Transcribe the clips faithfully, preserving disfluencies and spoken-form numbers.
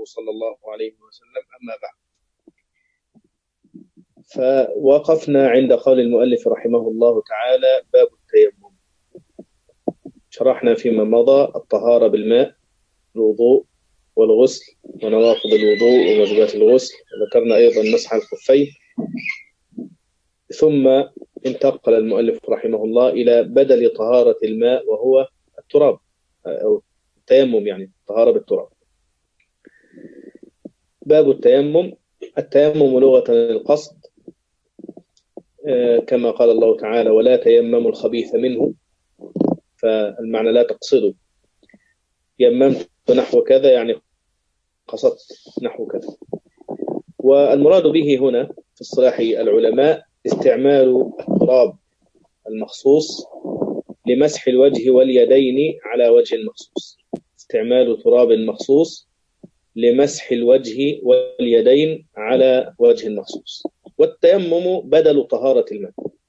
صلى الله عليه وسلم. أما بعد، فوقفنا عند قول المؤلف رحمه الله تعالى: باب التيمم. شرحنا فيما مضى الطهارة بالماء، الوضوء والغسل ونواقض الوضوء وواجبات الغسل، وذكرنا أيضا مسح الخفين. ثم انتقل المؤلف رحمه الله إلى بدل طهارة الماء وهو التراب أو التيمم، يعني الطهارة بالتراب. باب التيمم. التيمم لغة القصد، كما قال الله تعالى: ولا تيمموا الخبيث منه، فالمعنى لا تقصدوا. يممت نحو كذا يعني قصدت نحو كذا. والمراد به هنا في اصطلاح العلماء استعمال التراب المخصوص لمسح الوجه واليدين على وجه مخصوص. استعمال تراب مخصوص لمسح الوجه واليدين على وجه مخصوص. والتيمم بدل طهارة الماء،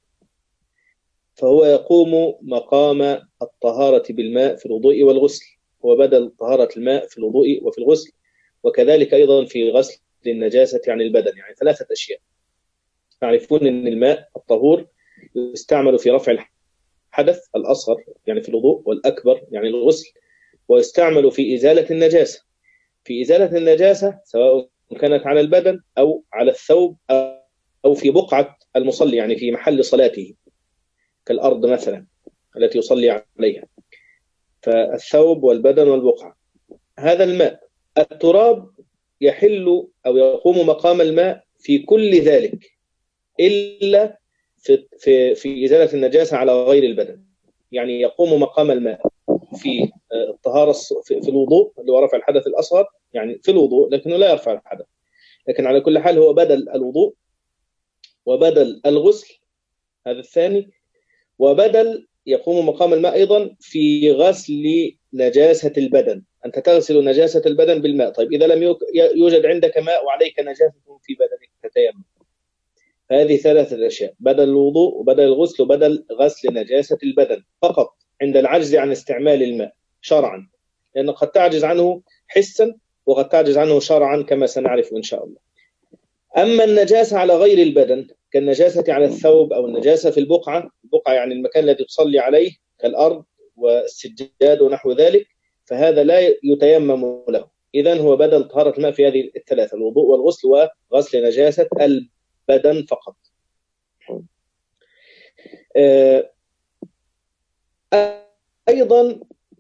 فهو يقوم مقام الطهارة بالماء في الوضوء والغسل، هو بدل طهارة الماء في الوضوء وفي الغسل، وكذلك أيضا في غسل النجاسة عن البدن. يعني ثلاثة أشياء. تعرفون أن الماء الطهور يستعمل في رفع الحدث الأصغر يعني في الوضوء، والأكبر يعني الغسل، ويستعمل في إزالة النجاسة. في إزالة النجاسة سواء كانت على البدن أو على الثوب أو في بقعة المصلي، يعني في محل صلاته كالأرض مثلا التي يصلي عليها، فالثوب والبدن والبقعة. هذا الماء. التراب يحل أو يقوم مقام الماء في كل ذلك إلا في, في, في إزالة النجاسة على غير البدن. يعني يقوم مقام الماء في الطهارة في, في الوضوء اللي هو رفع الحدث الأصغر، يعني في الوضوء لكنه لا يرفع الحدث، لكن على كل حال هو بدل الوضوء وبدل الغسل هذا الثاني، وبدل يقوم مقام الماء أيضا في غسل نجاسة البدن. أنت تغسل نجاسة البدن بالماء. طيب إذا لم يوجد عندك ماء وعليك نجاسة في بدنك تتيمم. هذه ثلاثة أشياء: بدل الوضوء وبدل الغسل وبدل غسل نجاسة البدن فقط عند العجز عن استعمال الماء شرعا، لأنه قد تعجز عنه حسا وقد تعجز عنه شرعا كما سنعرف إن شاء الله. أما النجاسة على غير البدن كالنجاسة على الثوب أو النجاسة في البقعة، البقعة يعني المكان الذي تصلي عليه كالأرض والسجاد ونحو ذلك، فهذا لا يتيمم له. إذن هو بدل طهارة الماء في هذه الثلاثة: الوضوء والغسل وغسل نجاسة البدن فقط. أيضا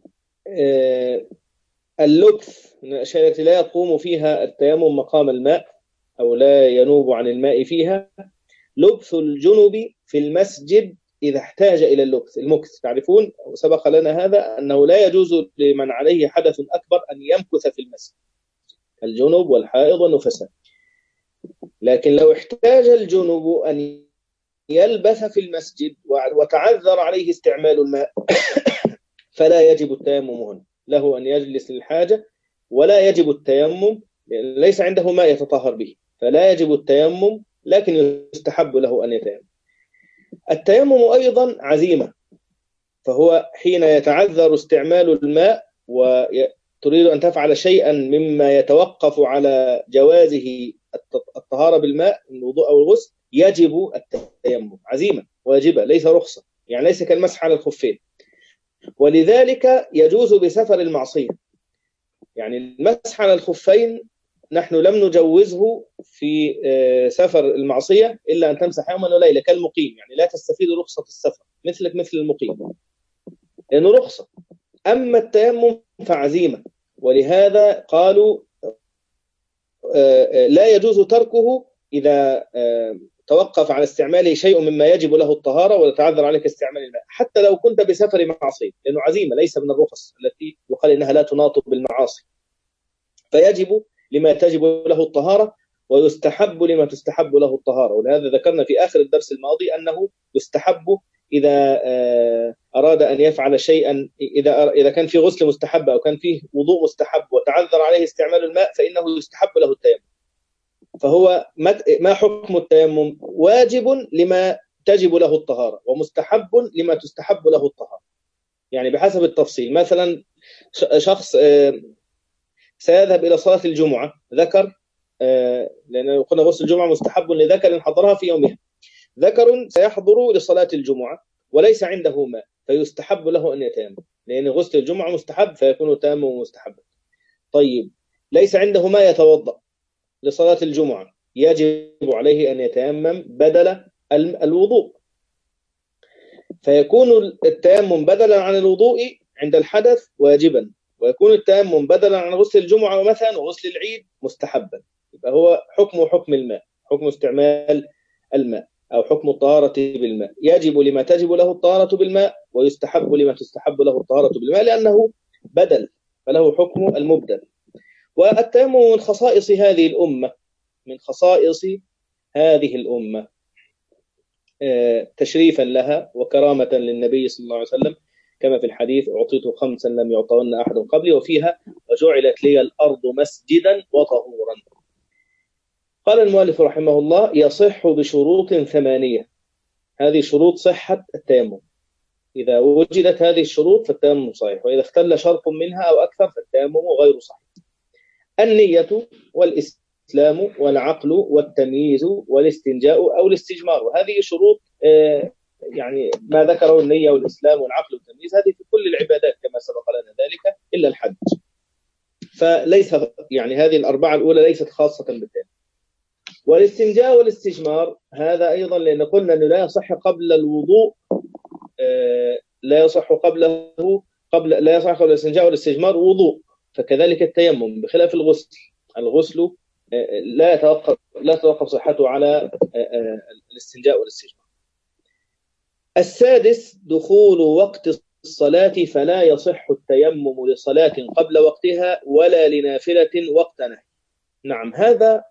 اللبث من الأشياء التي لا يقوم فيها التيمم مقام الماء أو لا ينوب عن الماء فيها: لبث الجنب في المسجد إذا احتاج إلى اللبث. المكث تعرفون وسبق لنا هذا أنه لا يجوز لمن عليه حدث أكبر أن يمكث في المسجد، الجنب والحائض والنفساء. لكن لو احتاج الجنب أن يلبث في المسجد وتعذر عليه استعمال الماء فلا يجب التيمم هنا، له أن يجلس للحاجة ولا يجب التيمم، ليس عنده ماء يتطهر به، فلا يجب التيمم، لكن يستحب له أن يتيمم. التيمم أيضا عزيمة، فهو حين يتعذر استعمال الماء وتريد أن تفعل شيئا مما يتوقف على جوازه الطهارة بالماء الوضوء أو الغسل يجب التيمم. عزيمة واجبة ليس رخصة، يعني ليس كالمسح على الخفين. ولذلك يجوز بسفر المعصية، يعني المسح على الخفين نحن لم نجوزه في سفر المعصية إلا أن تمسح يوما وليلة كالمقيم، يعني لا تستفيد رخصة السفر مثلك مثل المقيم لأنه رخصة. أما التيمم فعزيمة، ولهذا قالوا لا يجوز تركه إذا توقف على استعماله شيء مما يجب له الطهارة وتعذر عليك استعمال الماء، حتى لو كنت بسفر معصية، لأنه عزيمة ليس من الرخص التي يقال إنها لا تناط بالمعاصي. فيجب لما تجب له الطهارة ويستحب لما تستحب له الطهارة. ولهذا ذكرنا في آخر الدرس الماضي أنه يستحب إذا أراد أن يفعل شيئا، إذا إذا كان في غسل مستحب أو كان فيه وضوء مستحب وتعذر عليه استعمال الماء فإنه يستحب له التيمم. فهو ما حكم التيمم؟ واجب لما تجب له الطهارة ومستحب لما تستحب له الطهارة، يعني بحسب التفصيل. مثلا شخص سيذهب إلى صلاة الجمعة، ذكر، آه لأن قلنا غسل الجمعة مستحب لذكر حضرها في يومها، ذكر سيحضر لصلاة الجمعة وليس عنده ماء، فيستحب له أن يتيمم، لأن غسل الجمعة مستحب فيكون التيمم مستحبا. طيب ليس عنده ماء يتوضأ لصلاة الجمعة، يجب عليه أن يتيمم بدل الوضوء، فيكون التيمم بدلا عن الوضوء عند الحدث واجبا، ويكون التيمم بدلا عن غسل الجمعة مثلا وغسل العيد مستحبا. يبقى هو حكم حكم الماء، حكم استعمال الماء أو حكم الطهارة بالماء، يجب لما تجب له الطهارة بالماء، ويستحب لما تستحب له الطهارة بالماء، لأنه بدل فله حكم المبدل. والتيمم من خصائص هذه الأمة، من خصائص هذه الأمة تشريفا لها وكرامة للنبي صلى الله عليه وسلم، كما في الحديث: أعطيت خمسا لم يعطهن أحد قبلي، وفيها: وجعلت لي الأرض مسجدا وطهورا. قال المؤلف رحمه الله: يصح بشروط ثمانية. هذه شروط صحة التيمم، إذا وجدت هذه الشروط فالتيمم صحيح، وإذا اختل شرط منها أو أكثر فالتيمم غير صحيح. النية والإسلام والعقل والتمييز والاستنجاء أو الاستجمار. وهذه شروط يعني ما ذكره النية والإسلام والعقل والتمييز، هذه في كل العبادات كما سبق لنا ذلك إلا الحج. فليس يعني هذه الأربعة الأولى ليست خاصة بالتيمم. والاستنجاء والاستجمار هذا أيضا لأن قلنا أنه لا يصح قبل الوضوء، لا يصح قبله قبل لا يصح قبل الاستنجاء والاستجمار وضوء، فكذلك التيمم بخلاف الغسل. الغسل لا يتوقف لا تتوقف صحته على الاستنجاء والاستجمار. السادس: دخول وقت الصلاة، فلا يصح التيمم لصلاة قبل وقتها ولا لنافلة وقت نهي. نعم، هذا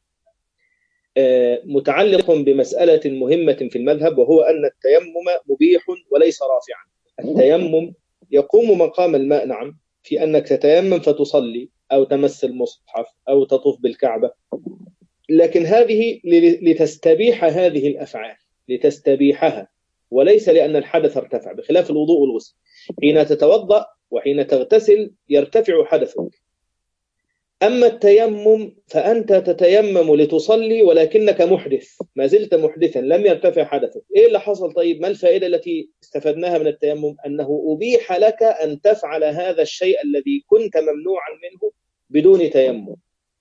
متعلق بمسألة مهمة في المذهب، وهو أن التيمم مبيح وليس رافعا. التيمم يقوم مقام الماء، نعم، في أنك تتيمم فتصلي أو تمس المصحف أو تطوف بالكعبة، لكن هذه لتستبيح هذه الأفعال، لتستبيحها، وليس لأن الحدث ارتفع، بخلاف الوضوء والغسل. حين تتوضأ وحين تغتسل يرتفع حدثك. أما التيمم فأنت تتيمم لتصلي ولكنك محدث، ما زلت محدثا، لم يرتفع حدثك. إيه اللي حصل؟ طيب ما الفائدة التي استفدناها من التيمم؟ أنه أبيح لك أن تفعل هذا الشيء الذي كنت ممنوعا منه بدون تيمم.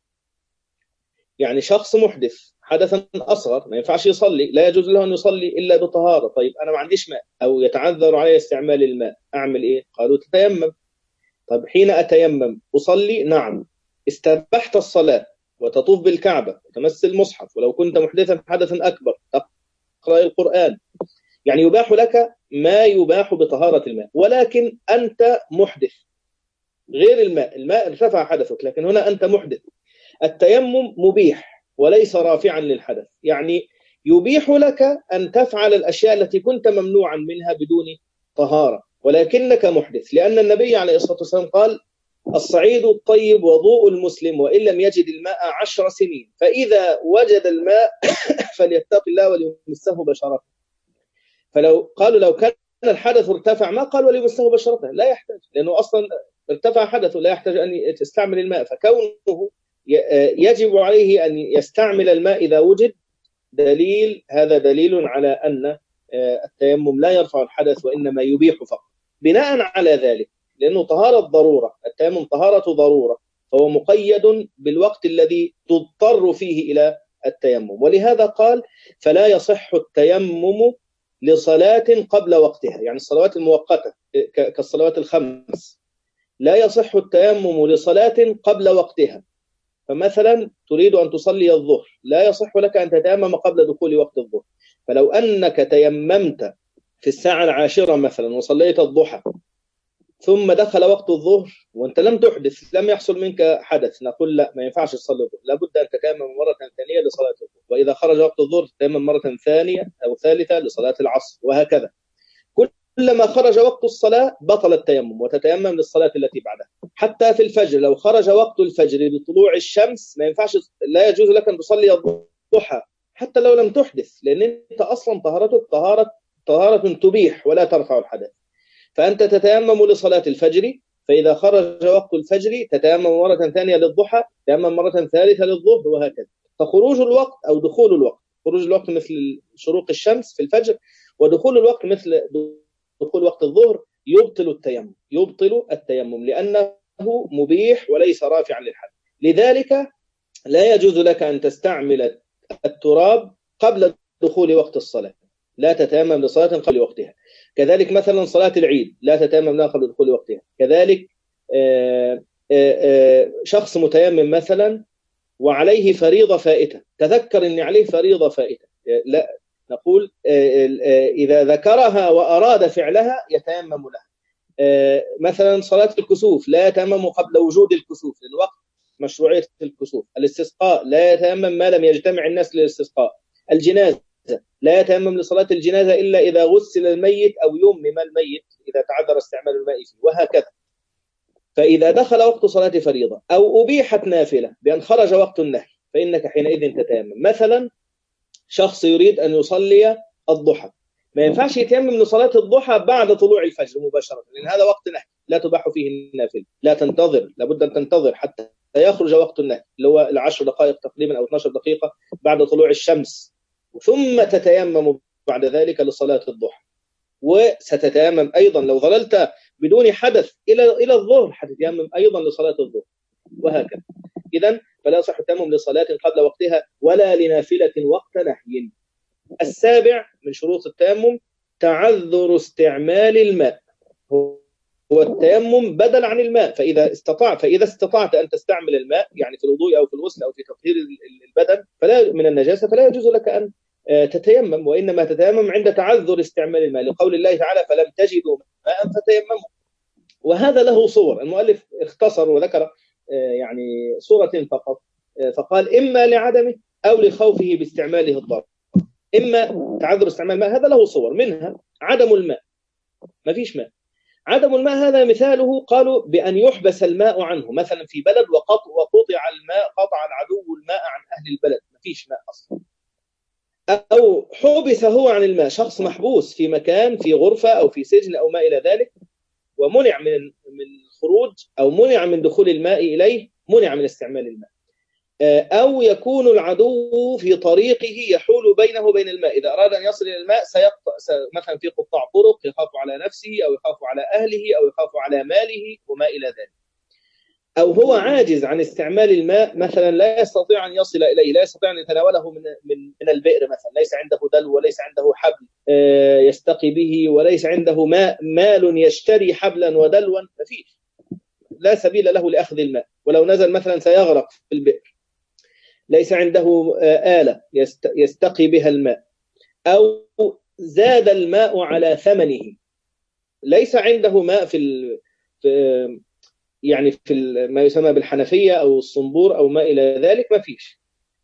يعني شخص محدث حدثا أصغر ما ينفعش يصلي، لا يجوز له أن يصلي إلا بطهارة. طيب أنا ما عنديش ماء أو يتعذر علي استعمال الماء، أعمل إيه؟ قالوا تتيمم. طيب حين أتيمم أصلي؟ نعم، استبحت الصلاة وتطوف بالكعبة وتمس المصحف، ولو كنت محدثا حدثا أكبر تقرأ القرآن، يعني يباح لك ما يباح بطهارة الماء، ولكن أنت محدث غير الماء، الماء ارتفع حدثك، لكن هنا أنت محدث. التيمم مبيح وليس رافعا للحدث، يعني يبيح لك أن تفعل الأشياء التي كنت ممنوعا منها بدون طهارة، ولكنك محدث، لأن النبي عليه الصلاة والسلام قال: الصعيد الطيب وضوء المسلم وإن لم يجد الماء عشر سنين، فإذا وجد الماء فليتق الله وليمسه بشرته. فلو قالوا لو كان الحدث ارتفع ما قال وليمسه بشرته، لا يحتاج، لأنه أصلا ارتفع حدثه لا يحتاج أن يستعمل الماء. فكونه يجب عليه أن يستعمل الماء إذا وجد دليل، هذا دليل على أن التيمم لا يرفع الحدث وإنما يبيح فقط. بناء على ذلك، لأنه طهارة ضرورة، التيمم طهارة ضرورة، فهو مقيد بالوقت الذي تضطر فيه إلى التيمم، ولهذا قال: فلا يصح التيمم لصلاة قبل وقتها، يعني الصلوات المؤقتة كالصلوات الخمس، لا يصح التيمم لصلاة قبل وقتها. فمثلا تريد أن تصلي الظهر، لا يصح لك أن تتيمم قبل دخول وقت الظهر. فلو أنك تيممت في الساعة العاشرة مثلا وصليت الضحى ثم دخل وقت الظهر وأنت لم تحدث، لم يحصل منك حدث، نقول لا، ما ينفعش تصلي الظهر، لابد أن تتيمم مرة ثانية لصلاة الظهر، وإذا خرج وقت الظهر تتيمم مرة ثانية أو ثالثة لصلاة العصر، وهكذا. كلما خرج وقت الصلاة بطل التيمم وتتيمم للصلاة التي بعدها. حتى في الفجر، لو خرج وقت الفجر بطلوع الشمس ما ينفعش، لا يجوز لك أن تصلي الضحى حتى لو لم تحدث، لأن أنت أصلا طهارتك طهارة طهارة تبيح ولا ترفع الحدث. فأنت تتيمم لصلاة الفجر فإذا خرج وقت الفجر تتيمم مرة ثانية للضحى، تيمم مرة ثالثة للظهر، وهكذا. فخروج الوقت أو دخول الوقت، خروج الوقت مثل شروق الشمس في الفجر، ودخول الوقت مثل دخول وقت الظهر يبطل التيمم، يبطل التيمم لأنه مبيح وليس رافعا للحدث. لذلك لا يجوز لك أن تستعمل التراب قبل دخول وقت الصلاة، لا تتيمم لصلاة قبل وقتها. كذلك مثلا صلاة العيد لا تتيمم لها قبل دخول وقتها. كذلك شخص متيمم مثلا وعليه فريضة فائتة، تذكر أن عليه فريضة فائتة، لا نقول إذا ذكرها وأراد فعلها يتيمم لها. مثلا صلاة الكسوف لا يتيمم قبل وجود الكسوف لأن وقت مشروعية الكسوف. الاستسقاء لا يتيمم ما لم يجتمع الناس للاستسقاء. الجنازة لا يتيمم لصلاة الجنازة إلا إذا غسل الميت أو يمم الميت إذا تعذر استعمال الماء فيه، وهكذا. فإذا دخل وقت صلاة فريضة أو أبيحت نافلة بأن خرج وقت النهي فإنك حينئذ تتيمم. مثلا شخص يريد أن يصلي الضحى، ما ينفعش يتيمم لصلاة الضحى بعد طلوع الفجر مباشرة، لأن هذا وقت نهي لا تباح فيه النافلة، لا تنتظر، لابد أن تنتظر حتى يخرج وقت النهي اللي هو العشر دقائق تقريبا أو اثنتي عشرة دقيقة بعد طلوع الشمس، ثم تتيمم بعد ذلك لصلاة الضحى. وستتيمم أيضا لو ظللت بدون حدث إلى إلى الظهر حتتيمم أيضا لصلاة الظهر، وهكذا. إذن فلا يصح التيمم لصلاة قبل وقتها ولا لنافلة وقت نهي. السابع من شروط التيمم تعذر استعمال الماء، هو التيمم بدل عن الماء. فإذا استطعت فإذا استطعت أن تستعمل الماء يعني في الوضوء أو في الغسل أو في تطهير البدن فلا من النجاسة فلا يجوز لك أن تتيمم، وإنما تتيمم عند تعذر استعمال الماء، لقول الله تعالى فلم تجدوا ماء فتيمموا. وهذا له صور، المؤلف اختصر وذكر يعني صورة فقط، فقال إما لعدمه أو لخوفه باستعماله الضار. إما تعذر استعمال الماء هذا له صور، منها عدم الماء، ما فيش ماء. عدم الماء هذا مثاله قالوا بأن يحبس الماء عنه، مثلا في بلد وقطع وقطع الماء، قطع العدو الماء عن أهل البلد، ما فيش ماء أصلا. أو حبس هو عن الماء، شخص محبوس في مكان في غرفة أو في سجن أو ما إلى ذلك ومنع من من الخروج أو منع من دخول الماء إليه، منع من استعمال الماء. أو يكون العدو في طريقه يحول بينه وبين الماء، إذا أراد أن يصل إلى الماء سيقطع، مثلا في قطاع طرق يخاف على نفسه أو يخاف على أهله أو يخاف على ماله وما إلى ذلك. أو هو عاجز عن استعمال الماء، مثلا لا يستطيع أن يصل إليه، لا يستطيع أن يتناوله من من من البئر، مثلا ليس عنده دلو وليس عنده حبل يستقي به وليس عنده ماء مال يشتري حبلا ودلوا، ما فيش، لا سبيل له لأخذ الماء، ولو نزل مثلا سيغرق في البئر. ليس عنده آلة يستقي بها الماء. أو زاد الماء على ثمنه، ليس عنده ماء في, ال... في يعني في ما يسمى بالحنفية أو الصنبور أو ما إلى ذلك، ما فيش.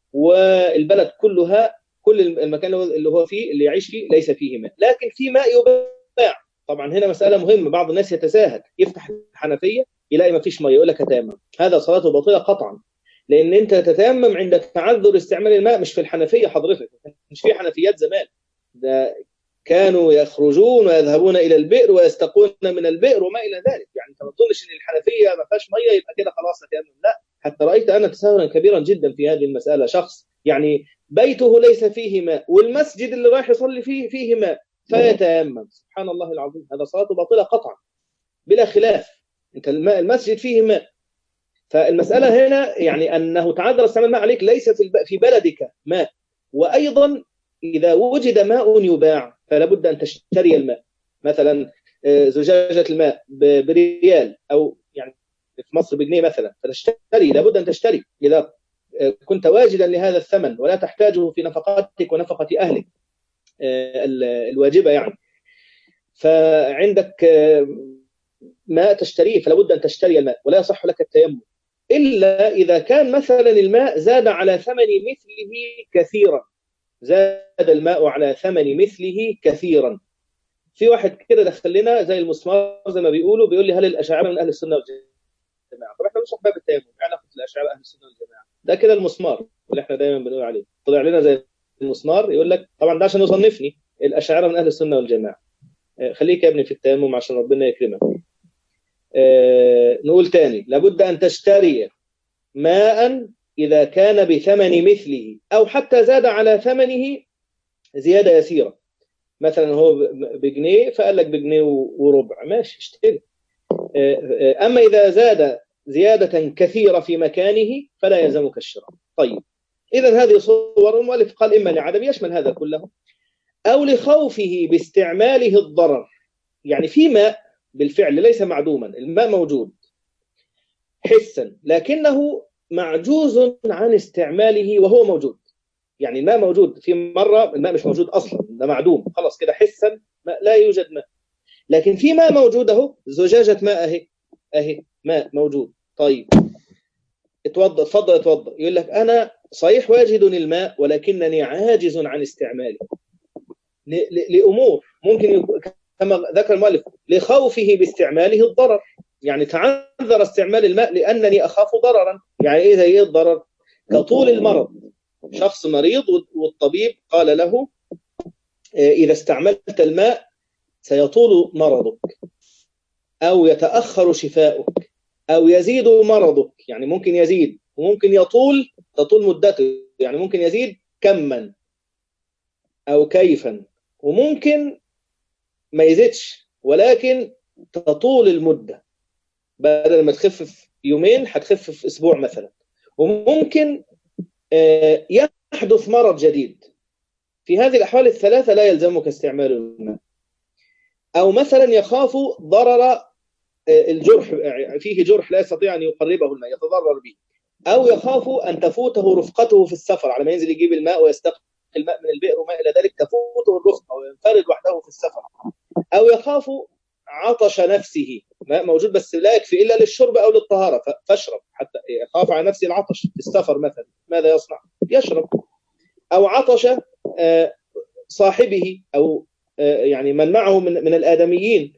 والبلد كلها كل المكان اللي هو فيه اللي يعيش فيه ليس فيه ماء، لكن في ماء يباع. طبعا هنا مسألة مهمة، بعض الناس يتساهل يفتح الحنفية يلاقي ما فيش ماء يقول لك هتيمم، هذا صلاته باطلة قطعا، لأن أنت تتيمم عند تعذر استعمال الماء مش في الحنفية. حضرتك مش في حنفيات زمان، ده كانوا يخرجون ويذهبون إلى البئر ويستقون من البئر وما إلى ذلك. يعني أنت ما تظنش إن الحنفية ما فيهاش مية يبقى كده خلاص هتيمم، لا. حتى رأيت أنا تساهلا كبيرا جدا في هذه المسألة، شخص يعني بيته ليس فيه ماء والمسجد اللي رايح يصلي فيه فيه ماء فيتيمم، سبحان الله العظيم، هذا صلاته باطلة قطعا بلا خلاف. أنت الماء المسجد فيه ماء، فالمسألة هنا يعني أنه تعذر استعمال الماء عليك، ليس في بلدك ماء. وأيضا إذا وجد ماء يباع فلا بد أن تشتري الماء، مثلا زجاجة الماء بريال أو يعني في مصر بجنيه مثلا، فتشتري، لابد أن تشتري إذا كنت واجدا لهذا الثمن ولا تحتاجه في نفقاتك ونفقة أهلك الواجبة يعني. فعندك ماء تشتريه فلا بد أن تشتري الماء، ولا يصح لك التيمم إلا إذا كان مثلا الماء زاد على ثمن مثله كثيرا، زاد الماء على ثمن مثله كثيرا. في واحد كده دخل لنا زي المسمار زي ما بيقولوا، بيقول لي هل الأشاعرة من أهل السنة والجماعة؟ طب احنا نشرح باب التيمم، يعني ناخد الأشاعرة أهل السنة والجماعة، ده كده المسمار اللي احنا دايما بنقول عليه، طلع لنا زي المسمار يقول لك طبعا ده عشان يصنفني، الأشاعرة من أهل السنة والجماعة. خليك يا ابني في التيمم عشان ربنا يكرمك. آه نقول تاني، لابد أن تشتري ماء إذا كان بثمن مثله أو حتى زاد على ثمنه زيادة يسيرة. مثلا هو بجنيه فقال لك بجنيه وربع، ماشي اشتري. أما إذا زاد زيادة كثيرة في مكانه فلا يلزمك الشراء. طيب، إذا هذه صور. المؤلف قال إما لعدم، يشمل هذا كله، أو لخوفه باستعماله الضرر. يعني في ماء بالفعل ليس معدوما، الماء موجود حسا لكنه معجوز عن استعماله وهو موجود. يعني الماء موجود، في مرة الماء مش موجود أصلا، ده معدوم خلاص كده حسا، ماء لا يوجد ماء. لكن في ماء موجود اهو، زجاجة ماء اهي اهي ماء موجود. طيب اتوضى، اتفضل اتوضى. يقول لك أنا صحيح واجد الماء ولكنني عاجز عن استعماله لأمور ممكن يكون كما ذكر المؤلف لخوفه باستعماله الضرر. يعني تعذر استعمال الماء لأنني أخاف ضررا. يعني إيه زي إيه الضرر؟ كطول المرض. شخص مريض والطبيب قال له إذا استعملت الماء سيطول مرضك أو يتأخر شفاؤك أو يزيد مرضك. يعني ممكن يزيد وممكن يطول، تطول مدته، يعني ممكن يزيد كما أو كيفا، وممكن ما يزيدش ولكن تطول المدة، بدل ما تخفف يومين هتخفف في أسبوع مثلا. وممكن يحدث مرض جديد. في هذه الأحوال الثلاثة لا يلزمك استعمال الماء. أو مثلا يخاف ضرر الجرح، فيه جرح لا يستطيع أن يقربه الماء يتضرر به. أو يخاف أن تفوته رفقته في السفر، على ما ينزل يجيب الماء ويستقي الماء من البئر وما إلى ذلك تفوته الرفقة وينفرد وحده في السفر. أو يخاف عطش نفسه، ماء موجود بس لا يكفي إلا للشرب أو للطهارة فاشرب، حتى يخاف على نفسه العطش في السفر مثلا، ماذا يصنع؟ يشرب. أو عطش صاحبه أو يعني من معه من من الآدميين،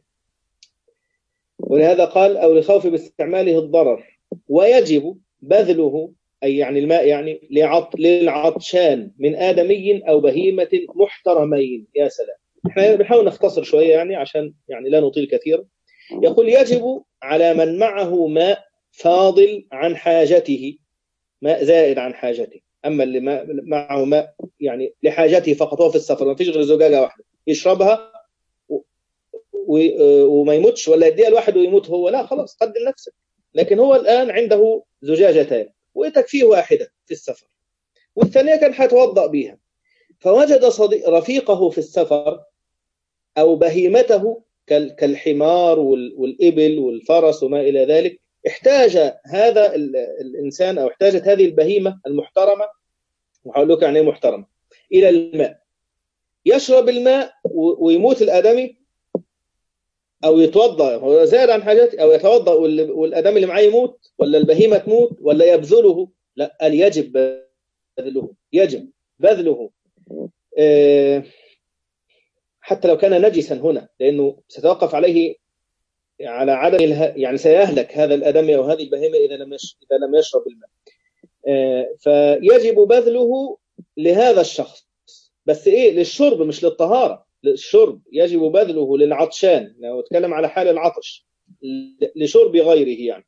ولهذا قال أو لخوف باستعماله الضرر. ويجب بذله، أي يعني الماء يعني لعط للعطشان من آدمي أو بهيمة محترمين. يا سلام، احنا بنحاول نختصر شوية يعني عشان يعني لا نطيل كثيرا. يقول يجب على من معه ماء فاضل عن حاجته، ماء زائد عن حاجته. أما اللي معه ماء يعني لحاجته فقط، هو في السفر ما فيش غير زجاجة واحدة يشربها وما يموتش، ولا يديها الواحد ويموت هو، لا خلاص قدم نفسك. لكن هو الآن عنده زجاجتان وتكفيه واحدة في السفر والثانية كان هيتوضأ بها، فوجد صديق رفيقه في السفر أو بهيمته كالحمار والإبل والفرس وما إلى ذلك، احتاج هذا الإنسان أو احتاجت هذه البهيمة المحترمة، وهقول لك يعني محترمة، إلى الماء. يشرب الماء ويموت الآدمي، أو يتوضأ هو زائد عن حاجات، أو يتوضأ والآدمي اللي معاه يموت، ولا البهيمة تموت، ولا يبذله. لا، قال يجب بذله، يجب بذله حتى لو كان نجسا هنا، لأنه ستوقف عليه على عدم يعني سيهلك هذا الآدمي أو هذه البهيمة إذا لم إذا لم يشرب الماء. فيجب بذله لهذا الشخص، بس إيه؟ للشرب مش للطهارة. للشرب يجب بذله للعطشان، لو اتكلم على حال العطش، لشرب غيره يعني.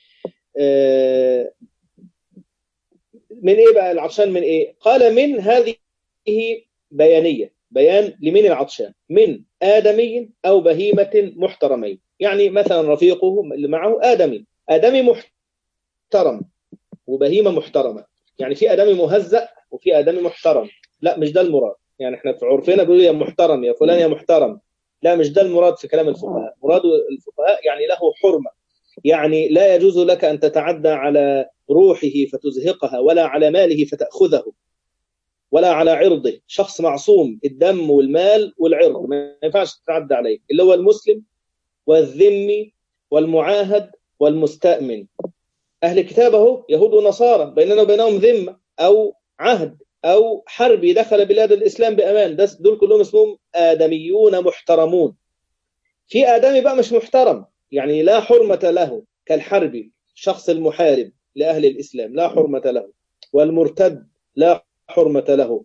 من إيه بقى العطشان؟ من إيه؟ قال من هذه بيانية، بيان لمن العطشان، من آدمي أو بهيمة محترمين. يعني مثلا رفيقه اللي معه آدمي، آدمي محترم وبهيمة محترمة. يعني في آدمي مهزأ وفي آدمي محترم، لا مش ده المراد. يعني احنا في عرفنا بيقولوا يا محترم يا فلان يا محترم، لا مش ده المراد في كلام الفقهاء. مراد الفقهاء يعني له حرمة، يعني لا يجوز لك أن تتعدى على روحه فتزهقها، ولا على ماله فتأخذه، ولا على عرضه. شخص معصوم الدم والمال والعرض، ما ينفعش تتعدى عليه، اللي هو المسلم والذمي والمعاهد والمستأمن. أهل كتابه يهود ونصارى، بيننا وبينهم ذمة أو عهد أو حربي دخل بلاد الإسلام بأمان، دول كلهم اسمهم آدميون محترمون. في آدمي بقى مش محترم، يعني لا حرمة له، كالحربي، شخص المحارب لأهل الإسلام لا حرمة له، والمرتد لا حرمة له،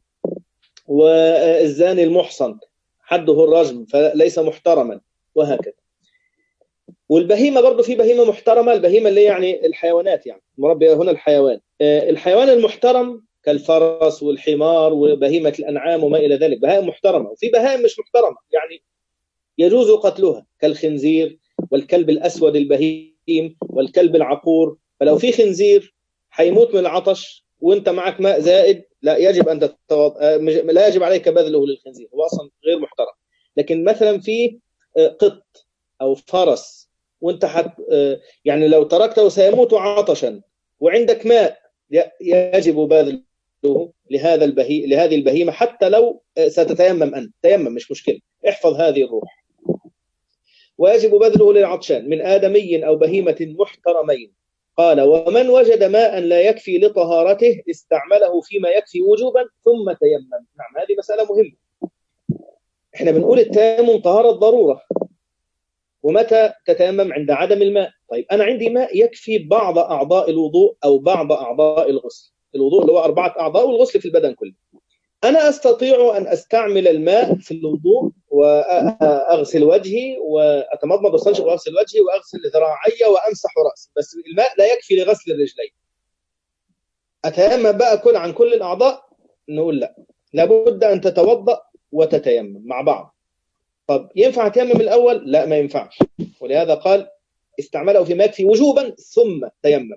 والزاني المحصن حده الرجم فليس محترما، وهكذا. والبهيمة برضو في بهيمة محترمة، البهيمة اللي يعني الحيوانات، يعني مربي هنا الحيوان. الحيوان المحترم كالفرس والحمار وبهيمة الأنعام وما إلى ذلك، بهائم محترمة. وفي بهائم مش محترمة يعني يجوز قتلها، كالخنزير والكلب الأسود البهيم والكلب العقور. فلو في خنزير هيموت من العطش وانت معك ماء زائد، لا يجب أن تتوض... لا يجب عليك بذله للخنزير، هو أصلا غير محترم. لكن مثلا في قط أو فرس وانت حت... يعني لو تركته سيموت عطشا وعندك ماء، يجب بذله لهذا البهي... لهذه البهيمة، حتى لو ستتيمم أنت، تيمم مش مشكلة، احفظ هذه الروح. ويجب بذله للعطشان من آدمي أو بهيمة محترمين. قال: ومن وجد ماء لا يكفي لطهارته استعمله فيما يكفي وجوبا ثم تيمم. نعم، هذه مسألة مهمة. احنا بنقول التيمم طهارة ضرورة، ومتى تتيمم؟ عند عدم الماء. طيب أنا عندي ماء يكفي بعض أعضاء الوضوء أو بعض أعضاء الغسل. الوضوء اللي هو أربعة أعضاء والغسل في البدن كله. أنا أستطيع أن أستعمل الماء في الوضوء وأغسل وجهي وأتمضمض واستنشق وأغسل وجهي وأغسل ذراعي وأمسح رأسي، بس الماء لا يكفي لغسل الرجلين. أتيمم بقى كل عن كل الأعضاء؟ نقول لا، لابد أن تتوضأ وتتيمم مع بعض. طب ينفع تيمم الأول؟ لا، ما ينفعش. ولهذا قال استعمله فيما يكفي وجوبا ثم تيمم،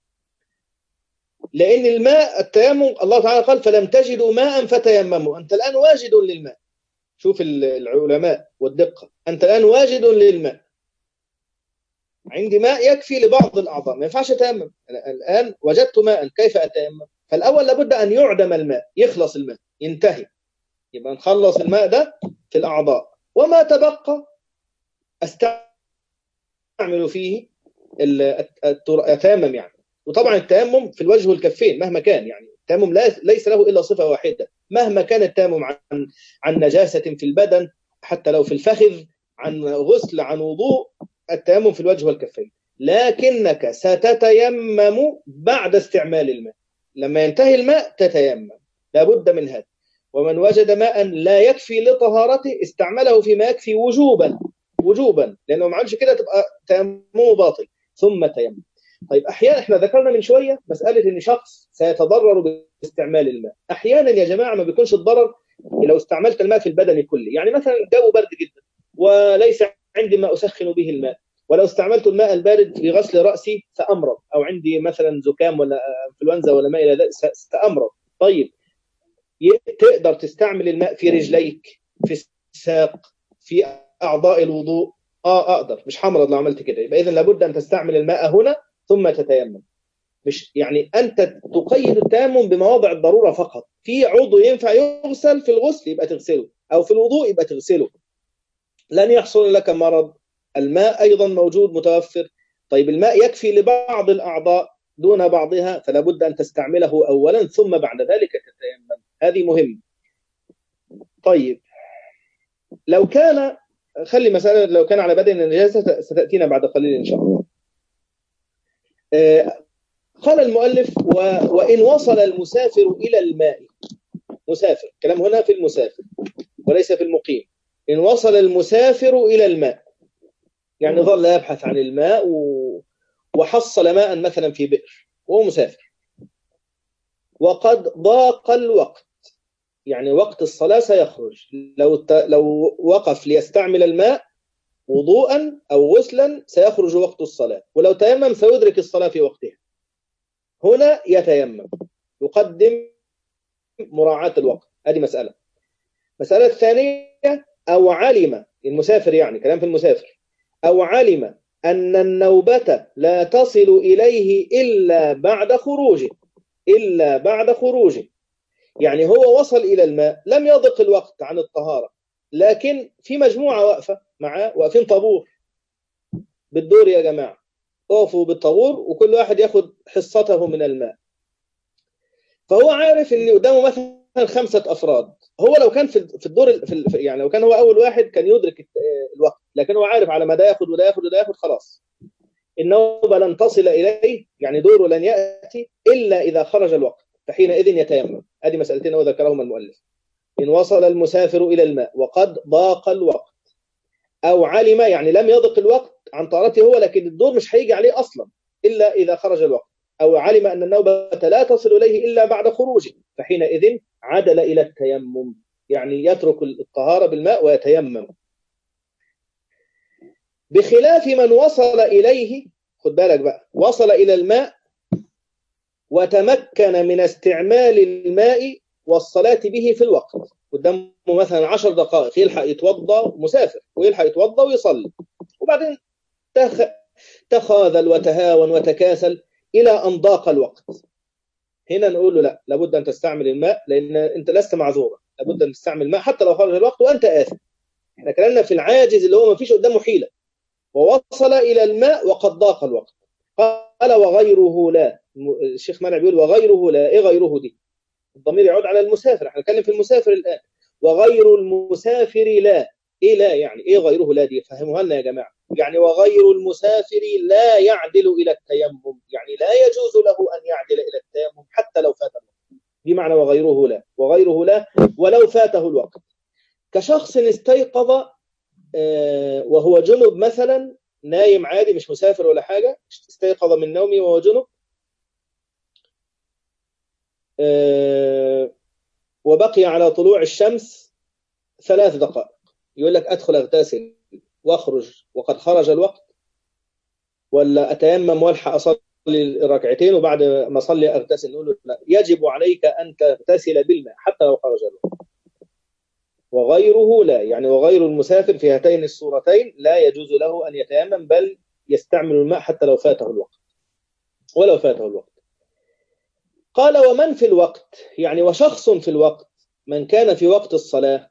لأن الماء التيمم الله تعالى قال: فلم تجدوا ماء فتيمموا. أنت الآن واجد للماء. شوف العلماء والدقة، أنت الآن واجد للماء، عندي ماء يكفي لبعض الأعضاء، ما ينفعش أتيمم. الآن وجدت ماء، كيف أتيمم؟ فالأول لابد أن يعدم الماء، يخلص الماء، ينتهي، يبقى نخلص الماء ده في الأعضاء، وما تبقى أستعمل فيه أتيمم يعني. وطبعا التيمم في الوجه والكفين مهما كان، يعني التيمم ليس له إلا صفة واحدة، مهما كان التيمم عن عن نجاسة في البدن، حتى لو في الفخذ، عن غسل، عن وضوء، التيمم في الوجه والكفين. لكنك ستتيمم بعد استعمال الماء، لما ينتهي الماء تتيمم، لابد من هذا. ومن وجد ماء لا يكفي لطهارته استعمله فيما يكفي وجوبا، وجوبا، لأنه ما عملش كده تبقى تيممه باطل، ثم تيمم. طيب أحيانا احنا ذكرنا من شوية مسألة إن شخص سيتضرر باستعمال الماء. أحيانا يا جماعة ما بيكونش الضرر لو استعملت الماء في البدن كله، يعني مثلا الجو برد جدا وليس عندي ما أسخن به الماء، ولو استعملت الماء البارد لغسل رأسي سأمرض، أو عندي مثلا زكام ولا انفلونزا ولا ما إلى ذلك سأمرض. طيب تقدر تستعمل الماء في رجليك، في الساق، في أعضاء الوضوء؟ آه أقدر، مش همرض لو عملت كده. يبقى إذن لابد أن تستعمل الماء هنا ثم تتيمم. مش يعني أنت تقيد التيمم بمواضع الضرورة فقط. في عضو ينفع يغسل في الغسل يبقى تغسله، أو في الوضوء يبقى تغسله، لن يحصل لك مرض. الماء أيضا موجود متوفر. طيب الماء يكفي لبعض الأعضاء دون بعضها، فلا بد أن تستعمله أولا ثم بعد ذلك تتيمم. هذه مهم. طيب لو كان، خلي مسألة لو كان على بدن النجاسة ستأتينا بعد قليل إن شاء الله. آه قال المؤلف: و... وإن وصل المسافر إلى الماء. مسافر، كلام هنا في المسافر وليس في المقيم. إن وصل المسافر إلى الماء، يعني ظل يبحث عن الماء و... وحصل ماء مثلا في بئر وهو مسافر، وقد ضاق الوقت، يعني وقت الصلاة سيخرج، لو ت... لو وقف ليستعمل الماء وضوءا أو غسلا سيخرج وقت الصلاة، ولو تيمم سيدرك الصلاة في وقتها. هنا يتيمم، يقدم مراعاة الوقت. هذه مسألة. مسألة الثانية: أو علم، المسافر يعني كلام في المسافر، أو علم أن النوبة لا تصل إليه إلا بعد خروجه، إلا بعد خروجه، يعني هو وصل إلى الماء، لم يضق الوقت عن الطهارة، لكن في مجموعة واقفة معاه، واقفين طابور بالدور يا جماعة، وقفوا بالطابور وكل واحد ياخد حصته من الماء. فهو عارف ان قدامه مثلا خمسة افراد، هو لو كان في الدور في يعني لو كان هو اول واحد كان يدرك الوقت، لكن هو عارف على ما ده ياخد وده ياخد وده ياخد، خلاص النوبة لن تصل اليه، يعني دوره لن ياتي الا اذا خرج الوقت، فحينئذ يتيمم. هذه مسألتين وذكرهما المؤلف. ان وصل المسافر الى الماء وقد ضاق الوقت، او علم يعني لم يضق الوقت عن طهارته هو، لكن الدور مش هيجي عليه أصلا إلا إذا خرج الوقت، أو علم أن النوبة لا تصل إليه إلا بعد خروجه، فحينئذ عدل إلى التيمم، يعني يترك الطهارة بالماء ويتيمم. بخلاف من وصل إليه، خد بالك بقى، وصل إلى الماء وتمكن من استعمال الماء والصلاة به في الوقت، قدامه مثلا عشر دقائق يلحق يتوضى، مسافر ويلحق يتوضى ويصلي، وبعدين تخ... تخاذل وتهاون وتكاسل إلى أن ضاق الوقت. هنا نقول له لا، لابد أن تستعمل الماء، لأن أنت لست معذورا، لابد أن تستعمل الماء حتى لو خرج الوقت وأنت آثم. احنا كلامنا في العاجز اللي هو ما فيش قدامه حيلة ووصل إلى الماء وقد ضاق الوقت. قال وغيره لا، الشيخ مانع بيقول وغيره لا. إيه غيره دي؟ الضمير يعود على المسافر، احنا نتكلم في المسافر الآن. وغير المسافر لا، إيه لا يعني؟ إيه غيره لا دي؟ فهموها لنا يا جماعة. يعني وغير المسافر لا يعدل إلى التيمم، يعني لا يجوز له أن يعدل إلى التيمم حتى لو فات الوقت. دي معنى وغيره لا. وغيره لا ولو فاته الوقت، كشخص استيقظ وهو جنب مثلا، نايم عادي مش مسافر ولا حاجة، استيقظ من نومه وهو جنب وبقي على طلوع الشمس ثلاث دقائق، يقول لك أدخل أغتسل وأخرج وقد خرج الوقت، ولا أتيمم والحق أصلي الركعتين وبعد ما أصلي أغتسل؟ نقول له لا، يجب عليك أن تغتسل بالماء حتى لو خرج الوقت. وغيره لا، يعني وغير المسافر في هاتين الصورتين لا يجوز له أن يتيمم، بل يستعمل الماء حتى لو فاته الوقت، ولو فاته الوقت. قال ومن في الوقت، يعني وشخص في الوقت، من كان في وقت الصلاة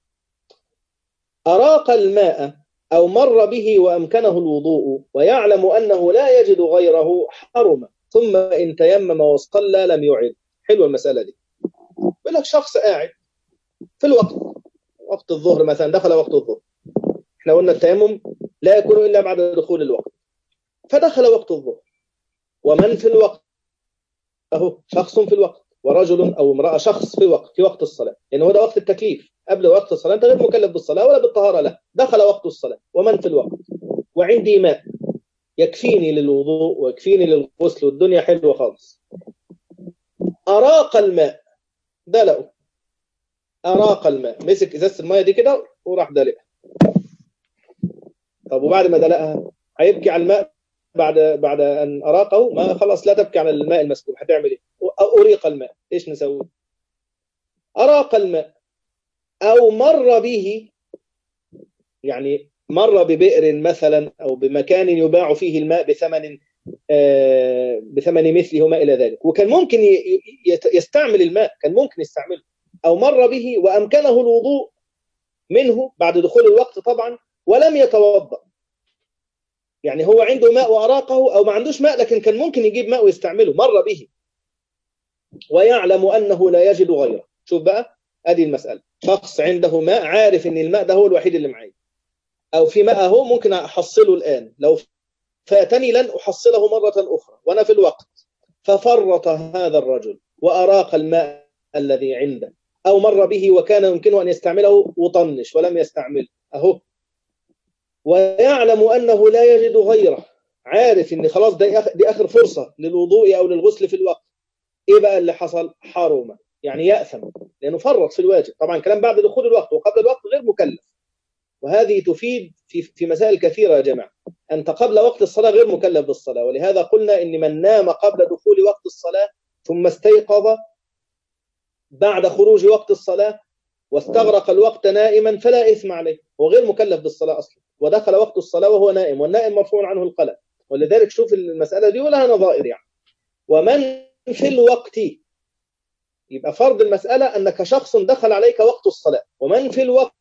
أراق الماء أو مر به وأمكنه الوضوء ويعلم أنه لا يجد غيره حرم، ثم إن تيمم وصلى لم يعد. حلوة المسألة دي. يقول لك شخص قاعد في الوقت، وقت الظهر مثلا، دخل وقت الظهر، احنا قلنا التيمم لا يكون إلا بعد دخول الوقت، فدخل وقت الظهر. ومن في الوقت، أهو شخص في الوقت، ورجل أو امرأة، شخص في وقت في وقت الصلاة، لأنه هذا وقت التكليف. قبل وقت الصلاة أنت غير مكلف بالصلاة ولا بالطهارة له. دخل وقت الصلاة ومن في الوقت وعندي ماء يكفيني للوضوء ويكفيني للغسل والدنيا حلوة خالص. أراق الماء، دلقه، أراق الماء، مسك إزازة الماء دي كده وراح دلقها. طب وبعد ما دلقها هيبكي على الماء بعد بعد أن أراقه؟ ما خلاص، لا تبكي على الماء المسكوب. هتعمل إيه؟ أريق الماء، إيش نسوي؟ أراق الماء أو مر به، يعني مر ببئر مثلا أو بمكان يباع فيه الماء بثمن آه بثمن مثله وما إلى ذلك، وكان ممكن يستعمل الماء، كان ممكن يستعمله. أو مر به وأمكنه الوضوء منه بعد دخول الوقت طبعا ولم يتوضأ، يعني هو عنده ماء وأراقه، أو ما عندوش ماء لكن كان ممكن يجيب ماء ويستعمله، مر به ويعلم أنه لا يجد غيره. شوف بقى، أدي المسألة. شخص عنده ماء، عارف أن الماء ده هو الوحيد اللي معي، أو في ماء هو ممكن أحصله الآن، لو فاتني لن أحصله مرة أخرى وأنا في الوقت، ففرط هذا الرجل وأراق الماء الذي عنده، أو مر به وكان يمكنه أن يستعمله وطنش ولم يستعمله أهو، ويعلم أنه لا يجد غيره، عارف أن خلاص دي آخر فرصة للوضوء أو للغسل في الوقت. إيه بقى اللي حصل؟ حرم، يعني يأثم لأنه فرط في الواجب. طبعا كلام بعد دخول الوقت، وقبل الوقت غير مكلف. وهذه تفيد في في مسائل كثيرة يا جماعة. أنت قبل وقت الصلاة غير مكلف بالصلاة، ولهذا قلنا إن من نام قبل دخول وقت الصلاة ثم استيقظ بعد خروج وقت الصلاة واستغرق الوقت نائما فلا إثم عليه، هو غير مكلف بالصلاة أصلا، ودخل وقت الصلاة وهو نائم، والنائم مرفوع عنه القلم. ولذلك شوف المسألة دي ولها نظائر يعني. ومن في الوقت، يبقى فرض المسألة أنك شخص دخل عليك وقت الصلاة، ومن في الوقت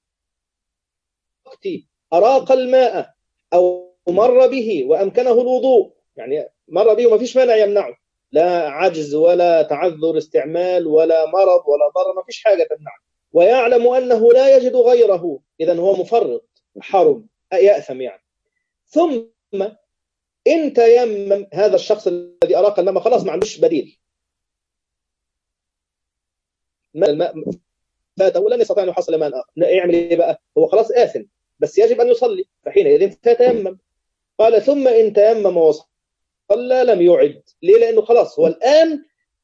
أراق الماء أو مر به وأمكنه الوضوء، يعني مر به وما فيش مانع يمنعه، لا عجز ولا تعذر استعمال ولا مرض ولا ضرر، ما فيش حاجة تمنعه، ويعلم أنه لا يجد غيره، إذن هو مفرط، حرم، يأثم يعني. ثم إن تيمم هذا الشخص الذي أراق الماء، خلاص ما عندوش بديل، الماء فاته ولن يستطيع أن يحصل ماء آخر، يعمل إيه بقى؟ هو خلاص آثم، بس يجب أن يصلي، فحينئذ فيتيمم. قال ثم إن تيمم وصلى لم يعد. ليه؟ لأنه خلاص هو الآن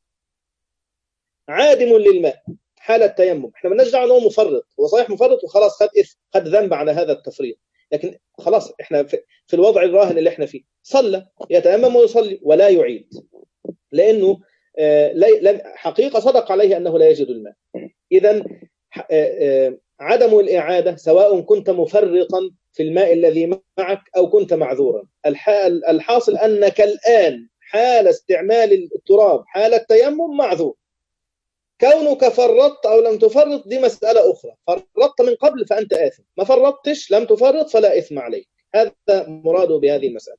عادم للماء حال التيمم. احنا مالناش دعوه ان هو مفرط، هو صحيح مفرط وخلاص خد إثم، خد ذنب على هذا التفريط، لكن خلاص احنا في, في الوضع الراهن اللي احنا فيه، صلى يتيمم ويصلي ولا يعيد، لانه آه حقيقه صدق عليه انه لا يجد الماء. اذا آه آه عدم الاعاده سواء كنت مفرطا في الماء الذي معك او كنت معذورا، الحاصل انك الان حال استعمال التراب حال التيمم معذور. كونك فرطت أو لم تفرط دي مسألة أخرى، فرطت من قبل فأنت آثم، ما فرطتش لم تفرط فلا إثم عليك. هذا مراده بهذه المسألة.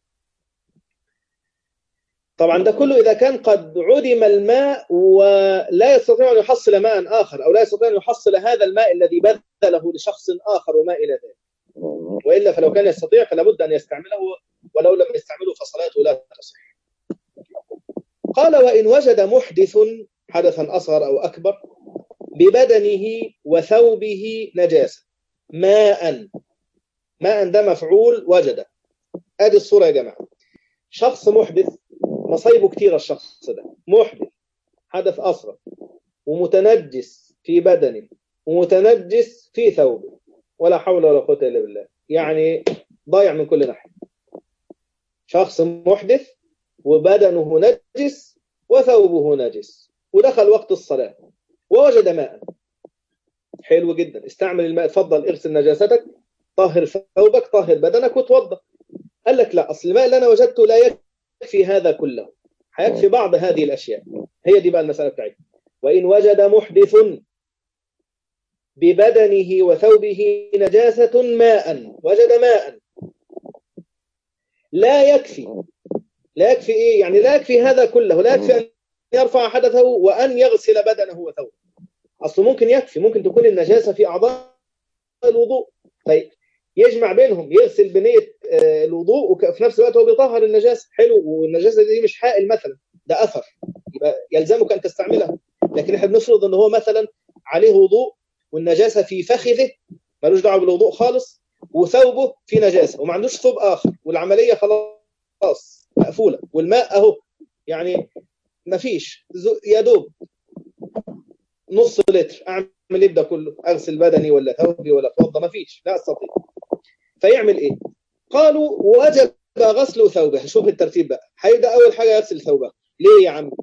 طبعا ده كله إذا كان قد عدم الماء ولا يستطيع أن يحصل ماء آخر، أو لا يستطيع أن يحصل هذا الماء الذي بذله لشخص آخر وما إلى ذلك. وإلا فلو كان يستطيع فلا بد أن يستعمله، ولو لم يستعمله فصلاته لا تصح. قال وإن وجد محدث حدثا أصغر أو أكبر ببدنه وثوبه نجاسة ماء، ماء ده مفعول وجد. ادي الصورة يا جماعة، شخص محدث مصايبه كتير، الشخص ده محدث حدث أصغر ومتنجس في بدنه ومتنجس في ثوبه، ولا حول ولا قوة إلا بالله، يعني ضايع من كل ناحية. شخص محدث وبدنه نجس وثوبه نجس، ودخل وقت الصلاة ووجد ماء، حلو جدا، استعمل الماء، تفضل اغسل نجاستك، طهر ثوبك، طهر بدنك وتوضا. قال لك لا، اصل الماء اللي انا وجدته لا يكفي هذا كله، هيكفي بعض هذه الاشياء. هي دي بقى المساله بتاعتنا. وان وجد محدث ببدنه وثوبه نجاسة ماء، وجد ماء لا يكفي، لا يكفي ايه يعني؟ لا يكفي هذا كله، لا يكفي ان يرفع حدثه وان يغسل بدنه وثوبه. اصل ممكن يكفي، ممكن تكون النجاسة في اعضاء الوضوء، طيب يجمع بينهم، يغسل بنية الوضوء وفي نفس الوقت هو بيطهر النجاسة، حلو، والنجاسة دي مش حائل مثلا، ده أثر، يبقى يلزمك أن تستعملها. لكن احنا بنفرض ان هو مثلا عليه وضوء والنجاسة في فخذه، ملوش دعوه بالوضوء خالص، وثوبه في نجاسة وما عندوش ثوب آخر، والعملية خلاص مقفولة، والماء أهو يعني ما فيش، يا دوب نص لتر، أعمل إيه ده كله؟ أغسل بدني ولا ثوبي ولا أتوضى؟ ما فيش، لا أستطيع. فيعمل إيه؟ قالوا وجب غسل ثوبه. شوف الترتيب بقى، هيبدأ أول حاجة يغسل ثوبه. ليه يا عم؟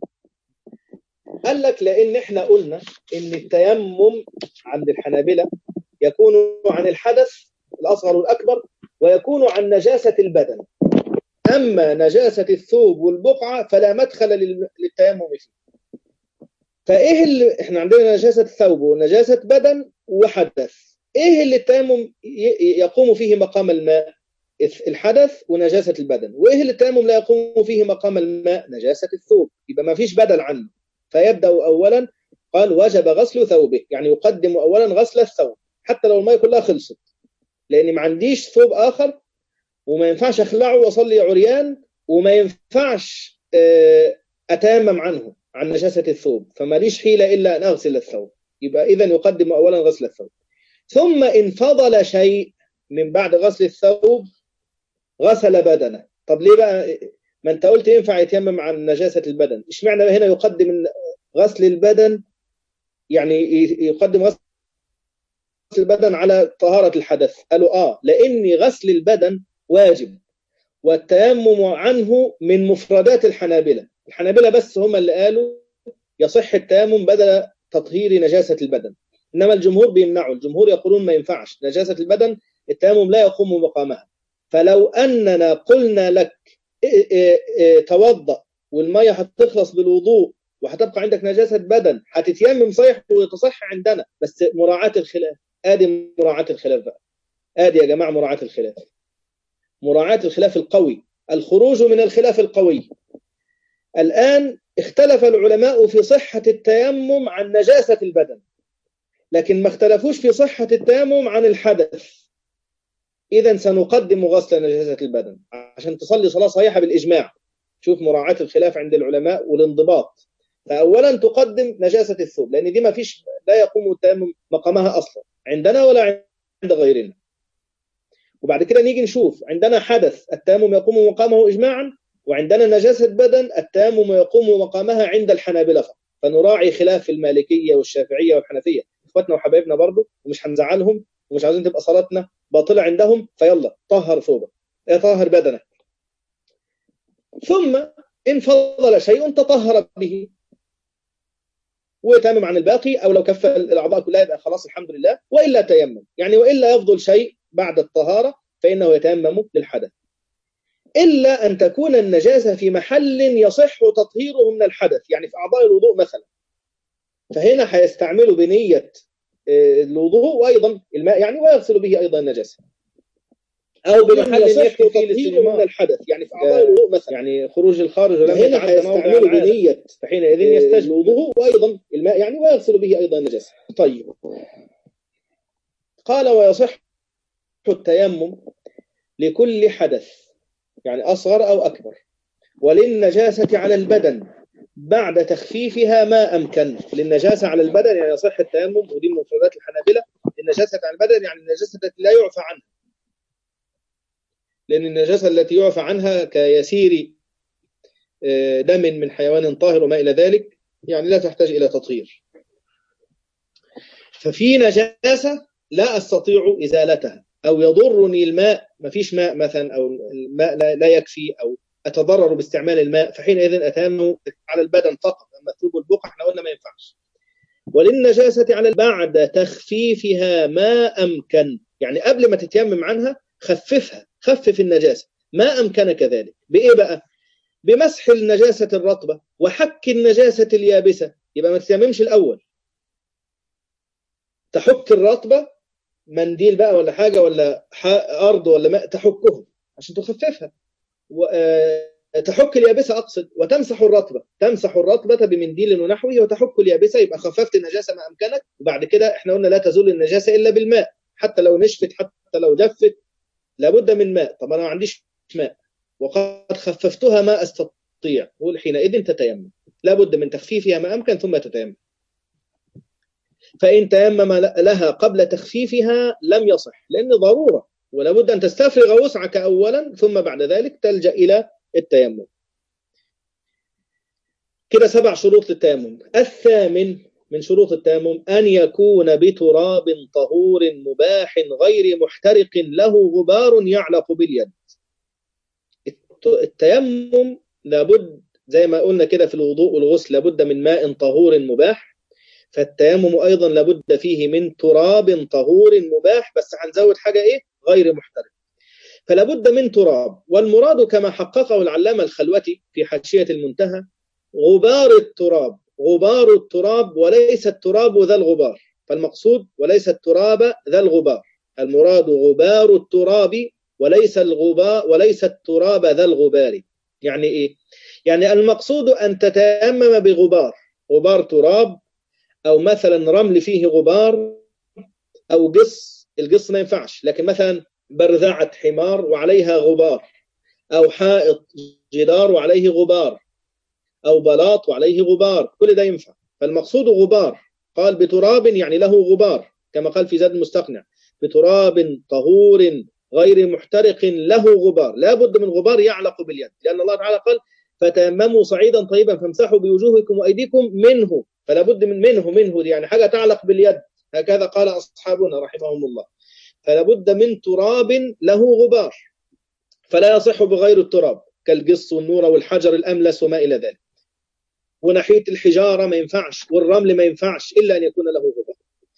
قال لك لأن إحنا قلنا إن التيمم عند الحنابلة يكون عن الحدث الأصغر والأكبر، ويكون عن نجاسة البدن. أما نجاسة الثوب والبقعة فلا مدخل للتيمم فيه. فإيه اللي إحنا عندنا؟ نجاسة الثوب ونجاسة بدن وحدث. إيه اللي التيمم يقوم فيه مقام الماء؟ الحدث ونجاسة البدن. وإيه اللي التيمم لا يقوم فيه مقام الماء؟ نجاسة الثوب. يبقى ما فيش بدل عنه. فيبدأ أولا، قال وجب غسل ثوبه، يعني يقدم أولا غسل الثوب حتى لو الماء كلها خلصت، لأني ما عنديش ثوب آخر وما ينفعش أخلعه وأصلي عريان، وما ينفعش أتيمم عنه عن نجاسة الثوب، فما ليش حيلة إلا أن أغسل الثوب. يبقى إذن يقدم أولا غسل الثوب. ثم إن فضل شيء من بعد غسل الثوب غسل بدنه. طب ليه بقى؟ ما أنت قلت ينفع يتيمم عن نجاسة البدن، إيش معنى هنا يقدم غسل البدن؟ يعني يقدم غسل البدن على طهارة الحدث. قالوا آه، لأن غسل البدن واجب، والتيمم عنه من مفردات الحنابلة. الحنابلة بس هم اللي قالوا يصح التيمم بدل تطهير نجاسة البدن، إنما الجمهور بيمنعوا. الجمهور يقولون ما ينفعش، نجاسة البدن التيمم لا يقوم مقامها. فلو أننا قلنا لك إيه إيه إيه توضأ والمية هتخلص بالوضوء وهتبقى عندك نجاسة بدن، هتتيمم صحيح وتصح عندنا، بس مراعاة الخلاف. آدي مراعاة الخلاف بقى، آدي يا جماعة مراعاة الخلاف، مراعاة الخلاف القوي، الخروج من الخلاف القوي. الآن اختلف العلماء في صحة التيمم عن نجاسة البدن، لكن ما اختلفوش في صحة التيمم عن الحدث. إذن سنقدم غسل نجاسة البدن عشان تصلي صلاة صحيحة بالإجماع. شوف مراعاة الخلاف عند العلماء والانضباط. فأولا تقدم نجاسة الثوب، لأن دي ما فيش، لا يقوم التيمم مقامها أصلا عندنا ولا عند غيرنا. وبعد كده نيجي نشوف عندنا حدث التيمم يقوم مقامه إجماعا، وعندنا نجاسة بدن التيمم يقوم مقامها عند الحنابلة فقط. فنراعي خلاف المالكية والشافعية والحنفية، اخواتنا وحبايبنا برضو، ومش هنزعلهم ومش عايزين تبقى صلاتنا باطلة عندهم. فيلا طهر ثوبك، طهر بدنك، ثم إن فضل شيء تطهر به وتيمم عن الباقي، أو لو كفى الأعضاء كلها يبقى خلاص الحمد لله، وإلا تيمم. يعني وإلا يفضل شيء بعد الطهارة فإنه يتيمم للحدث، إلا أن تكون النجاسة في محل يصح تطهيره من الحدث، يعني في أعضاء الوضوء مثلا، فهنا هيستعملوا بنية الوضوء وأيضا الماء يعني، ويغسل به أيضا النجاسة، أو بمحل يصح تطهيره من الحدث، يعني في أعضاء الوضوء مثلا، يعني خروج الخارج ولم يتعدى موضع بنية، فحينئذ يستجب الوضوء وأيضا الماء يعني، ويغسل به أيضا النجاسة. طيب، قال ويصح التيمم لكل حدث، يعني أصغر أو أكبر، وللنجاسة على البدن بعد تخفيفها ما أمكن. للنجاسة على البدن يعني يصح التيمم، ودي من مفردات الحنابلة. للنجاسة على البدن يعني النجاسة التي لا يعفى عنها، لأن النجاسة التي يعفى عنها كيسير دم من حيوان طاهر وما إلى ذلك يعني لا تحتاج إلى تطهير. ففي نجاسة لا أستطيع إزالتها، أو يضرني الماء، ما فيش ماء مثلا، أو الماء لا يكفي، أو أتضرر باستعمال الماء، فحينئذ أتيمم على البدن فقط. أما ثوب البقع احنا قلنا ما ينفعش. وللنجاسة على بعد تخفيفها ما أمكن، يعني قبل ما تتيمم عنها خففها، خفف النجاسة ما أمكن كذلك. بإيه بقى؟ بمسح النجاسة الرطبة وحك النجاسة اليابسة. يبقى ما تتيممش الأول، تحك الرطبة، منديل بقى ولا حاجة ولا أرض ولا ماء، تحكهم عشان تخففها، وتحك اليابسة أقصد، وتمسح الرطبة، تمسح الرطبة بمنديل ونحوه وتحك اليابسة، يبقى خففت النجاسة ما أمكنك. وبعد كده احنا قلنا لا تزول النجاسة إلا بالماء، حتى لو نشفت حتى لو جفت لابد من ماء. طب أنا ما عنديش ماء وقد خففتها ما أستطيع، حينئذ تتيمم، لابد من تخفيفها ما أمكن ثم تتيمم. فإن تيمم لها قبل تخفيفها لم يصح، لأن ضرورة، ولابد أن تستفرغ وسعك أولا ثم بعد ذلك تلجأ إلى التيمم. كده سبع شروط للتيمم. الثامن من شروط التيمم أن يكون بتراب طهور مباح غير محترق له غبار يعلق باليد. التيمم لابد زي ما قلنا كده في الوضوء والغسل لابد من ماء طهور مباح، فالتيمم أيضا لابد فيه من تراب طهور مباح، بس هنزود حاجة إيه؟ غير محترق. فلابد من تراب، والمراد كما حققه العلامة الخلوتي في حاشية المنتهى غبار التراب، غبار التراب وليس التراب ذا الغبار. فالمقصود وليس التراب ذا الغبار، المراد غبار التراب وليس الغبار، وليس التراب ذا الغبار. يعني إيه؟ يعني المقصود أن تتيمم بغبار، غبار تراب، أو مثلا رمل فيه غبار، أو قص، القص ما ينفعش، لكن مثلا برذعة حمار وعليها غبار، أو حائط جدار وعليه غبار، أو بلاط وعليه غبار، كل ده ينفع. فالمقصود غبار، قال بتراب يعني له غبار، كما قال في زاد المستقنع بتراب طهور غير محترق له غبار. لا بد من غبار يعلق باليد، لأن الله تعالى قال فتيمموا صعيدا طيبا فامسحوا بوجوهكم وأيديكم منه، فلا بد من منه، منه دي يعني حاجة تعلق باليد، هكذا قال أصحابنا رحمهم الله. فلا بد من تراب له غبار، فلا يصح بغير التراب كالقص والنور والحجر الأملس وما إلى ذلك. وناحية الحجارة ما ينفعش، والرمل ما ينفعش إلا أن يكون له غبار.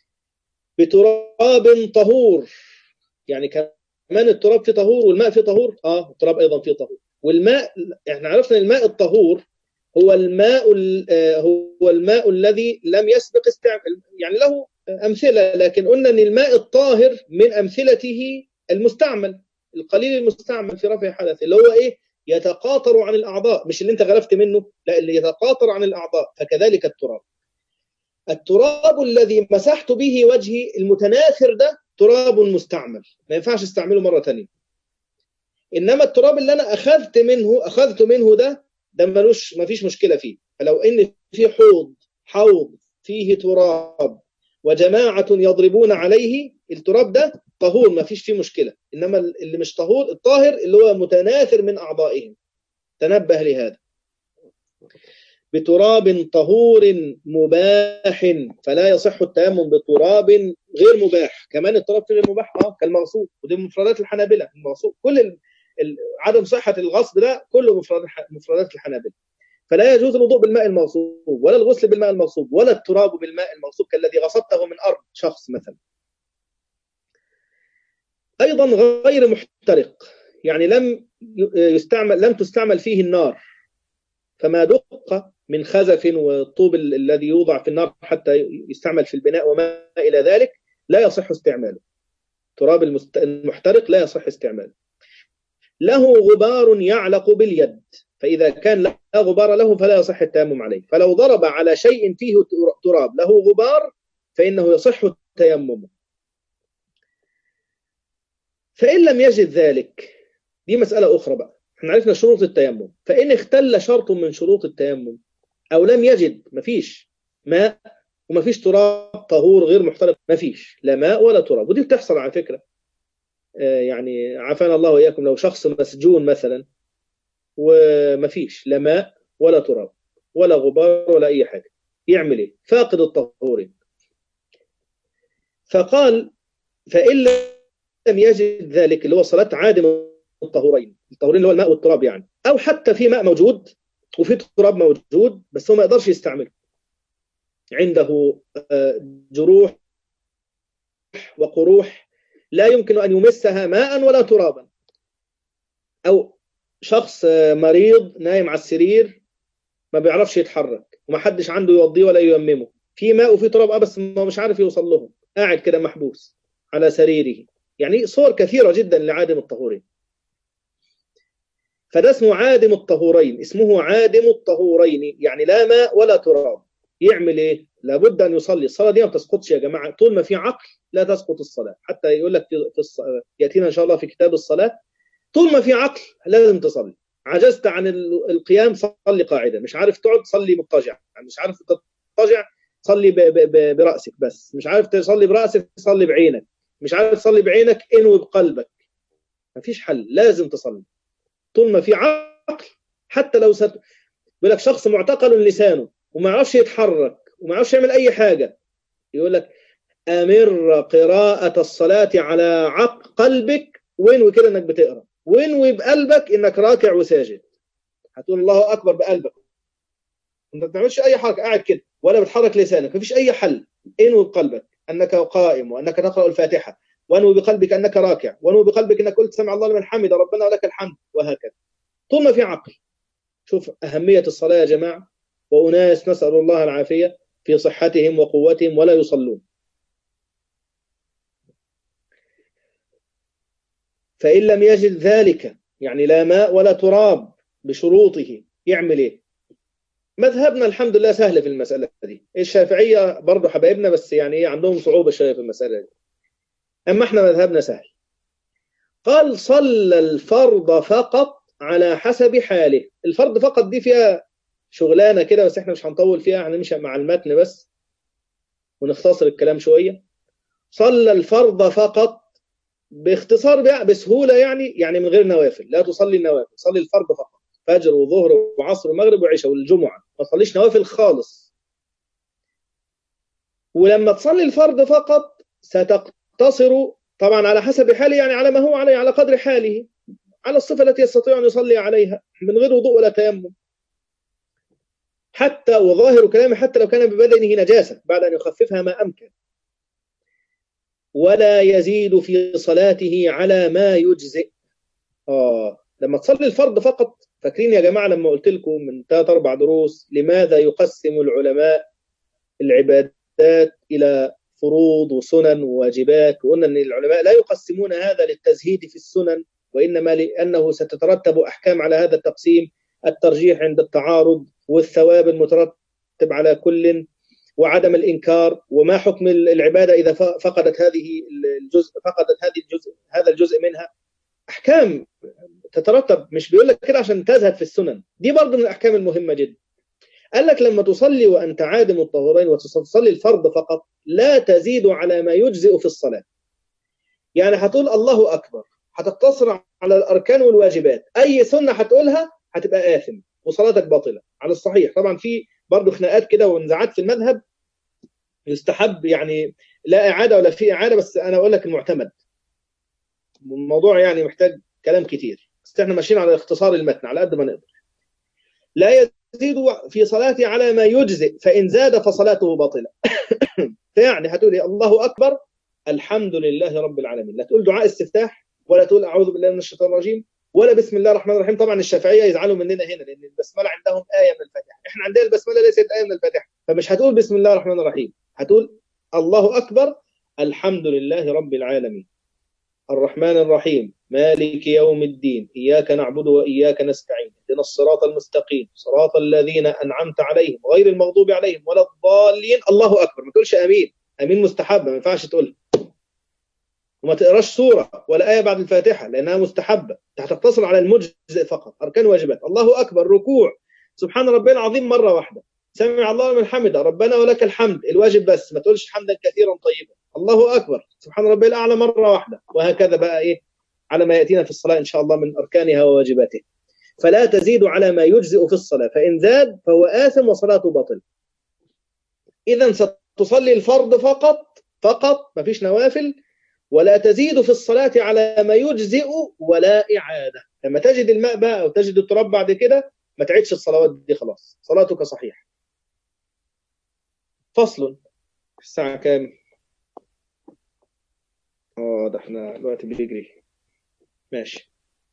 بتراب طهور، يعني كمان التراب فيه طهور والماء فيه طهور. آه التراب أيضا فيه طهور، والماء احنا عرفنا الماء الطهور هو الماء هو الماء الذي لم يسبق استعمال، يعني له أمثلة، لكن قلنا أن الماء الطاهر من أمثلته المستعمل، القليل المستعمل في رفع حدث، اللي هو إيه؟ يتقاطر عن الأعضاء، مش اللي انت غرفت منه، لا اللي يتقاطر عن الأعضاء. فكذلك التراب، التراب الذي مسحت به وجهي المتناثر ده تراب مستعمل، ما ينفعش استعمله مرة تانية. إنما التراب اللي أنا أخذت منه أخذت منه ده ده ملوش، ما فيش مشكلة فيه. فلو إن في حوض حوض فيه تراب وجماعة يضربون عليه، التراب ده طهور ما فيش فيه مشكلة، إنما اللي مش طهور الطاهر اللي هو متناثر من أعضائهم. تنبه لهذا. بتراب طهور مباح فلا يصح التيمم بتراب غير مباح. كمان التراب غير مباح اه كالمغصوب، ودي مفردات الحنابلة. المغصوب كل ال... ال... عدم صحة الغصب ده كله مفرد... مفردات الحنابلة. فلا يجوز الوضوء بالماء المغصوب ولا الغسل بالماء المغصوب ولا التراب بالماء المغصوب كالذي غصبته من أرض شخص مثلا. أيضا غير محترق، يعني لم يستعمل لم تستعمل فيه النار، فما دق من خزف والطوب الذي يوضع في النار حتى يستعمل في البناء وما إلى ذلك لا يصح استعماله. تراب المحترق لا يصح استعماله. له غبار يعلق باليد، فإذا كان لا غبار له فلا يصح التيمم عليه. فلو ضرب على شيء فيه تراب له غبار فإنه يصح التيمم. فإن لم يجد ذلك، دي مسألة أخرى بقى، احنا عرفنا شروط التيمم. فإن اختل شرط من شروط التيمم أو لم يجد، مفيش ماء ومفيش تراب طهور غير محترق، مفيش لا ماء ولا تراب. ودي بتحصل على فكرة، آه يعني عافانا الله وإياكم، لو شخص مسجون مثلا ومفيش لا ماء ولا تراب ولا غبار ولا أي حاجة، يعمل إيه؟ فاقد الطهورين. فقال فإن لم يجد ذلك، اللي هو صلاة عادم الطهورين، الطهورين اللي هو الماء والتراب يعني، أو حتى في ماء موجود وفي تراب موجود بس هو ما يقدرش يستعمله، عنده جروح وقروح لا يمكن أن يمسها ماء ولا ترابا، أو شخص مريض نايم على السرير ما بيعرفش يتحرك وما حدش عنده يوضيه ولا ييممه، في ماء وفي تراب اه بس ما مش عارف يوصل لهم، قاعد كده محبوس على سريره. يعني صور كثيرة جدا لعادم الطهورين. فده اسمه عادم الطهورين، اسمه عادم الطهورين، يعني لا ماء ولا تراب. يعمل ايه؟ لابد ان يصلي. الصلاه دي ما تسقطش يا جماعه، طول ما في عقل لا تسقط الصلاه. حتى يقول لك في الص... ياتينا ان شاء الله في كتاب الصلاه، طول ما في عقل لازم تصلي. عجزت عن القيام صلي قاعده، مش عارف تقعد صلي مضطجع، مش عارف تضطجع صلي ب... ب... ب... براسك بس، مش عارف تصلي براسك صلي بعينك، مش عارف تصلي بعينك انوي بقلبك. مفيش حل، لازم تصلي طول ما في عقل. حتى لو ست... يقول لك شخص معتقل لسانه وما يعرفش يتحرك وما يعرفش يعمل أي حاجة، يقول لك أمر قراءة الصلاة على عق قلبك، وانوي كده انك بتقرأ، وانوي بقلبك انك راكع وساجد. هتقول الله أكبر بقلبك، انت ما بتعملش أي حركة، قاعد كده ولا بتحرك لسانك، مفيش أي حل. انوي بقلبك أنك قائم وأنك تقرأ الفاتحة، وانوي بقلبك أنك راكع، وانوي بقلبك أنك قلت سمع الله لمن حمد ربنا ولك الحمد، وهكذا طول ما في عقل. شوف أهمية الصلاة يا جماعة. وأناس نسأل الله العافية في صحتهم وقوتهم ولا يصلون. فإن لم يجد ذلك، يعني لا ماء ولا تراب بشروطه، يعمل إيه؟ مذهبنا الحمد لله سهل في المسألة دي. الشافعية برضو حبايبنا بس يعني إيه عندهم صعوبة شوية في المسألة دي، أما إحنا مذهبنا سهل. قال صلى الفرض فقط على حسب حاله. الفرض فقط دي فيها شغلانة كده بس إحنا مش هنطول فيها، هنمشي مع المتن بس ونختصر الكلام شوية. صلى الفرض فقط باختصار بسهولة، يعني يعني من غير نوافل، لا تصلي النوافل، صلي الفرض فقط، فجر وظهر وعصر ومغرب وعشاء والجمعة، ما تصليش نوافل خالص. ولما تصلي الفرض فقط ستقتصر طبعا على حسب حاله، يعني على ما هو عليه، على قدر حاله، على الصفة التي يستطيع أن يصلي عليها من غير وضوء ولا تيمم. حتى وظاهر كلامه حتى لو كان ببدنه نجاسة بعد أن يخففها ما أمكن. ولا يزيد في صلاته على ما يجزئ. آه لما تصلي الفرض فقط، فاكرين يا جماعة لما قلت لكم من ثلاث أربع دروس لماذا يقسم العلماء العبادات إلى فروض وسنن وواجبات؟ وقلنا أن العلماء لا يقسمون هذا للتزهيد في السنن، وإنما لأنه ستترتب أحكام على هذا التقسيم، الترجيح عند التعارض، والثواب المترتب على كل، وعدم الإنكار، وما حكم العبادة إذا فقدت هذه الجزء فقدت هذه الجزء هذا الجزء منها. أحكام تترتب، مش بيقول لك كده عشان تزهد في السنن، دي برضه من الأحكام المهمة جدا. قال لك لما تصلي وأنت عادم الطهورين وتصلي الفرض فقط لا تزيد على ما يجزئ في الصلاة. يعني هتقول الله أكبر، هتقتصر على الأركان والواجبات، أي سنة هتقولها هتبقى آثم وصلاتك باطلة على الصحيح. طبعا في برضه خناقات كده ونزاعات في المذهب، يستحب يعني لا إعادة ولا في إعادة، بس أنا أقول لك المعتمد. الموضوع يعني محتاج كلام كتير، بس احنا ماشيين على اختصار المتن على قد ما نقدر. لا يزيد في صلاته على ما يجزئ، فإن زاد فصلاته باطلة. فيعني هتقول الله أكبر الحمد لله رب العالمين، لا تقول دعاء استفتاح، ولا تقول أعوذ بالله من الشيطان الرجيم، ولا بسم الله الرحمن الرحيم. طبعا الشافعية يزعلوا مننا هنا لأن البسملة عندهم آية من الفاتحة، احنا عندنا البسملة ليست آية من الفاتحة، فمش هتقول بسم الله الرحمن الرحيم، هتقول الله أكبر الحمد لله رب العالمين الرحمن الرحيم مالك يوم الدين إياك نعبد وإياك نستعين اهدنا الصراط المستقيم صراط الذين أنعمت عليهم غير المغضوب عليهم ولا الضالين. الله أكبر، ما تقولش أمين، أمين مستحبة ما ينفعش تقول، وما تقراش سورة ولا آية بعد الفاتحة لأنها مستحبة، هتقتصر على المجزئ فقط، أركان واجبات. الله أكبر ركوع سبحان ربي العظيم مرة واحدة، سمع الله لمن حمده ربنا ولك الحمد الواجب بس، ما تقولش حمدا كثيرا طيبا. الله أكبر سبحان ربي الأعلى مرة واحدة، وهكذا بقى إيه على ما يأتينا في الصلاة إن شاء الله من أركانها وواجباتها. فلا تزيد على ما يجزئ في الصلاة، فإن زاد فهو آثم وصلاته باطل. إذن ستصلي الفرض فقط فقط، ما فيش نوافل، ولا تزيد في الصلاة على ما يجزئ ولا إعادة. لما تجد الماء بقى أو تجد التراب بعد كده ما تعيدش الصلوات دي، خلاص صلاتك صحيحة. فصل. الساعة كام؟ اه ده احنا الوقت بيجري. ماشي.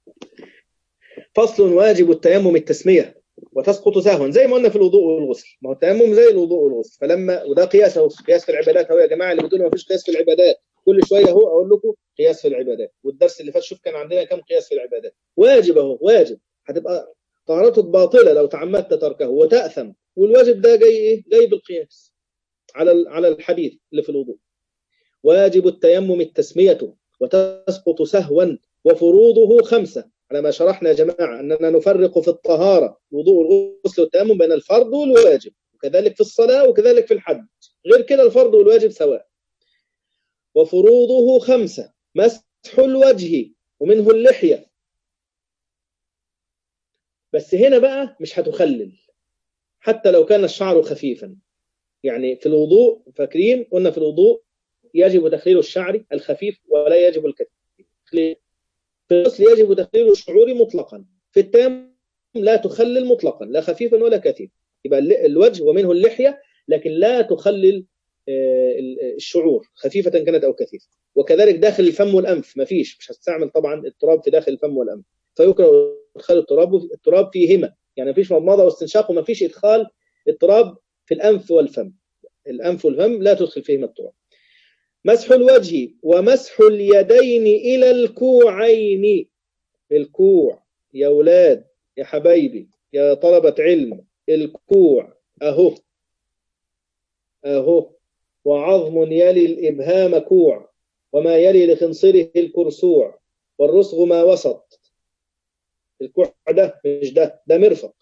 فصل. واجب التيمم التسمية وتسقط سهوا، زي ما قلنا في الوضوء والغسل، ما هو التيمم زي الوضوء والغسل. فلما وده قياس اهو، قياس في العبادات اهو يا جماعة اللي بتقولوا ما فيش قياس في العبادات، كل شوية اهو اقول لكم قياس في العبادات. والدرس اللي فات شوف كان عندنا كم قياس في العبادات. واجب اهو، واجب هتبقى طهارتك باطلة لو تعمدت تركه وتأثم، والواجب ده جاي ايه؟ جاي بالقياس على على الحديث اللي في الوضوء. واجب التيمم التسمية وتسقط سهوا، وفروضه خمسة، على ما شرحنا يا جماعة أننا نفرق في الطهارة الوضوء والغسل والتيمم بين الفرض والواجب، وكذلك في الصلاة وكذلك في الحج، غير كده الفرض والواجب سواء. وفروضه خمسة: مسح الوجه ومنه اللحية، بس هنا بقى مش هتخلل حتى لو كان الشعر خفيفا. يعني في الوضوء فاكرين قلنا في الوضوء يجب تخليل الشعر الخفيف ولا يجب الكثيف. في الغسل يجب تخليل الشعور مطلقا، في التيمم لا تخلل مطلقا لا خفيفا ولا كثيف. يبقى الوجه ومنه اللحية، لكن لا تخلل الشعور خفيفة كانت أو كثيفة. وكذلك داخل الفم والأنف ما فيش، مش هتستعمل طبعا التراب في داخل الفم والأنف، فيكره إدخال التراب التراب فيهما، يعني ما فيش مضمضة واستنشاق وما فيش إدخال التراب في الأنف والفم، الأنف والفم لا تدخل فيهما التراب. مسح الوجه ومسح اليدين إلى الكوعين. الكوع يا أولاد يا حبايبي يا طلبة علم، الكوع أهو أهو، وعظم يلي الإبهام كوع، وما يلي لخنصره الكرسوع، والرسغ ما وسط. الكوع ده مش ده ده مرفق.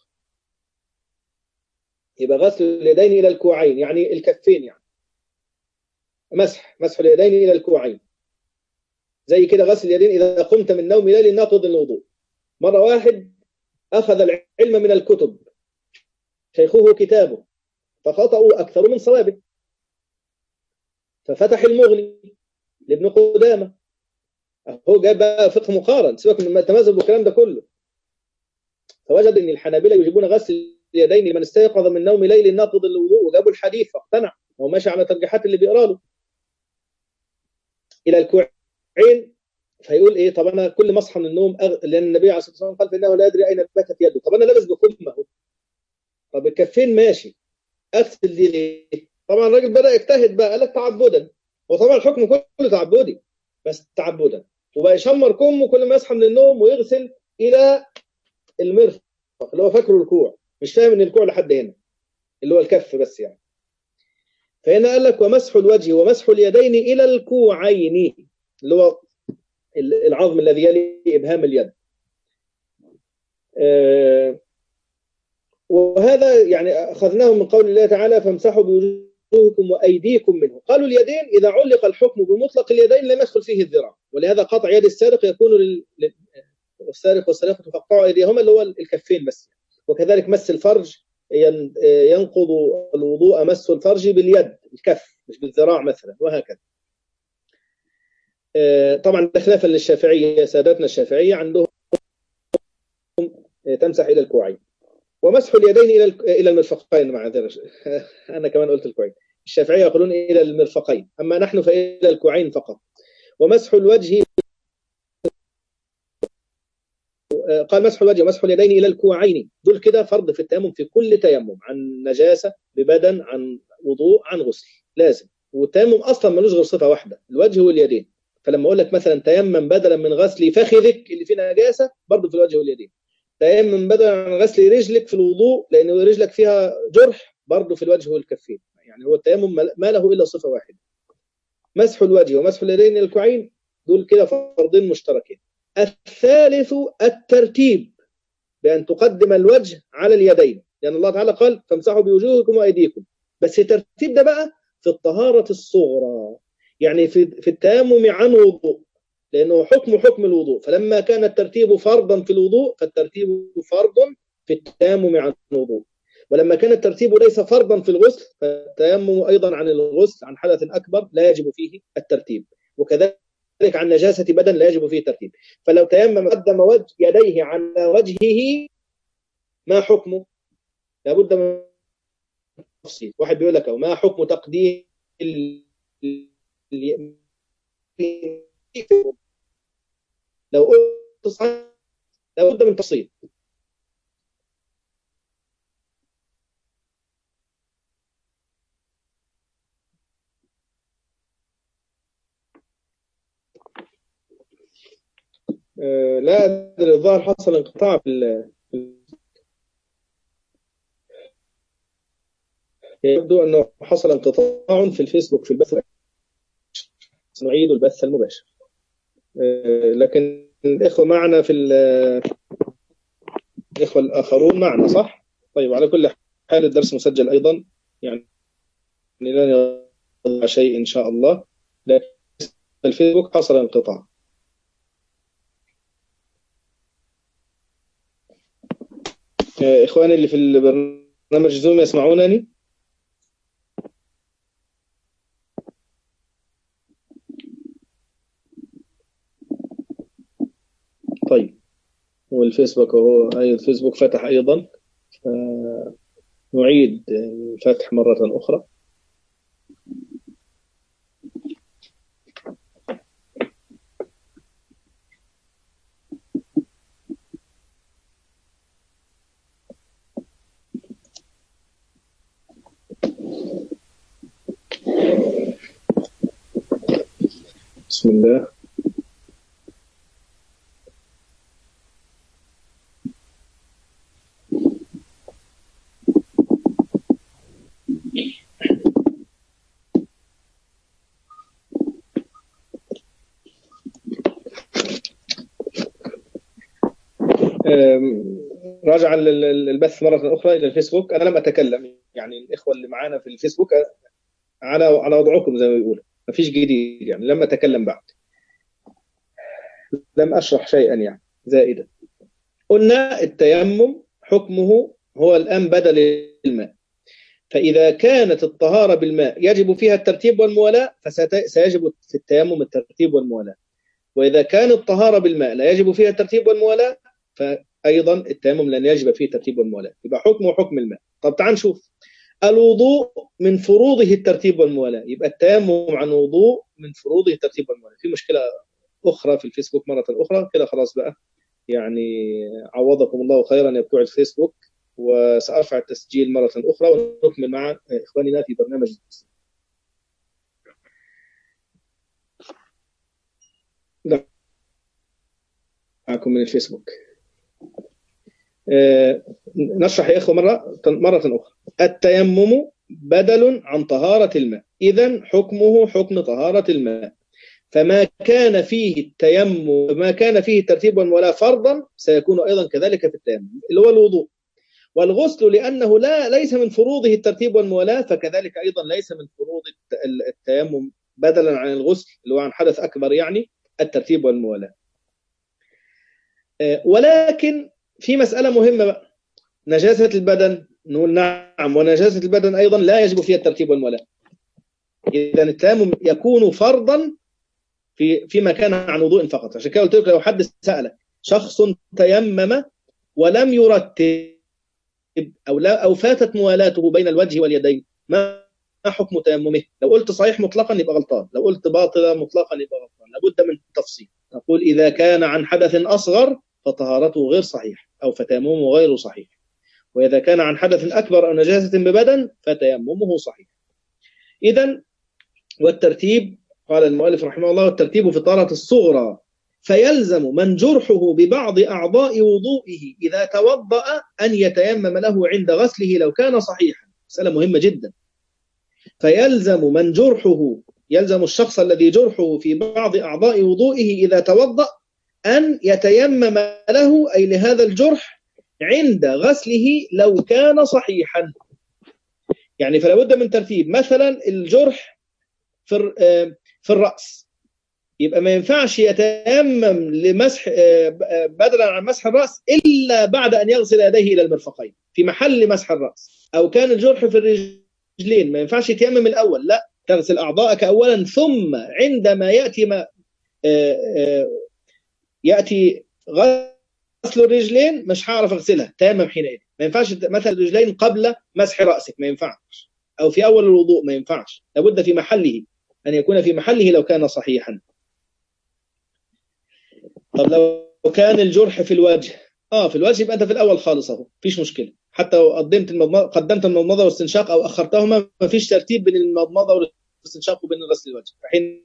يبقى غسل اليدين إلى الكوعين يعني الكفين، يعني مسح مسح اليدين إلى الكوعين. زي كده غسل اليدين إذا قمت من نوم ليل ناقض الوضوء. مرة واحد أخذ العلم من الكتب، شيخه كتابه، فخطأوا أكثر من صوابه، ففتح المغني لابن قدامة، هو جاب بقى فقه مقارن، سيبك من التمازج والكلام ده كله، فوجد ان الحنابلة يجيبون غسل اليدين لمن استيقظ من نوم ليل ناقض الوضوء، وجابوا الحديث فاقتنع، هو ماشي على ترجيحات اللي بيقرا له الى الكوعين. فيقول ايه؟ طب انا كل ما اصحى من النوم أغ... لان النبي عليه الصلاه والسلام قال فانه لا يدري اين باتت يده، طب انا لابس بكم اهو، طب الكفين ماشي، اغسل دي ليه؟ طبعا الراجل بدا يجتهد بقى، قال لك تعبدا، وطبعا الحكم كله تعبدي بس تعبدا، وبقى يشمر كمه كل ما يصحى من النوم ويغسل الى المرفق اللي هو فاكره الكوع، مش فاهم ان الكوع لحد هنا اللي هو الكف بس يعني. فهنا قال لك ومسح الوجه ومسح اليدين الى الكوعين اللي هو العظم الذي يلي ابهام اليد. أه وهذا يعني اخذناه من قول الله تعالى فامسحوا بوجوهكم وأيديكم منه. قالوا اليدين إذا علق الحكم بمطلق اليدين لم يدخل فيه الذراع، ولهذا قطع يد السارق يكون لل... والسارق والسارقة فاقطعوا أيديهما اللي هو الكفين بس. وكذلك مس الفرج ينقض الوضوء مس الفرج باليد الكف مش بالذراع مثلا، وهكذا. طبعا خلافا للشافعية، سادتنا الشافعية عندهم تمسح إلى الكوعين، ومسح اليدين إلى إلى المرفقين. مع ذلك أنا كمان قلت الكوعين، الشافعية يقولون إلى المرفقين، أما نحن فإلى الكوعين فقط. ومسح الوجه، قال مسح الوجه ومسح اليدين إلى الكوعين، دول كده فرض في التيمم في كل تيمم، عن نجاسة ببدن، عن وضوء، عن غسل، لازم. والتيمم أصلا ملوش غير صفة واحدة، الوجه واليدين. فلما أقول لك مثلا تيمم بدلا من غسل فخذك اللي فيه نجاسة، برضه في الوجه واليدين. تيمم بدلا من غسل رجلك في الوضوء لأن رجلك فيها جرح، برضه في الوجه والكفين. يعني هو التيمم ما له إلا صفة واحدة. مسح الوجه ومسح اليدين إلى الكوعين دول كده فرضين مشتركين. الثالث الترتيب، بأن تقدم الوجه على اليدين، لأن الله تعالى قال فامسحوا بوجوهكم وأيديكم. بس الترتيب ده بقى في الطهارة الصغرى، يعني في في التيمم عن وضوء، لأنه حكم حكم الوضوء. فلما كان الترتيب فرضا في الوضوء فالترتيب فرض في التيمم عن الوضوء، ولما كان الترتيب ليس فرضا في الغسل فالتيمم أيضا عن الغسل عن حدث أكبر لا يجب فيه الترتيب، وكذلك عن نجاسة بدن لا يجب فيه ترتيب. فلو تيمم قدم وجه يديه على وجهه ما حكمه؟ لابد من تفصيل. واحد بيقول لك أو ما حكم تقديم لو قلت صحيح لابد من تفصيل. أه لا أدري، الظاهر حصل انقطاع في يبدو أنه حصل انقطاع في الفيسبوك في البث، سنعيد البث المباشر. أه لكن الإخوة معنا في الإخوة الآخرون معنا صح؟ طيب على كل حال الدرس مسجل أيضا، يعني لن يضيع شيء إن شاء الله، لكن في الفيسبوك حصل انقطاع. أه إخواني اللي في البرنامج زوم يسمعونني؟ طيب، والفيسبوك هو أي الفيسبوك فتح أيضا، نعيد الفتح مرة أخرى. بسم الله. راجعا للبث مرة أخرى إلى الفيسبوك، أنا لم أتكلم، يعني الإخوة اللي معانا في الفيسبوك على على وضعكم زي ما بيقولوا، ما فيش جديد، يعني لم أتكلم بعد، لم أشرح شيئا يعني زائدا. قلنا التيمم حكمه هو الآن بدل الماء، فإذا كانت الطهارة بالماء يجب فيها الترتيب والموالاة فسيجب في التيمم الترتيب والموالاة، وإذا كانت الطهارة بالماء لا يجب فيها الترتيب والموالاة فأيضا التيمم لن يجب فيه الترتيب والموالاة، يبقى حكمه حكم الماء. طب تعال نشوف، الوضوء من فروضه الترتيب والموالاة، يبقى التيمم عن وضوء من فروضه الترتيب والموالاة. في مشكلة أخرى في الفيسبوك مرة أخرى كده، خلاص بقى يعني عوضكم الله خيرا يا بتوع الفيسبوك، وسأرفع التسجيل مرة أخرى ونكمل مع إخواننا في برنامج معكم من الفيسبوك. آه نشرح يا إخوة مرة مرة أخرى. التيمم بدل عن طهارة الماء، إذن حكمه حكم طهارة الماء، فما كان فيه التيمم ما كان فيه الترتيب والموالاة فرضا سيكون أيضا كذلك في التيمم اللي هو الوضوء. والغسل لأنه لا ليس من فروضه الترتيب والموالاة، فكذلك أيضا ليس من فروض التيمم بدلا عن الغسل اللي هو عن حدث أكبر يعني الترتيب والموالاة. ولكن في مسألة مهمة بقى، نجاسة البدن، نقول نعم، ونجاسة البدن أيضا لا يجب فيها الترتيب والموالاة. إذا التيمم يكون فرضا في فيما كان عن وضوء فقط. عشان كده قلت لك لو حد سألك شخص تيمم ولم يرتب أو لا أو فاتت موالاته بين الوجه واليدين، ما حكم تيممه؟ لو قلت صحيح مطلقا يبقى غلطان، لو قلت باطلا مطلقا يبقى غلطان. لابد من تفصيل. نقول إذا كان عن حدث أصغر فطهارته غير صحيح أو فتيممه غير صحيح، وإذا كان عن حدث أكبر أو نجاسة ببدن فتيممه صحيح. إذن والترتيب، قال المؤلف رحمه الله، والترتيب في الطهارة الصغرى، فيلزم من جرحه ببعض أعضاء وضوئه إذا توضأ أن يتيمم له عند غسله لو كان صحيحا. مسألة مهمة جدا. فيلزم من جرحه، يلزم الشخص الذي جرحه في بعض أعضاء وضوئه إذا توضأ أن يتيمم له أي لهذا الجرح عند غسله لو كان صحيحا. يعني فلا بد من ترتيب. مثلا الجرح في في الرأس، يبقى ما ينفعش يتيمم لمسح بدلا عن مسح الرأس إلا بعد أن يغسل يديه إلى المرفقين في محل مسح الرأس. أو كان الجرح في الرجلين، ما ينفعش يتيمم الأول، لا، تغسل أعضاءك أولا ثم عندما يأتي ما يأتي غسل الرجلين مش هعرف أغسلها، تيمم حينئذ. ما ينفعش مثلا الرجلين قبل مسح رأسك، ما ينفعش، أو في أول الوضوء ما ينفعش، لابد في محله، أن يكون في محله لو كان صحيحا. طب لو كان الجرح في الوجه، اه في الوجه يبقى انت في الاول خالص اهو، مفيش مشكله. حتى لو قدمت المضمضه قدمت المضمضه والاستنشاق او اخرتهما، مفيش ترتيب بين المضمضه والاستنشاق وبين غسل الوجه، فحينئذ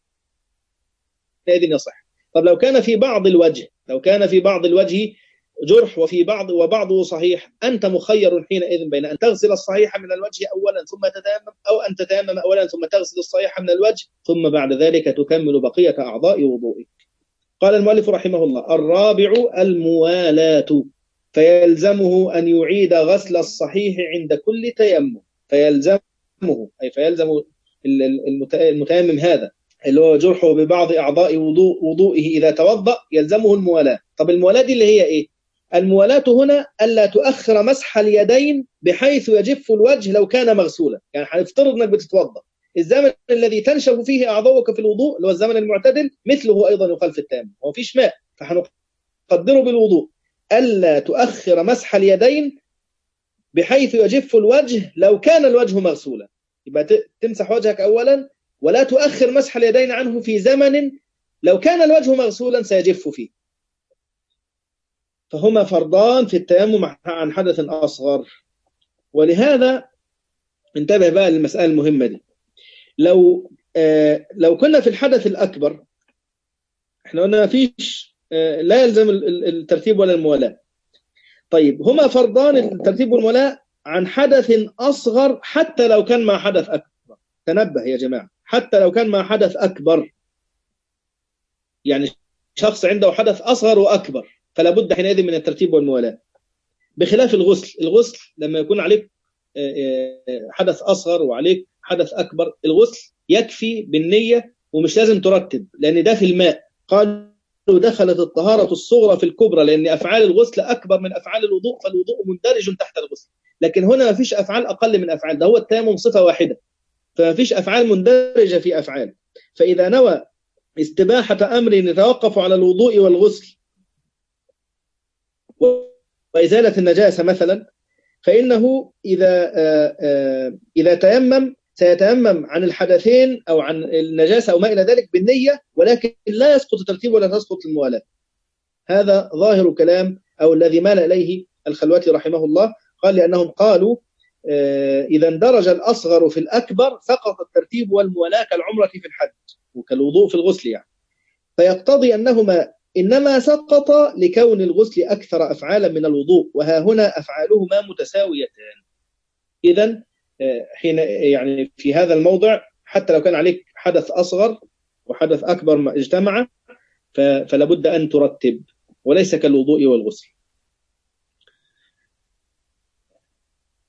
يصح. طب لو كان في بعض الوجه، لو كان في بعض الوجه جرح وفي بعض وبعضه صحيح، انت مخير حينئذ بين ان تغسل الصحيح من الوجه اولا ثم تتيمم، او ان تتيمم اولا ثم تغسل الصحيح من الوجه ثم بعد ذلك تكمل بقيه اعضاء وضوئك. قال المؤلف رحمه الله: الرابع الموالاة، فيلزمه أن يعيد غسل الصحيح عند كل تيمم. فيلزمه أي فيلزم المتيمم هذا اللي هو جرحه ببعض أعضاء وضوء وضوئه إذا توضأ يلزمه الموالاة. طب الموالاة دي اللي هي إيه؟ الموالاة هنا ألا تؤخر مسح اليدين بحيث يجف الوجه لو كان مغسولا. يعني هنفترض أنك بتتوضأ، الزمن الذي تنشف فيه أعضاؤك في الوضوء اللي هو الزمن المعتدل مثله أيضا يقال في التيمم، وما فيش ماء، فهنقدره بالوضوء ألا تؤخر مسح اليدين بحيث يجف الوجه لو كان الوجه مغسولا. يبقى تمسح وجهك أولا ولا تؤخر مسح اليدين عنه في زمن لو كان الوجه مغسولا سيجف فيه. فهما فرضان في التيمم عن حدث أصغر. ولهذا انتبه بقى للمسألة المهمة دي. لو آه لو كنا في الحدث الأكبر، احنا قلنا ما فيش آه لا يلزم الترتيب ولا الموالاة. طيب هما فرضان الترتيب والموالاة عن حدث أصغر حتى لو كان مع حدث أكبر. تنبه يا جماعة، حتى لو كان مع حدث أكبر، يعني شخص عنده حدث أصغر وأكبر فلا بد حينئذ من الترتيب والموالاة، بخلاف الغسل. الغسل لما يكون عليك حدث أصغر وعليك حدث أكبر، الغسل يكفي بالنية ومش لازم ترتب، لأن ده في الماء. قالوا دخلت الطهارة الصغرى في الكبرى، لأن أفعال الغسل أكبر من أفعال الوضوء، فالوضوء مندرج تحت الغسل. لكن هنا ما فيش أفعال أقل من أفعال، ده هو التيمم صفة واحدة، فما فيش أفعال مندرجة في أفعال. فإذا نوى استباحة أمر يتوقف على الوضوء والغسل وإزالة النجاسة مثلا، فإنه إذا إذا تيمم سيتيمم عن الحدثين أو عن النجاسة أو ما إلى ذلك بالنية، ولكن لا يسقط الترتيب ولا تسقط الموالاة. هذا ظاهر كلام أو الذي مال إليه الخلوتي رحمه الله. قال لأنهم قالوا إذا اندرج الأصغر في الأكبر سقط الترتيب والموالاة كالعمرة في الحج وكالوضوء في الغسل يعني، فيقتضي أنهما إنما سقط لكون الغسل أكثر أفعالا من الوضوء، وها هنا أفعالهما متساويتان. إذن حين يعني في هذا الموضع حتى لو كان عليك حدث أصغر وحدث أكبر اجتمع فلا بد أن ترتب، وليس كالوضوء والغسل.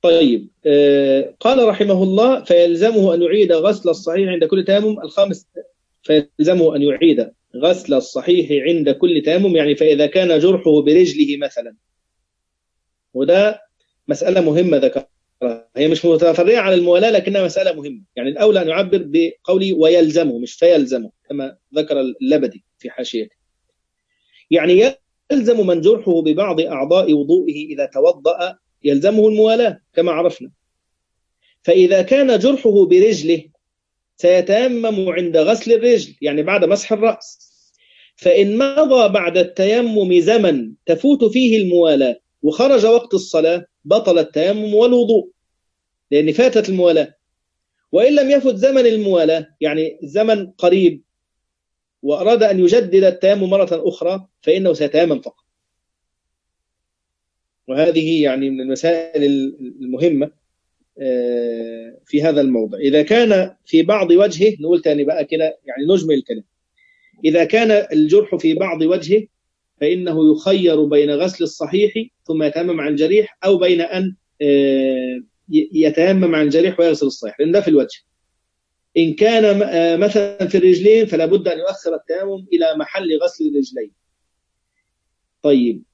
طيب آه قال رحمه الله: فيلزمه أن يعيد غسل الصحيح عند كل تيمم. الخامس: فيلزمه أن يعيد غسل الصحيح عند كل تيمم، يعني فإذا كان جرحه برجله مثلا، وده مسألة مهمة ذكرها، هي مش متفرعة على الموالاة لكنها مسألة مهمة. يعني الأولى أن يعبر بقوله ويلزمه مش فيلزمه كما ذكر اللبدي في حاشيته. يعني يلزم من جرحه ببعض أعضاء وضوئه إذا توضأ يلزمه الموالاة كما عرفنا. فإذا كان جرحه برجله سيتيمم عند غسل الرجل، يعني بعد مسح الرأس. فإن مضى بعد التيمم زمن تفوت فيه الموالاة وخرج وقت الصلاة بطل التيمم والوضوء، لأن فاتت الموالاة. وإن لم يفت زمن الموالاة، يعني الزمن قريب، وأراد أن يجدد التيمم مرة أخرى، فإنه سيتيمم فقط. وهذه يعني من المسائل المهمة في هذا الموضع. إذا كان في بعض وجهه، نقول تاني بقى كده يعني نجمل الكلام، إذا كان الجرح في بعض وجهه فإنه يخير بين غسل الصحيح ثم يتيمم عن الجريح، أو بين أن يتيمم عن الجريح ويغسل الصحيح، لأن ده في الوجه. إن كان مثلا في الرجلين فلا بد أن يؤخر التيمم إلى محل غسل الرجلين. طيب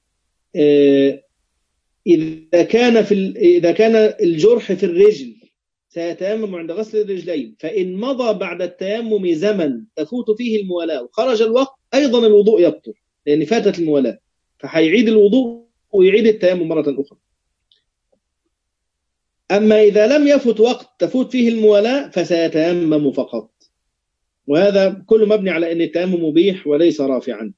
إذا كان في إذا كان الجرح في الرجل سيتيمم عند غسل الرجلين، فإن مضى بعد التيمم زمن تفوت فيه الموالاة وخرج الوقت أيضا الوضوء يبطل، لأن فاتت الموالاة، فهيعيد الوضوء ويعيد التيمم مرة أخرى. أما إذا لم يفت وقت تفوت فيه الموالاة فسيتيمم فقط، وهذا كله مبني على أن التيمم مبيح وليس رافعا.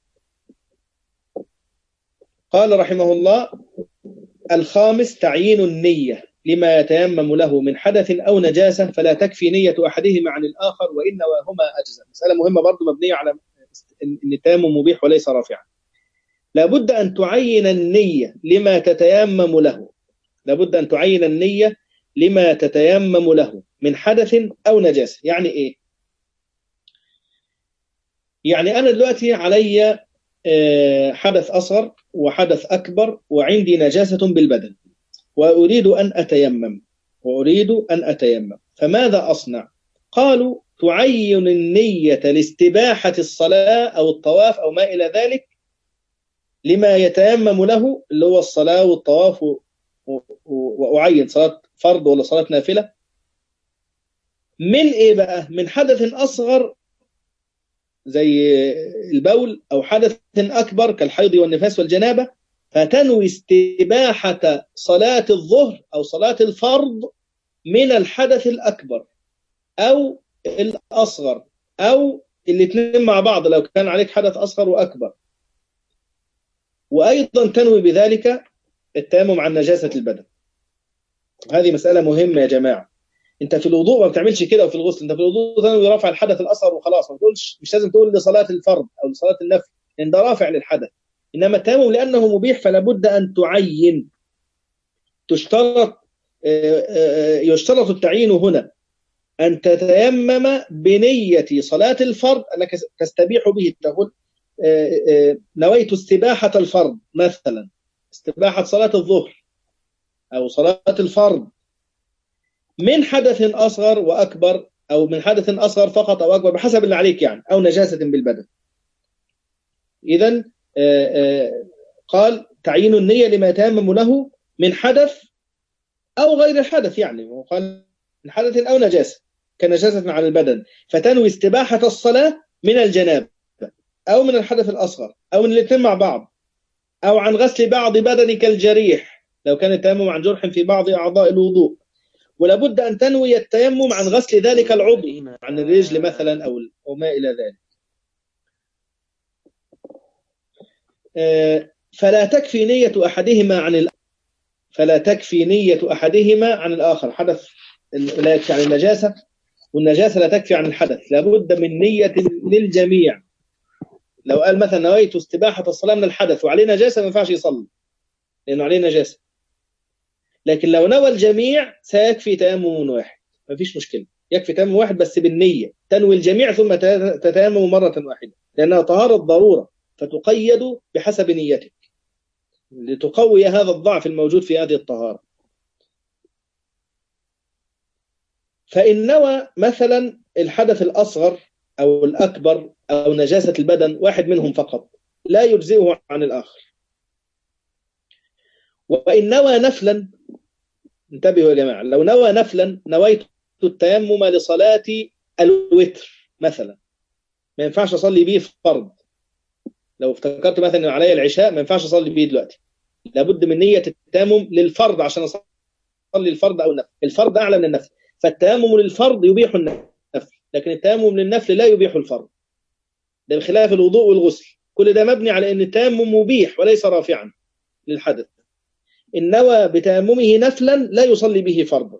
قال رحمه الله: الخامس: تعيين النية لما يتيمم له من حدث أو نجاسة، فلا تكفي نية أحدهما عن الآخر وإن نواهما أجزاء. مسألة مهمة برضو مبنية على أن التيمم مبيح وليس رافعا. لابد أن تعين النية لما تتيمم له، لابد أن تعين النية لما تتيمم له من حدث أو نجاسة. يعني إيه؟ يعني أنا دلوقتي علي حدث أصغر وحدث أكبر وعندي نجاسة بالبدن وأريد أن أتيمم وأريد أن أتيمم فماذا أصنع؟ قالوا: تعين النية لاستباحة الصلاة أو الطواف أو ما إلى ذلك لما يتيمم له، اللي هو الصلاة والطواف، وأعين صلاة فرض ولا صلاة نافلة. من إيه بقى؟ من حدث أصغر زي البول، أو حدث أكبر كالحيض والنفاس والجنابة، فتنوي استباحة صلاة الظهر أو صلاة الفرض من الحدث الأكبر أو الأصغر أو الاثنين مع بعض لو كان عليك حدث أصغر وأكبر. وأيضا تنوي بذلك التيمم عن نجاسة البدن. هذه مسألة مهمة يا جماعة. انت في الوضوء ما بتعملش كده، وفي الغسل انت في الوضوء تنوي رفع الحدث الأصغر وخلاص، ما تقولش، مش لازم تقول لصلاة الفرض أو لصلاة النفل لأن ده رافع للحدث. إنما التيمم لأنه مبيح فلا بد أن تعين. تشترط يشترط التعيين هنا أن تتيمم بنية صلاة الفرض، أنك تستبيح به، تقول نويت استباحة الفرض مثلا، استباحة صلاة الظهر أو صلاة الفرض من حدث أصغر وأكبر، أو من حدث أصغر فقط أو أكبر بحسب اللي عليك يعني، أو نجاسة بالبدن. إذن قال: تعيين النية لما يتيمم له من حدث أو غير الحدث، يعني وقال من حدث أو نجاسة كنجاسة على البدن، فتنوي استباحة الصلاة من الجنابة أو من الحدث الأصغر أو من الاثنين مع بعض، أو عن غسل بعض بدنك الجريح لو كان التيمم عن جرح في بعض أعضاء الوضوء. ولابد أن تنوي التيمم عن غسل ذلك العضو، عن الرجل مثلا أو أو ما إلى ذلك. فلا تكفي نية أحدهما عن الآخر فلا تكفي نية أحدهما عن الآخر. حدث لا يكفي عن النجاسة، والنجاسة لا تكفي عن الحدث، لابد من نية للجميع. لو قال مثلا نويت استباحة الصلاة من الحدث وعليه نجاسة ما ينفعش يصلي لأنه عليه نجاسة. لكن لو نوى الجميع سيكفي تيمم واحد، ما فيش مشكلة، يكفي تيمم واحد بس بالنية، تنوي الجميع ثم تتيمم مرة واحدة، لأنها طهارة ضرورة فتقيد بحسب نيتك لتقوي هذا الضعف الموجود في هذه الطهارة. فإن نوى مثلا الحدث الأصغر أو الأكبر أو نجاسة البدن واحد منهم فقط لا يجزئه عن الآخر. وإن نوى نفلا، انتبهوا يا جماعة، لو نوى نفلا نويت التيمم لصلاة الوتر مثلا، ما ينفعش أصلي بيه فرض. لو افتكرت مثلا إن علي العشاء ما ينفعش أصلي بيه دلوقتي، لابد من نية التيمم للفرض عشان أصلي الفرض أو النفل. الفرض أعلى من النفل، فالتيمم للفرض يبيح النفل، لكن التيمم للنفل لا يبيح الفرض. ده بخلاف الوضوء والغسل، كل ده مبني على أن التيمم مبيح وليس رافعا للحدث. إن نوى بتيممه نفلا لا يصلي به فرضا.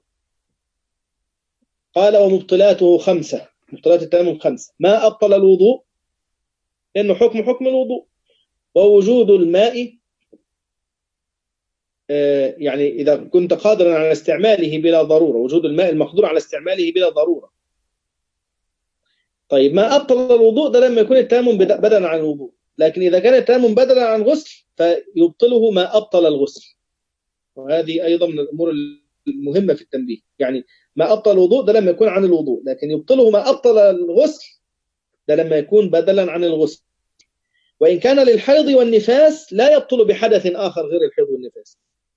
قال ومبطلاته خمسة، مبطلات التيمم خمسة: ما أبطل الوضوء لأنه حكم حكم الوضوء، ووجود الماء، آه يعني إذا كنت قادرا على استعماله بلا ضرورة، وجود الماء المقدور على استعماله بلا ضرورة. طيب ما أبطل الوضوء ده لما يكون التيمم بدلا عن الوضوء، لكن إذا كان التيمم بدلا عن غسل فيبطله ما أبطل الغسل، وهذه أيضا من الأمور المهمة في التنبيه. يعني ما أبطل الوضوء ده لما يكون عن الوضوء، لكن يبطله ما أبطل الغسل ده لما يكون بدلا عن الغسل. وإن كان للحيض والنفاس لا يبطل بحدث آخر غير الحيض والنفاس.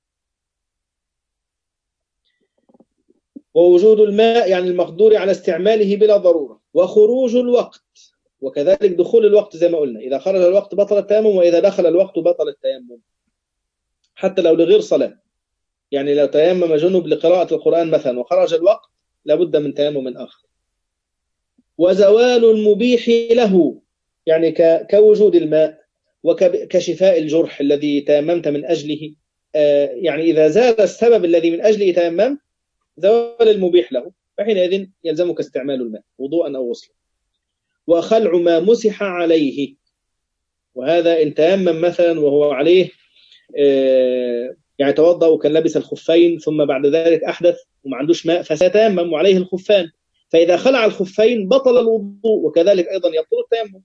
ووجود الماء يعني المقدور على استعماله بلا ضرورة، وخروج الوقت، وكذلك دخول الوقت زي ما قلنا، إذا خرج الوقت بطل التيمم، وإذا دخل الوقت بطل التيمم حتى لو لغير صلاة. يعني لو تيمم جنب لقراءة القرآن مثلا وخرج الوقت لابد من تيمم آخر. وزوال المبيح له، يعني كوجود الماء وكشفاء الجرح الذي تيممت من أجله، يعني إذا زال السبب الذي من أجله تيمم زوال المبيح له، فحينئذ يلزمك استعمال الماء وضوءا أو غسلا. وخلع ما مسح عليه، وهذا إن تيمم مثلا وهو عليه يعني توضأ وكان لابس الخفين ثم بعد ذلك أحدث وما عندوش ماء فسيتيمم وعليه الخفان، فإذا خلع الخفين بطل الوضوء، وكذلك أيضا يبطل التيمم،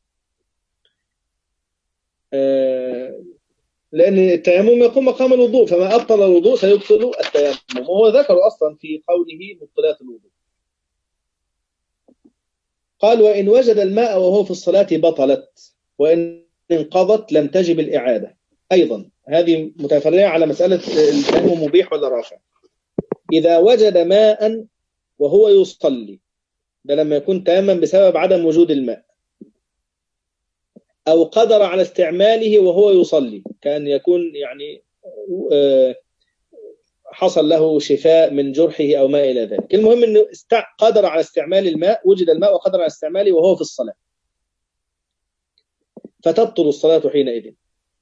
لأن التيمم يقوم مقام الوضوء، فما أبطل الوضوء سيبطل التيمم، وهو ذكر أصلا في قوله مبطلات الوضوء. قال وإن وجد الماء وهو في الصلاة بطلت، وإن انقضت لم تجب الإعادة. أيضا هذه متفرعة على مسألة التيمم مبيح ولا رافع. إذا وجد ماء وهو يصلي، ده لما يكون تيمم بسبب عدم وجود الماء، أو قدر على استعماله وهو يصلي، كان يكون يعني حصل له شفاء من جرحه أو ما إلى ذلك. المهم أنه قدر على استعمال الماء، وجد الماء وقدر على استعماله وهو في الصلاة، فتبطل الصلاة حينئذ،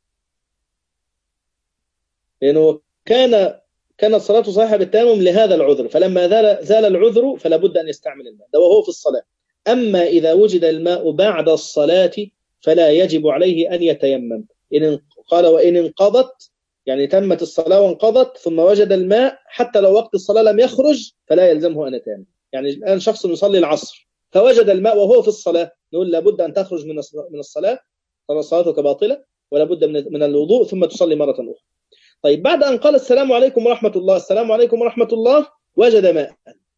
لأنه كان كانت صلاته صحيحة بالتيمم لهذا العذر، فلما زال, زال العذر فلا بد أن يستعمل الماء ده وهو في الصلاة. أما إذا وجد الماء بعد الصلاة فلا يجب عليه أن يتيمم. إن قال وإن انقضت، يعني تمت الصلاة وانقضت ثم وجد الماء حتى لو وقت الصلاة لم يخرج فلا يلزمه أن يتيمم. يعني الآن شخص يصلي العصر فوجد الماء وهو في الصلاة، نقول لابد أن تخرج من الصلاة، صلاتك باطلة، ولا بد من الوضوء ثم تصلي مرة أخرى. طيب بعد أن قال السلام عليكم ورحمة الله، السلام عليكم ورحمة الله، وجد ماء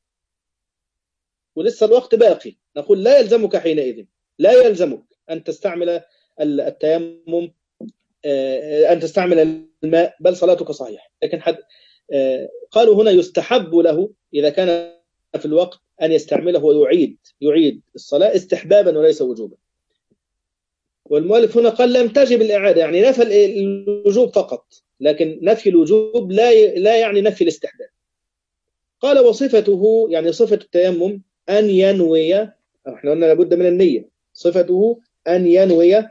ولسه الوقت باقي، نقول لا يلزمك حينئذ، لا يلزمك أن تستعمل التيمم، أن تستعمل الماء، بل صلاتك صحيح. لكن حد قالوا هنا يستحب له إذا كان في الوقت أن يستعمله ويعيد يعيد الصلاة استحبابا وليس وجوبا. والمؤلف هنا قال لم تجب الإعادة، يعني نفى الوجوب فقط، لكن نفي الوجوب لا لا يعني نفي الاستحباب. قال وصفته، يعني صفة التيمم أن ينوي، احنا قلنا لابد من النية، صفته أن ينوي،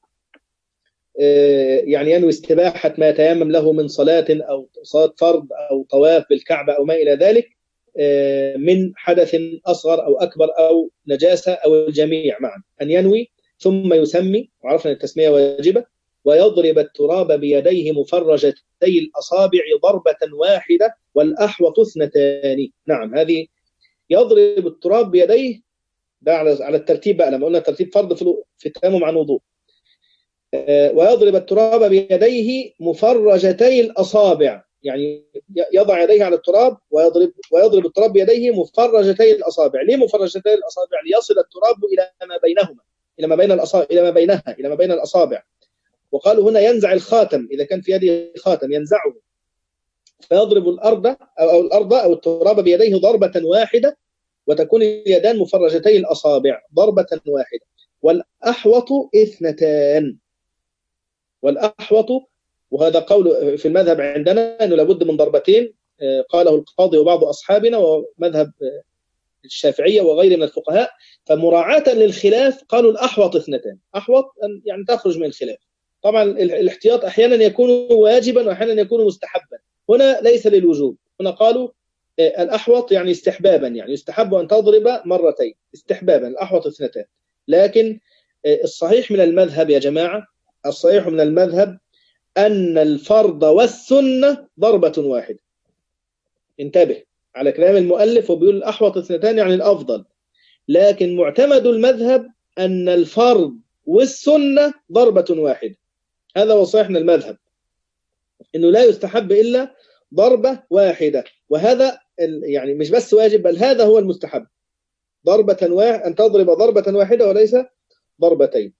يعني ينوي استباحة ما يتيمم له من صلاة أو صلاة فرض أو طواف بالكعبة أو ما إلى ذلك من حدث أصغر أو أكبر أو نجاسة أو الجميع معا، أن ينوي ثم يسمي، وعرفنا التسمية واجبة، ويضرب التراب بيديه مفرجتي الأصابع ضربة واحدة والأحوط اثنتان. نعم، هذه يضرب التراب بيديه، ده على الترتيب بقى، لما قلنا الترتيب فرض في التيمم عن وضوء. ويضرب التراب بيديه مفرجتي الأصابع، يعني يضع يديه على التراب ويضرب ويضرب التراب بيديه مفرجتي الأصابع. ليه مفرجتي الأصابع؟ ليصل التراب إلى ما بينهما، إلى ما بين الأصابع، إلى ما بينها، إلى ما بين الأصابع. وقالوا هنا ينزع الخاتم، إذا كان في يده خاتم ينزعه فيضرب الأرض أو الأرض أو التراب بيديه ضربة واحدة، وتكون اليدان مفرجتي الأصابع ضربة واحدة. والأحوط اثنتان. والأحوط، وهذا قول في المذهب عندنا أنه لابد من ضربتين، قاله القاضي وبعض أصحابنا ومذهب الشافعية وغيره من الفقهاء. فمراعاة للخلاف قالوا الأحوط اثنتان. أحوط أن يعني تخرج من الخلاف. طبعا الاحتياط أحيانا يكون واجبا وأحيانا يكون مستحبا، هنا ليس للوجوب، هنا قالوا الأحوط يعني استحبابا، يعني يستحب أن تضرب مرتين استحبابا، الأحوط اثنتان. لكن الصحيح من المذهب يا جماعة، الصحيح من المذهب أن الفرض والسنة ضربة واحدة. انتبه على كلام المؤلف، وبيقول الأحوط اثنتان يعني الأفضل، لكن معتمد المذهب أن الفرض والسنة ضربة واحدة. هذا هو صحيح من المذهب، أنه لا يستحب إلا ضربة واحدة، وهذا يعني مش بس واجب، بل هذا هو المستحب، ضربة واحدة، أن تضرب ضربة واحدة وليس ضربتين.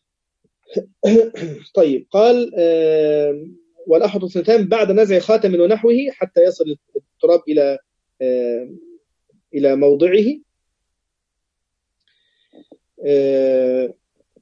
طيب، قال آه والأحوط اثنتان بعد نزع خاتم ونحوه حتى يصل التراب إلى آه إلى موضعه. آه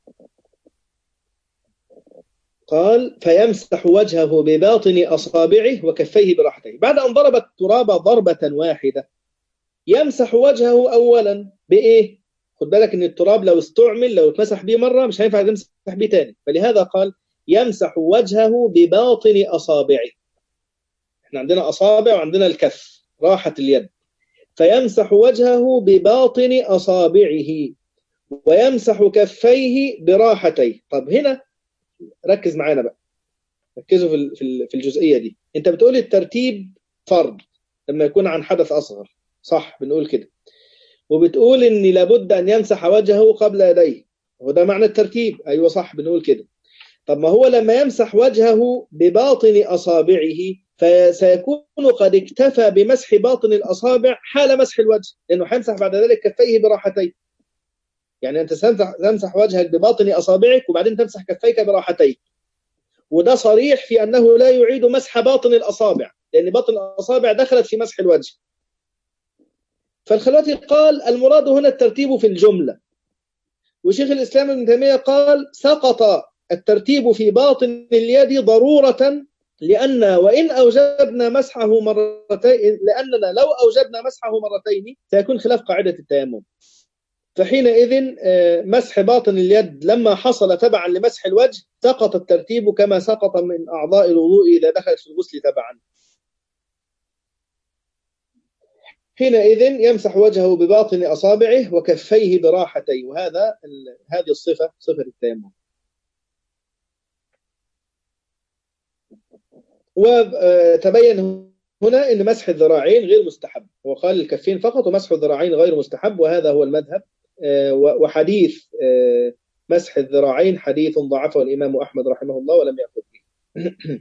قال فيمسح وجهه بباطن أصابعه وكفيه براحتيه. بعد أن ضرب التراب ضربة واحدة يمسح وجهه أولا بإيه؟ خد بالك إن التراب لو استعمل، لو اتمسح به مرة مش هينفع يمسح به تاني، فلهذا قال يمسح وجهه بباطن أصابعه. احنا عندنا أصابع وعندنا الكف، راحة اليد، فيمسح وجهه بباطن أصابعه ويمسح كفيه براحتيه. طب هنا ركز معانا بقى، ركزوا في في الجزئية دي. انت بتقول الترتيب فرض لما يكون عن حدث أصغر، صح؟ بنقول كده. وبتقول ان لابد ان يمسح وجهه قبل يديه، وده معنى الترتيب. ايوه صح، بنقول كده. طب ما هو لما يمسح وجهه بباطن أصابعه فسيكون قد اكتفى بمسح باطن الأصابع حال مسح الوجه، لأنه حيمسح بعد ذلك كفيه براحتين. يعني أنت تمسح وجهك بباطن أصابعك وبعدين تمسح كفيك براحتين، وده صريح في أنه لا يعيد مسح باطن الأصابع، لأن باطن الأصابع دخلت في مسح الوجه. فالخلوتي قال المراد هنا الترتيب في الجملة، وشيخ الإسلام ابن تيمية قال سقط الترتيب في باطن اليد ضرورة، لأن وإن أوجبنا مسحه مرتين، لأننا لو أوجبنا مسحه مرتين سيكون خلاف قاعدة التيمم. فحينئذ مسح باطن اليد لما حصل تبعا لمسح الوجه سقط الترتيب كما سقط من أعضاء الوضوء إذا دخلت في الغسل تبعا. حينئذ يمسح وجهه بباطن أصابعه وكفيه براحتيه، وهذا هذه الصفة صفة التيمم. وتبين هنا أن مسح الذراعين غير مستحب، وقال الكفين فقط ومسح الذراعين غير مستحب، وهذا هو المذهب. وحديث مسح الذراعين حديث ضعفه الإمام أحمد رحمه الله ولم يأخذ به.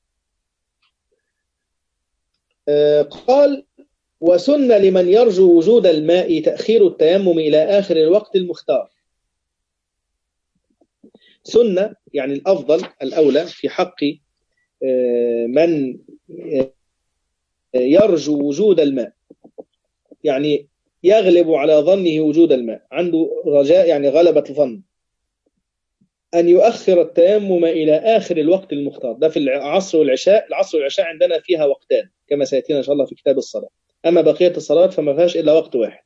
قال وسن لمن يرجو وجود الماء تأخير التيمم إلى آخر الوقت المختار. سنة يعني الأفضل الأولى في حق من يرجو وجود الماء، يعني يغلب على ظنه وجود الماء، عنده رجاء يعني غلبة الظن، أن يؤخر التيمم إلى آخر الوقت المختار. ده في العصر والعشاء. العصر والعشاء عندنا فيها وقتان كما سيأتينا إن شاء الله في كتاب الصلاة، أما بقية الصلاة فما فيهاش إلا وقت واحد.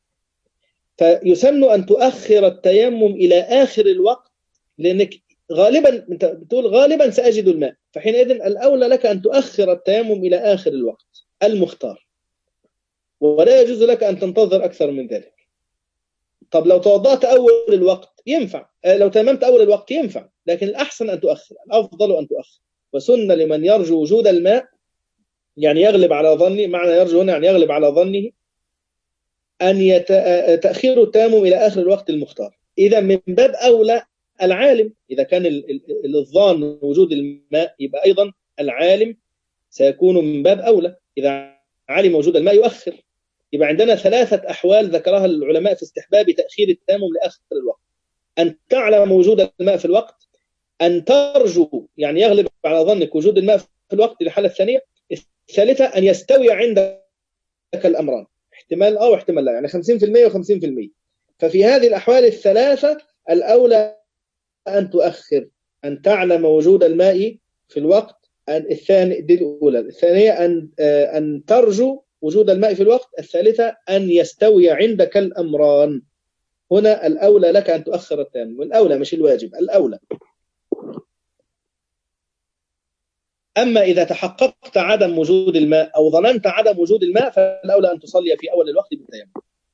فيسن أن تؤخر التيمم إلى آخر الوقت، لأنك غالبا أنت بتقول غالبا سأجد الماء، فحينئذ الأولى لك أن تؤخر التيمم إلى آخر الوقت المختار، ولا يجوز لك أن تنتظر أكثر من ذلك. طب لو توضأت أول الوقت ينفع، لو تيممت أول الوقت ينفع، لكن الأحسن أن تؤخر، الأفضل أن تؤخر. وسن لمن يرجو وجود الماء يعني يغلب على ظنه، معنى يرجو هنا يعني يغلب على ظنه، أن يت... تأخير التيمم إلى آخر الوقت المختار. إذا من باب أولى العالم، إذا كان الظان وجود الماء يبقى أيضا العالم سيكون من باب أولى إذا علم وجود الماء يؤخر. يبقى عندنا ثلاثة أحوال ذكرها العلماء في استحباب تأخير التيمم لآخر الوقت: أن تعلم وجود الماء في الوقت، أن ترجو يعني يغلب على ظنك وجود الماء في الوقت الحالة الثانية، الثالثة أن يستوي عندك الأمران، احتمال أو احتمال لا، يعني خمسين بالمئة وخمسين بالمئة. ففي هذه الأحوال الثلاثة الأولى أن تؤخر: أن تعلم وجود الماء في الوقت، الثاني دي الأولى، الثانية أن أن ترجو وجود الماء في الوقت، الثالثة أن يستوي عندك الأمران. هنا الأولى لك أن تؤخر التيمم، والأولى مش الواجب، الأولى. أما إذا تحققت عدم وجود الماء أو ظننت عدم وجود الماء فالأولى أن تصلي في أول الوقت بالتيمم.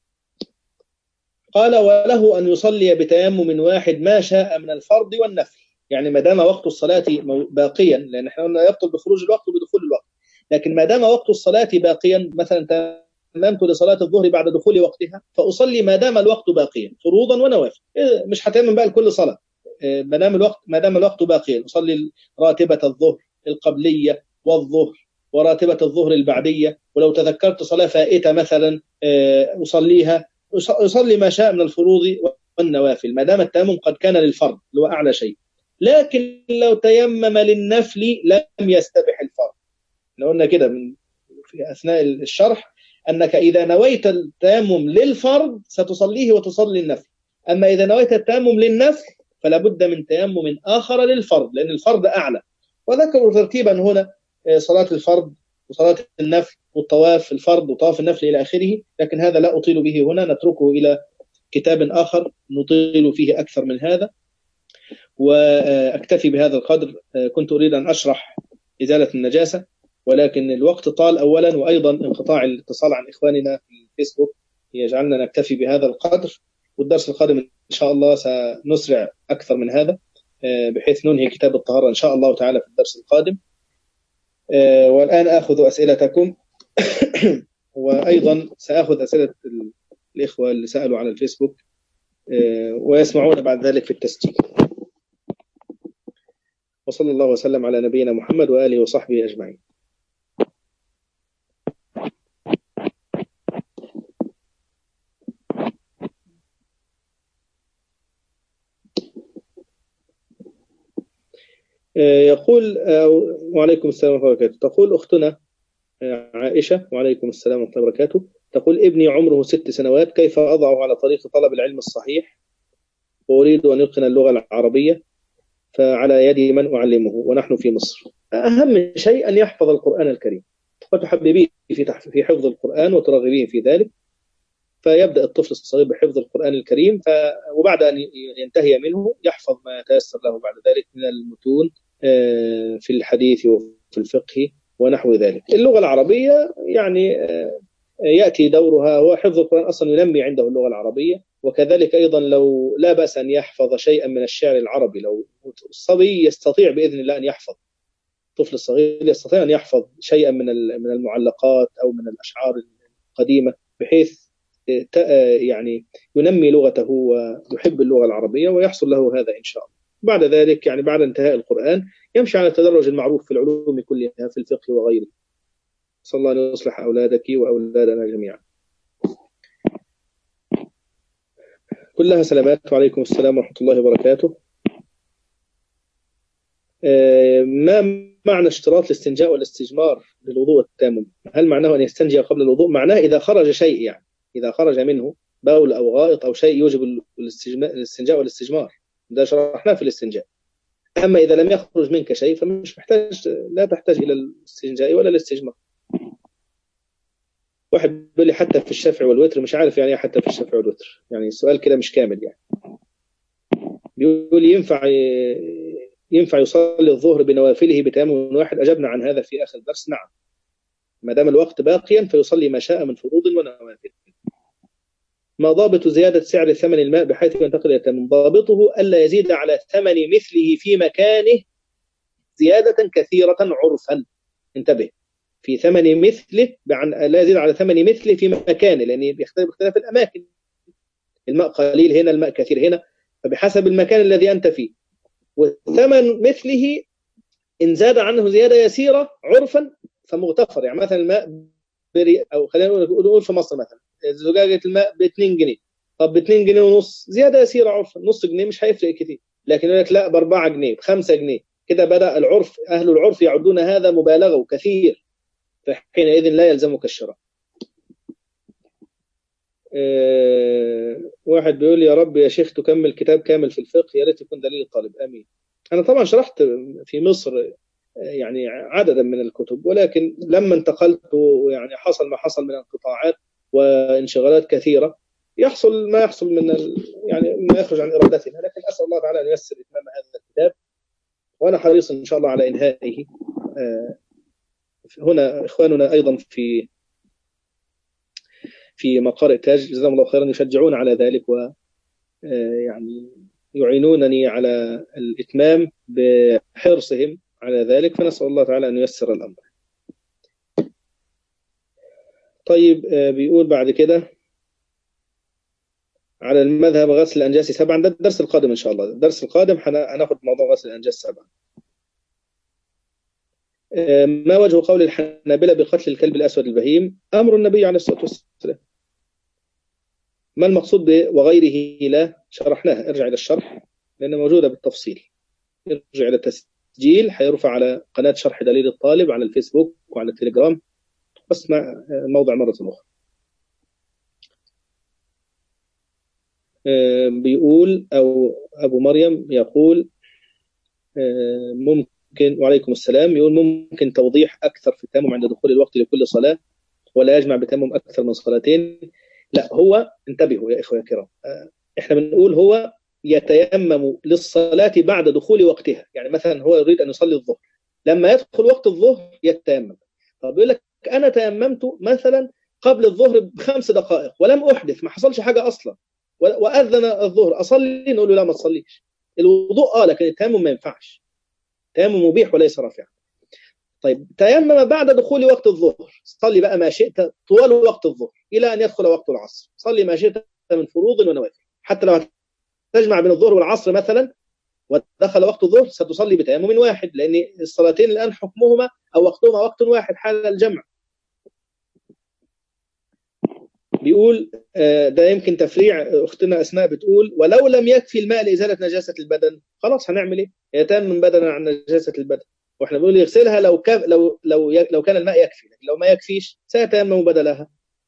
قال: وله أن يصلي بتيمم واحد ما شاء من الفرض والنفل، يعني ما دام وقت الصلاة باقيا، لأن احنا قلنا يبطل بخروج الوقت وبدخول الوقت، لكن ما دام وقت الصلاة باقيا، مثلا تيممت لصلاة الظهر بعد دخول وقتها فأصلي ما دام الوقت باقيا فروضا ونوافل، مش هتيمم بقى لكل صلاة، ما دام الوقت ما دام الوقت باقيا أصلي راتبة الظهر القبلية والظهر وراتبة الظهر البعدية، ولو تذكرت صلاة فائتة مثلا أصليها، أصلي ما شاء من الفروض والنوافل ما دام التيمم قد كان للفرض اللي هو أعلى شيء. لكن لو تيمم للنفل لم يستبح الفرض. لو قلنا كده من في أثناء الشرح أنك إذا نويت التيمم للفرض ستصليه وتصلي النفل، أما إذا نويت التيمم للنفل فلا بد من تيمم آخر للفرض، لأن الفرض أعلى. وذكروا ترتيبا هنا صلاة الفرض وصلاة النفل والطواف الفرض وطواف النفل إلى آخره، لكن هذا لا أطيل به هنا، نتركه إلى كتاب آخر نطيل فيه أكثر من هذا، وأكتفي بهذا القدر. كنت أريد أن أشرح إزالة النجاسة ولكن الوقت طال أولا، وأيضا انقطاع الاتصال عن إخواننا في الفيسبوك يجعلنا نكتفي بهذا القدر، والدرس القادم إن شاء الله سنسرع أكثر من هذا بحيث ننهي كتاب الطهارة إن شاء الله تعالى في الدرس القادم. والآن أخذ أسئلتكم وأيضا سأخذ أسئلة الإخوة اللي سألوا على الفيسبوك ويسمعون بعد ذلك في التسجيل. وصلى الله وسلم على نبينا محمد وآله وصحبه أجمعين. يقول وعليكم السلام ورحمة الله وبركاته. تقول أختنا عائشة وعليكم السلام ورحمة الله وبركاته، تقول: ابني عمره ست سنوات، كيف أضعه على طريق طلب العلم الصحيح وأريد أن يتقن اللغة العربية، فعلى يد من أعلمه ونحن في مصر؟ أهم شيء أن يحفظ القرآن الكريم وتحببيه في في حفظ القرآن وترغبيه في ذلك، فيبدأ الطفل الصغير بحفظ القرآن الكريم، ف... وبعد أن ينتهي منه يحفظ ما يتيسر له بعد ذلك من المتون في الحديث وفي الفقه ونحو ذلك. اللغة العربية يعني يأتي دورها، هو حفظ القرآن أصلا ينمي عنده اللغة العربية، وكذلك أيضا لو لا بأس أن يحفظ شيئا من الشعر العربي، لو الصبي يستطيع بإذن الله أن يحفظ، الطفل الصغير يستطيع أن يحفظ شيئا من من المعلقات أو من الأشعار القديمة بحيث يعني ينمي لغته ويحب اللغة العربية ويحصل له هذا إن شاء الله. بعد ذلك يعني بعد انتهاء القرآن يمشي على التدرج المعروف في العلوم كلها في الفقه وغيره. صلى الله أن يصلح أولادك وأولادنا جميعا. كلها سلامات وعليكم السلام ورحمة الله وبركاته. ما معنى اشتراط الاستنجاء والاستجمار للوضوء والتيمم؟ هل معناه أن يستنجي قبل الوضوء؟ معناه إذا خرج شيء، يعني إذا خرج منه بول أو غائط أو شيء يوجب الاستنجاء والاستجمار، ده شرحناه في الاستنجاء. أما إذا لم يخرج منك شيء فمش محتاج، لا تحتاج إلى الاستنجاء ولا الاستجمار. واحد بيقول لي حتى في الشفع والوتر، مش عارف يعني حتى في الشفع والوتر، يعني السؤال كده مش كامل. يعني بيقول لي ينفع ينفع يصلي الظهر بنوافله بتيمم واحد؟ أجبنا عن هذا في آخر الدرس. نعم، ما دام الوقت باقيا فيصلي ما شاء من فروض ونوافل. ما ضابط زيادة سعر ثمن الماء بحيث ينتقل إلى التيمم؟ ضابطه ألا يزيد على ثمن مثله في مكانه زيادة كثيرة عرفا. انتبه، في ثمن مثله، لا يزيد على ثمن مثله في مكانه، لأن بيختلف اختلاف الأماكن، الماء قليل هنا الماء كثير هنا، فبحسب المكان الذي أنت فيه. وثمن مثله إن زاد عنه زيادة يسيرة عرفا فمغتفر. يعني مثلا الماء بري، او خلينا نقول في مصر مثلا زجاجه الماء ب اتنين جنيه، طب ب اتنين جنيه ونص زياده يسيره عرفا، نص جنيه مش هيفرق كتير، لكن يقول لك لا ب اربعة جنيه ب خمسة جنيه، كده بدا العرف، اهل العرف يعدون هذا مبالغه وكثير، فحينئذ لا يلزمك الشراء. أه واحد بيقول يا رب يا شيخ تكمل كتاب كامل في الفقه، يا ريت يكون دليل الطالب، امين. انا طبعا شرحت في مصر يعني عددا من الكتب، ولكن لما انتقلت يعني حصل ما حصل من انقطاعات وانشغالات كثيرة، يحصل ما يحصل من ال... يعني ما يخرج عن إرادتنا، لكن أسأل الله تعالى أن ييسر إتمام هذا الكتاب، وأنا حريص إن شاء الله على إنهائه. هنا إخواننا أيضا في في مقر تاج جزاهم الله خيرا يشجعون على ذلك، و يعني يعينونني على الإتمام بحرصهم على ذلك، فنسأل الله تعالى أن ييسر الأمر. طيب بيقول بعد كده على المذهب غسل الأنجاس سبعا، ده الدرس القادم إن شاء الله، الدرس القادم هناخد موضوع غسل الأنجاس سبعا. ما وجه قول الحنابلة بقتل الكلب الأسود البهيم؟ أمر النبي عليه الصلاة والسلام. ما المقصود ب وغيره لا؟ شرحناها، ارجع إلى الشرح لأنها موجودة بالتفصيل، ارجع إلى التسجيل، هيرفع على قناة شرح دليل الطالب على الفيسبوك وعلى التليجرام، بس مع الموضع مرة أخرى. بيقول أو أبو مريم يقول ممكن، وعليكم السلام، يقول ممكن توضيح أكثر في التيمم عند دخول الوقت لكل صلاة، ولا يجمع بتيمم أكثر من صلاتين؟ لا، هو انتبهوا يا إخوة يا كرام، إحنا بنقول هو يتيمم للصلاة بعد دخول وقتها، يعني مثلا هو يريد أن يصلي الظهر، لما يدخل وقت الظهر يتيمم. طب يقول لك أنا تيممت مثلا قبل الظهر بخمس دقائق ولم أحدث، ما حصلش حاجة أصلا، وأذن الظهر، أصلي؟ نقول له لا ما تصليش. الوضوء آه، لكن التيمم ما ينفعش، تيمم مبيح وليس رافعا. طيب تيمم بعد دخول وقت الظهر، صلي بقى ما شئت طوال وقت الظهر إلى أن يدخل وقت العصر، صلي ما شئت من فروض ونوافل، حتى لو تجمع بين الظهر والعصر مثلا ودخل وقت الظهر ستصلي بتيمم واحد، لأن الصلاتين الآن حكمهما أو وقتهما وقت واحد حال الجمع. بيقول ده يمكن تفريع، أختنا أسماء بتقول ولو لم يكفي الماء لإزالة نجاسة البدن، خلاص هنعمل إيه؟ يتيمم بدنا عن نجاسة البدن، واحنا بنقول يغسلها لو كف لو لو لو كان الماء يكفي، لو ما يكفيش سيتيمم بدلها.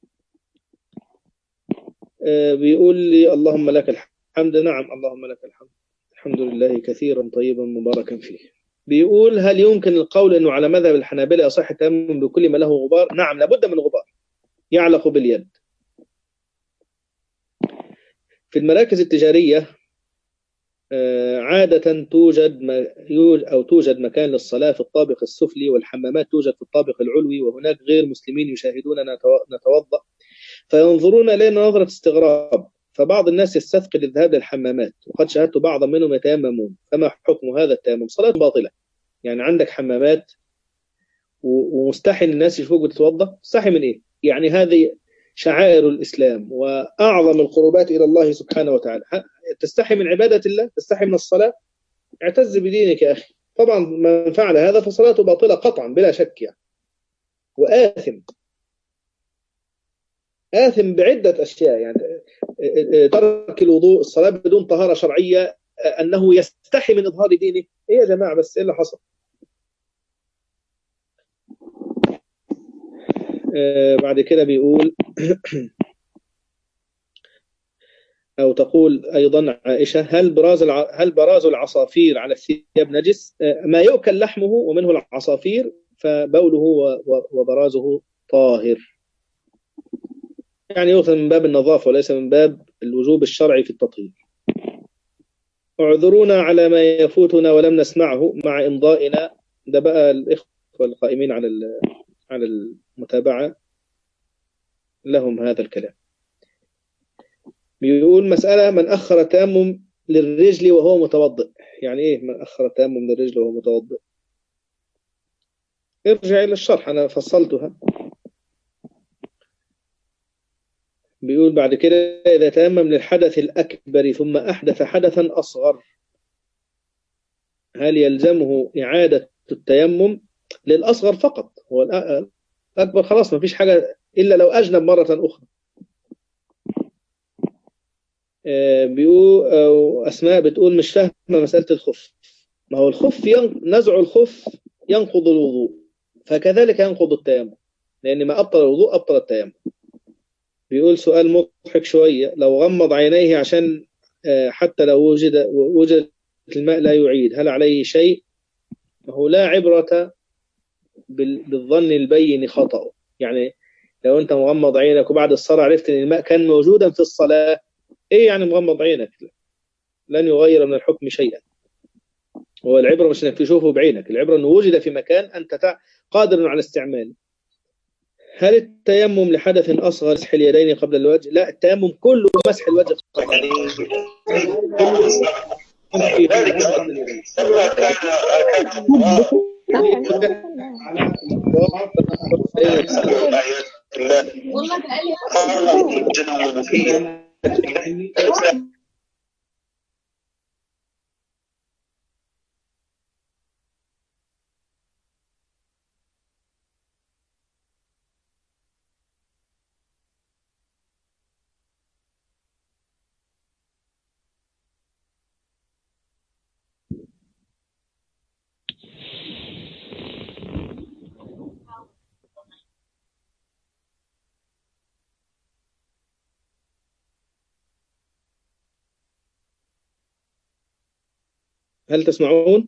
بيقول لي اللهم لك الحمد، نعم اللهم لك الحمد، الحمد لله كثيرا طيبا مباركا فيه. بيقول هل يمكن القول أنه على مذهب الحنابلة يصح التيمم بكل ما له غبار؟ نعم لابد من غبار يعلق باليد. في المراكز التجارية عادة توجد أو توجد مكان للصلاة في الطابق السفلي، والحمامات توجد في الطابق العلوي، وهناك غير مسلمين يشاهدوننا نتوضأ فينظرون إلينا نظرة استغراب، فبعض الناس يستثقل الذهاب للحمامات، وقد شاهدت بعضا منهم يتيممون، فما حكم هذا التيمم؟ صلاة باطلة. يعني عندك حمامات ومستحي الناس يشوفوك بتتوضأ، مستحي من إيه؟ يعني هذه شعائر الإسلام وأعظم القربات إلى الله سبحانه وتعالى، تستحي من عبادة الله؟ تستحي من الصلاة؟ اعتز بدينك يا أخي. طبعا من فعل هذا فصلاته باطلة قطعا بلا شك يعني، وآثم آثم بعدة أشياء، يعني ترك الوضوء، الصلاة بدون طهارة شرعية، أنه يستحي من إظهار دينه. إيه يا جماعة بس إيه اللي حصل؟ آه بعد كده بيقول أو تقول أيضا عائشة هل براز الع... هل براز العصافير على الثياب نجس؟ آه ما يؤكل لحمه ومنه العصافير فبوله و... وبرازه طاهر، يعني يؤخذ من باب النظافة وليس من باب الوجوب الشرعي في التطهير. اعذرونا على ما يفوتنا ولم نسمعه مع إمضائنا، ده بقى الإخوة القائمين على على المتابعة لهم هذا الكلام. بيقول مسألة من أخر التيمم للرجل وهو متوضئ، يعني إيه من أخر التيمم للرجل وهو متوضئ؟ ارجع إلى الشرح أنا فصلتها. بيقول بعد كده إذا تيمم للحدث الأكبر ثم أحدث حدثا أصغر هل يلزمه إعادة التيمم؟ للأصغر فقط، هو الأكبر خلاص ما فيش حاجة إلا لو أجنب مرة أخرى. بيقول أسماء بتقول مش فاهمة مسألة الخف. ما هو الخف ين... نزع الخف ينقض الوضوء، فكذلك ينقض التيمم، لأن ما أبطل الوضوء أبطل التيمم. بيقول سؤال مضحك شوية، لو غمض عينيه عشان حتى لو وجد وجد الماء لا يعيد، هل عليه شيء؟ هو لا عبرة بالظن البين خطأ. يعني لو أنت مغمض عينك وبعد الصلاة عرفت أن الماء كان موجودا في الصلاة، إيه يعني مغمض عينك؟ لن يغير من الحكم شيئا. هو العبرة مش أنك تشوفه بعينك، العبرة أنه وجد في مكان أنت قادر على استعماله. هل التيمم لحدث أصغر مسح اليدين قبل الوجه؟ لا، التيمم كله مسح الوجه. يعني هل تسمعون؟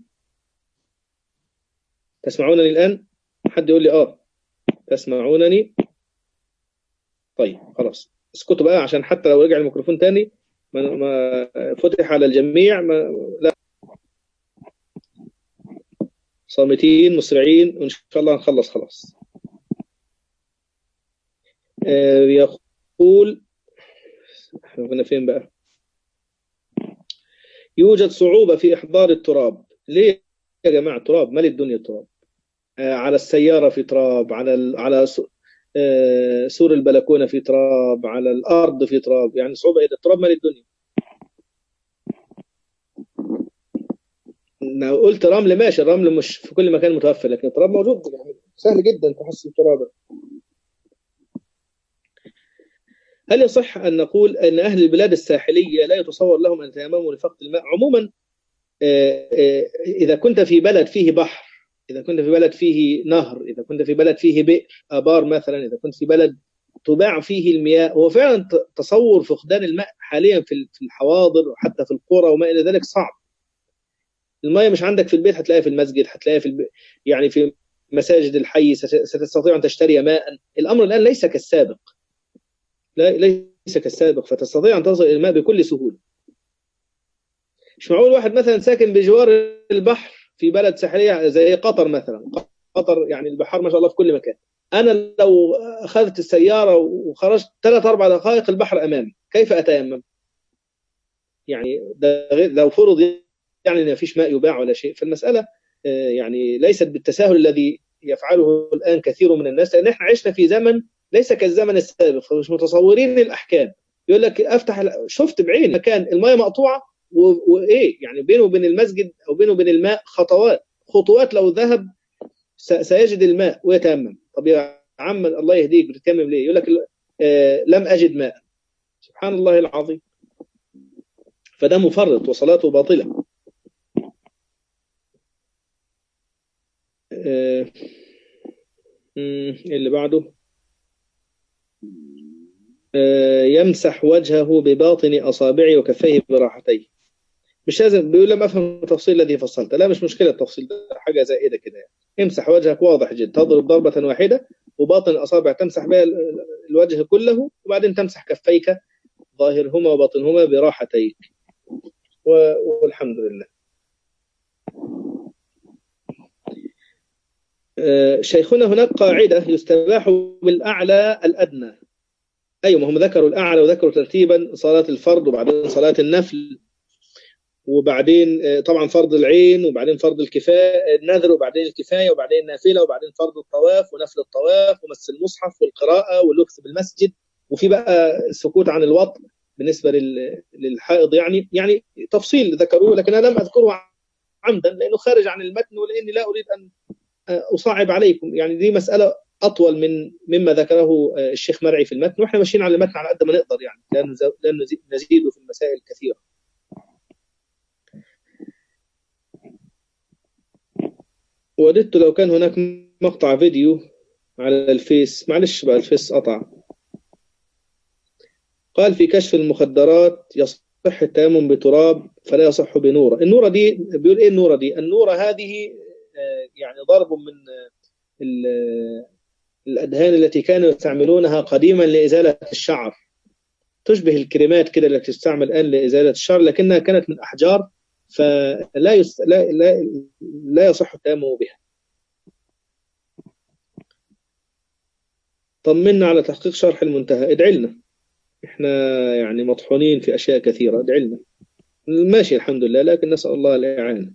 تسمعونني الآن؟ حد يقول لي آه تسمعونني؟ طيب خلاص اسكتوا بقى، عشان حتى لو رجع الميكروفون تاني ما, ما فتح على الجميع ما لا، صامتين مسرعين وإن شاء الله نخلص خلاص. آه يقول احنا كنا فين بقى؟ يوجد صعوبة في إحضار التراب. ليه يا جماعة؟ التراب مال الدنيا، التراب آه على السيارة في تراب، على ال... على آه سور البلكونة في تراب، على الأرض في تراب، يعني صعوبة إيه؟ التراب مال الدنيا. لو قلت رمل ماشي، الرمل مش في كل مكان متوفر، لكن التراب موجود، يعني سهل جدا تحصل ترابا. هل يصح أن نقول أن أهل البلاد الساحلية لا يتصور لهم أن يتيمموا لفقد الماء؟ عموما إذا كنت في بلد فيه بحر، إذا كنت في بلد فيه نهر، إذا كنت في بلد فيه بئر آبار مثلا، إذا كنت في بلد تباع فيه المياه، هو فعلا تصور فقدان الماء حاليا في الحواضر وحتى في القرى وما إلى ذلك صعب. المياه مش عندك في البيت، هتلاقيها في المسجد، هتلاقيها في الب... يعني في مساجد الحي ستستطيع أن تشتري ماء. الأمر الآن ليس كالسابق، لا ليس كالسابق، فتستطيع أن تصل إلى الماء بكل سهولة. مش معقول واحد مثلا ساكن بجوار البحر في بلد ساحلية زي قطر مثلا، قطر يعني البحر ما شاء الله في كل مكان، أنا لو أخذت السيارة وخرجت ثلاث أربع دقائق البحر أمامي، كيف أتيمم؟ يعني ده لو فرض يعني أن ما فيش ماء يباع ولا شيء. فالمسألة يعني ليست بالتساهل الذي يفعله الآن كثير من الناس، لأن احنا عشنا في زمن ليس كالزمن السابق، فمش متصورين الأحكام. يقول لك أفتح، شفت بعين مكان الماء مقطوعة وإيه يعني بينه وبين المسجد أو بينه وبين الماء خطوات خطوات، لو ذهب سيجد الماء ويتيمم. طب يا عم الله يهديك بتتيمم ليه؟ يقول لك آه لم أجد ماء. سبحان الله العظيم. فده مفرط وصلاته باطلة. آه اللي بعده آه يمسح وجهه بباطن أصابعه وكفيه براحتيه. مش لازم بيقول لما افهم التفصيل الذي فصلته، لا مش مشكله التفصيل ده، حاجه زائده كده يعني. امسح وجهك واضح جدا، تضرب ضربه واحده وباطن الاصابع تمسح بها الوجه كله، وبعدين تمسح كفيك ظاهرهما وباطنهما براحتيك، والحمد لله. شيخنا هناك قاعده يستباح بالاعلى الادنى. ايوه هم ذكروا الاعلى وذكروا ترتيبا صلاه الفرض وبعدين صلاه النفل وبعدين طبعا فرض العين وبعدين فرض الكفاية النذر وبعدين الكفاية وبعدين النافلة وبعدين فرض الطواف ونفل الطواف ومس المصحف والقراءة واللبس بالمسجد، وفي بقى السكوت عن الوطء بالنسبة للحائض، يعني يعني تفصيل ذكروه، لكن أنا لم أذكره عمدا لأنه خارج عن المتن، ولأني لا أريد أن أصعب عليكم، يعني دي مسألة أطول من مما ذكره الشيخ مرعي في المتن، وإحنا ماشيين على المتن على قد ما نقدر يعني، لأن نزيد في المسائل كثيرة. وددت لو كان هناك مقطع فيديو على الفيس، معلش بقى الفيس قطع. قال في كشف المخدرات يصح التيمم بتراب فلا يصح بنورة. النورة دي بيقول إيه النورة دي؟ النورة هذه يعني ضرب من الأدهان التي كانوا يستعملونها قديما لإزالة الشعر، تشبه الكريمات كده التي تستعمل الآن لإزالة الشعر، لكنها كانت من أحجار فلا يست... لا... لا... لا يصح التيمم بها. طمنا على تحقيق شرح المنتهى، ادعي لنا، احنا يعني مطحونين في أشياء كثيرة، ادعي لنا. ماشي الحمد لله، لكن نسأل الله الإعانة.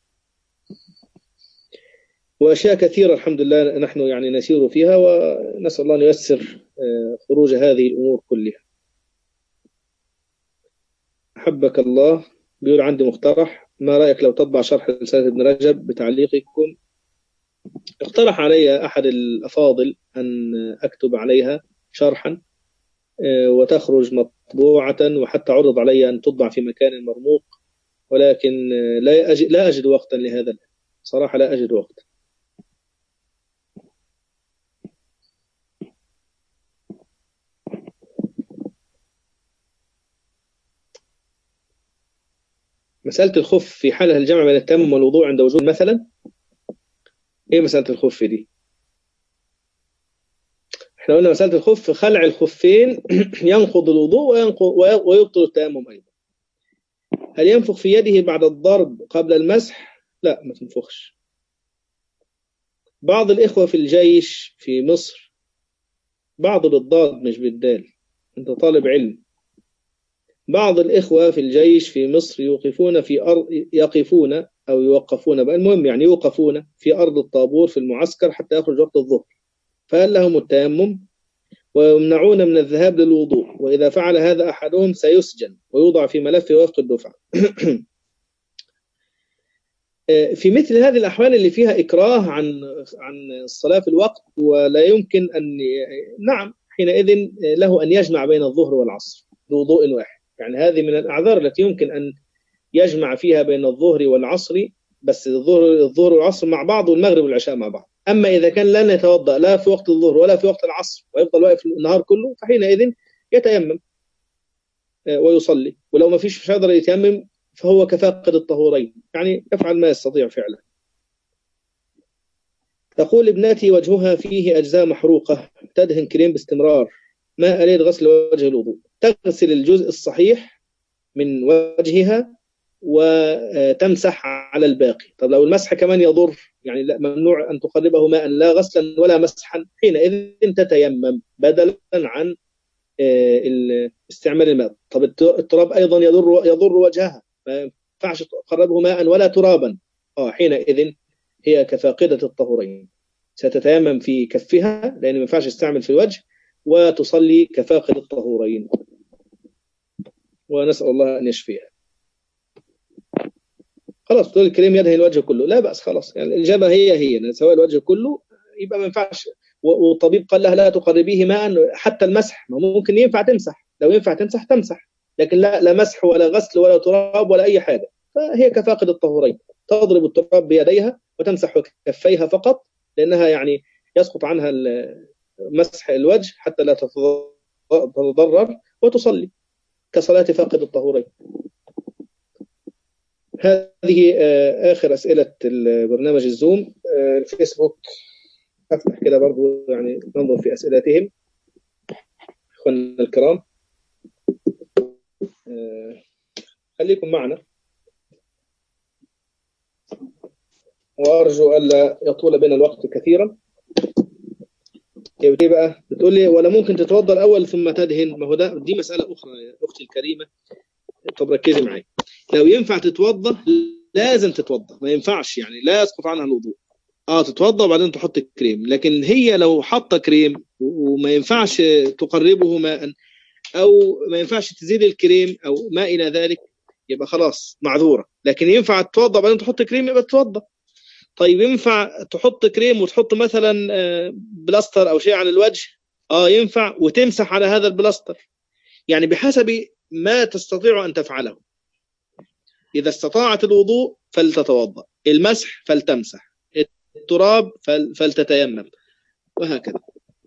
وأشياء كثيرة الحمد لله نحن يعني نسير فيها، ونسأل الله أن ييسر خروج هذه الأمور كلها. أحبك الله بيقول عندي مقترح، ما رأيك لو تطبع شرح رسالة ابن رجب بتعليقكم؟ اقترح علي أحد الأفاضل أن أكتب عليها شرحا وتخرج مطبوعة، وحتى عرض علي أن تطبع في مكان مرموق، ولكن لا أجد, لا أجد وقتا لهذا صراحة، لا أجد وقت. مسألة الخف في حالة الجمع بين التيمم والوضوء عند وجود مثلا، إيه مسألة الخف دي؟ احنا قلنا مسألة الخف خلع الخفين ينقض الوضوء ويبطل التيمم أيضا. هل ينفخ في يده بعد الضرب قبل المسح؟ لا، ما تنفخش. بعض الإخوة في الجيش في مصر، بعض بالضاد مش بالدال، أنت طالب علم، بعض الإخوة في الجيش في مصر يوقفون في أرض يقفون أو يوقفون بقى، المهم يعني يوقفون في أرض الطابور في المعسكر حتى يخرج وقت الظهر، فهل لهم التيمم؟ ويمنعون من الذهاب للوضوء، وإذا فعل هذا أحدهم سيسجن ويوضع في ملف وفق الدفعة. في مثل هذه الأحوال اللي فيها إكراه عن عن الصلاة في الوقت ولا يمكن أن، نعم حينئذ له أن يجمع بين الظهر والعصر بوضوء واحد، يعني هذه من الأعذار التي يمكن أن يجمع فيها بين الظهر والعصر، بس الظهر الظهر والعصر مع بعض والمغرب والعشاء مع بعض. أما إذا كان لن يتوضأ لا في وقت الظهر ولا في وقت العصر ويفضل واقف النهار كله، فحينئذ يتيمم ويصلي، ولو ما فيش قادر يتيمم فهو كفاقد الطهورين، يعني يفعل ما يستطيع فعلا. تقول ابنتي وجهها فيه أجزاء محروقة تدهن كريم باستمرار، ما آلية غسل وجه الوضوء؟ تغسل الجزء الصحيح من وجهها وتمسح على الباقي. طب لو المسح كمان يضر، يعني لا، ممنوع أن تقربه ماء لا غسلا ولا مسحا، حينئذ تتيمم بدلا عن استعمال الماء. طب التراب أيضا يضر يضر وجهها، ما ينفعش تقربه ماء ولا ترابا، اه حينئذ هي كفاقدة الطهورين، ستتيمم في كفها لأن ما ينفعش تستعمل في الوجه، وتصلي كفاقد الطهورين، ونسأل الله أن يشفيها. خلاص تقول الكريم يدهن الوجه كله، لا بأس، خلاص يعني الإجابة هي هي سواء الوجه كله يبقى ما ينفعش، والطبيب قال لها لا تقربيه ماء، حتى المسح ممكن ينفع تمسح، لو ينفع تمسح تمسح، لكن لا لا مسح ولا غسل ولا تراب ولا أي حاجة، فهي كفاقد الطهورين، تضرب التراب بيديها وتمسح كفيها فقط، لأنها يعني يسقط عنها مسح الوجه حتى لا تتضرر، وتصلي كصلاة فاقد الطهورين. هذه آخر أسئلة البرنامج الزوم. الفيسبوك أفتح كده برضو يعني ننظر في أسئلتهم أخواننا الكرام، خليكم معنا، وأرجو ألا يطول بنا الوقت كثيرا. كيف بقى بتقول لي ولا ممكن تتوضأ الأول ثم تدهن؟ ما هو ده دي مسألة أخرى يا أختي الكريمة. طب ركزي معي، لو ينفع تتوضأ لازم تتوضأ، ما ينفعش يعني لا يسقط عنها الوضوء، اه تتوضأ وبعدين تحط كريم، لكن هي لو حاطه كريم وما ينفعش تقربه ماء او ما ينفعش تزيد الكريم او ما الى ذلك، يبقى خلاص معذوره، لكن ينفع تتوضأ وبعدين تحط كريم يبقى تتوضأ. طيب ينفع تحط كريم وتحط مثلا بلاستر أو شيء على الوجه؟ آه ينفع، وتمسح على هذا البلاستر، يعني بحسب ما تستطيع أن تفعله. إذا استطاعت الوضوء فلتتوضأ، المسح فلتمسح، التراب فلتتيمم، وهكذا.